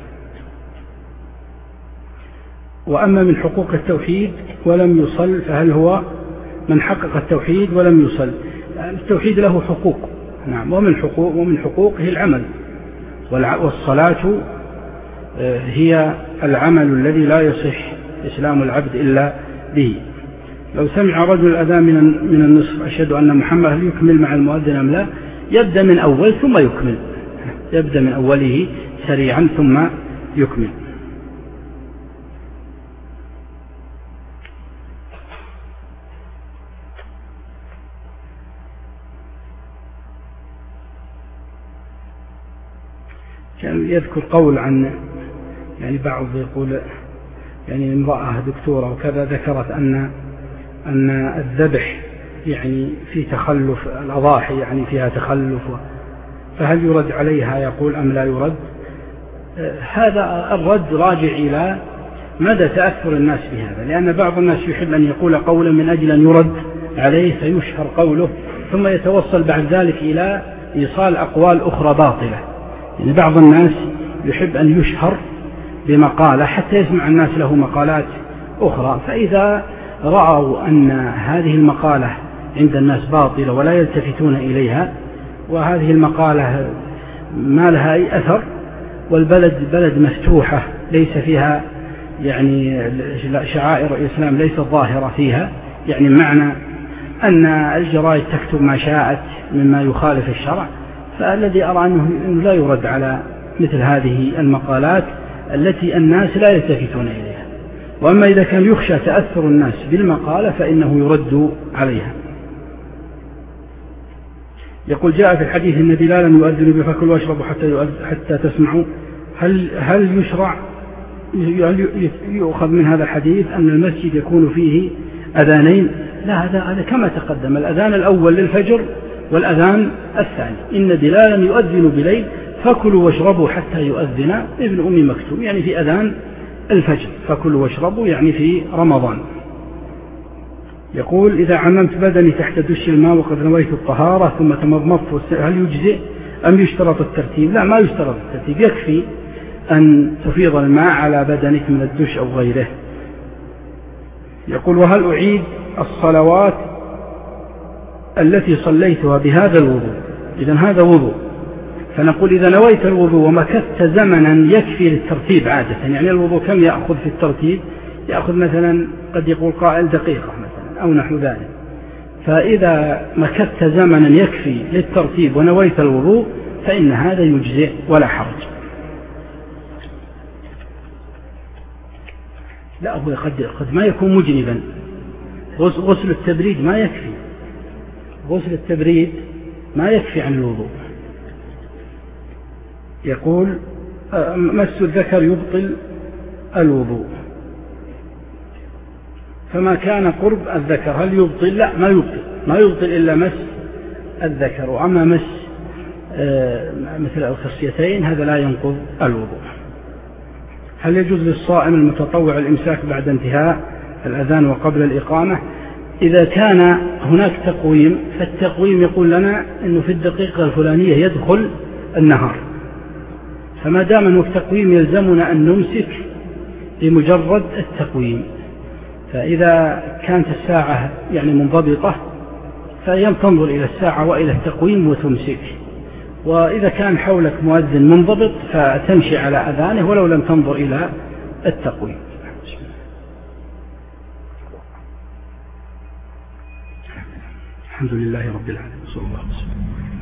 وأما من حقوق التوحيد ولم يصل فهل هو من حقق التوحيد ولم يصل؟ التوحيد له حقوق، نعم، ومن حقوق ومن حقوقه العمل، والصلاة هي العمل الذي لا يصح إسلام العبد إلا به. لو سمع رجل الأذان من من النصف أشهد أن محمد، هل يكمل مع المؤذن أم لا؟ يبدأ من أول ثم يكمل، يبدأ من أوله سريعا ثم يكمل. كان يذكر قول عن يعني بعض يقول يعني امرأة دكتورة وكذا ذكرت أن أن الذبح يعني في تخلف، الأضاحي يعني فيها تخلف، فهل يرد عليها يقول أم لا يرد؟ هذا الرد راجع إلى مدى تأثر الناس بهذا، لأن بعض الناس يحب أن يقول قولا من أجل أن يرد عليه فيشهر قوله، ثم يتوصل بعد ذلك إلى إيصال أقوال أخرى باطلة. يعني بعض الناس يحب أن يشهر بمقالة حتى يسمع الناس له مقالات أخرى، فإذا رأوا أن هذه المقالة عند الناس باطلة ولا يلتفتون إليها، وهذه المقالة ما لها أي أثر، والبلد بلد مفتوحة ليس فيها يعني شعائر الإسلام ليست ظاهرة فيها، يعني معنى أن الجرائد تكتب ما شاءت مما يخالف الشرع، فالذي أرى أنه لا يرد على مثل هذه المقالات التي الناس لا يلتفتون إليها. وأما إذا كان يخشى تأثر الناس بالمقالة فإنه يرد عليها. يقول جاء في الحديث إن بلالا يؤذن بفكل واشربوا حتى, حتى تسمعوا. هل, هل يشرع يؤخذ من هذا الحديث أن المسجد يكون فيه أذانين؟ لا، هذا, هذا كما تقدم، الأذان الأول للفجر والأذان الثاني. إن بلالا يؤذن بليل فكلوا واشربوا حتى يؤذن ابن أم مكتوم، يعني في أذان الفجر، فكلوا واشربوا يعني في رمضان. يقول إذا عممت بدني تحت دش الماء وقد نويت الطهارة ثم تمضمضت هل يجزئ أم يشترط الترتيب؟ لا، ما يشترط الترتيب، يكفي أن تفيض الماء على بدنك من الدش أو غيره. يقول وهل أعيد الصلوات التي صليتها بهذا الوضوء؟ إذن هذا وضوء، فنقول إذا نويت الوضوء ومكثت زمنا يكفي للترتيب عادة، يعني الوضوء كم يأخذ في الترتيب؟ يأخذ مثلا قد يقول قائل دقيقة مثلا أو نحو ذلك، فإذا مكثت زمنا يكفي للترتيب ونويت الوضوء فإن هذا يجزئ ولا حرج. لا، هو قد, قد ما يكون مجنبا، غسل التبريد ما يكفي، غسل التبريد ما يكفي عن الوضوء. يقول مس الذكر يبطل الوضوء، فما كان قرب الذكر هل يبطل؟ لا، ما يبطل، ما يبطل إلا مس الذكر. وأما مس مثل الخصيتين هذا لا ينقض الوضوء. هل يجوز للصائم المتطوع الإمساك بعد انتهاء الأذان وقبل الإقامة؟ إذا كان هناك تقويم، فالتقويم يقول لنا أنه في الدقيقة الفلانية يدخل النهار، فما دام أنه التقويم يلزمنا أن نمسك لمجرد التقويم. فإذا كانت الساعة يعني منضبطة فينظر إلى الساعة وإلى التقويم وتمسك، وإذا كان حولك مؤذن منضبط فتمشي على أذانه ولو لم تنظر إلى التقويم. الحمد لله رب العالمين، صلى الله عليه وسلم.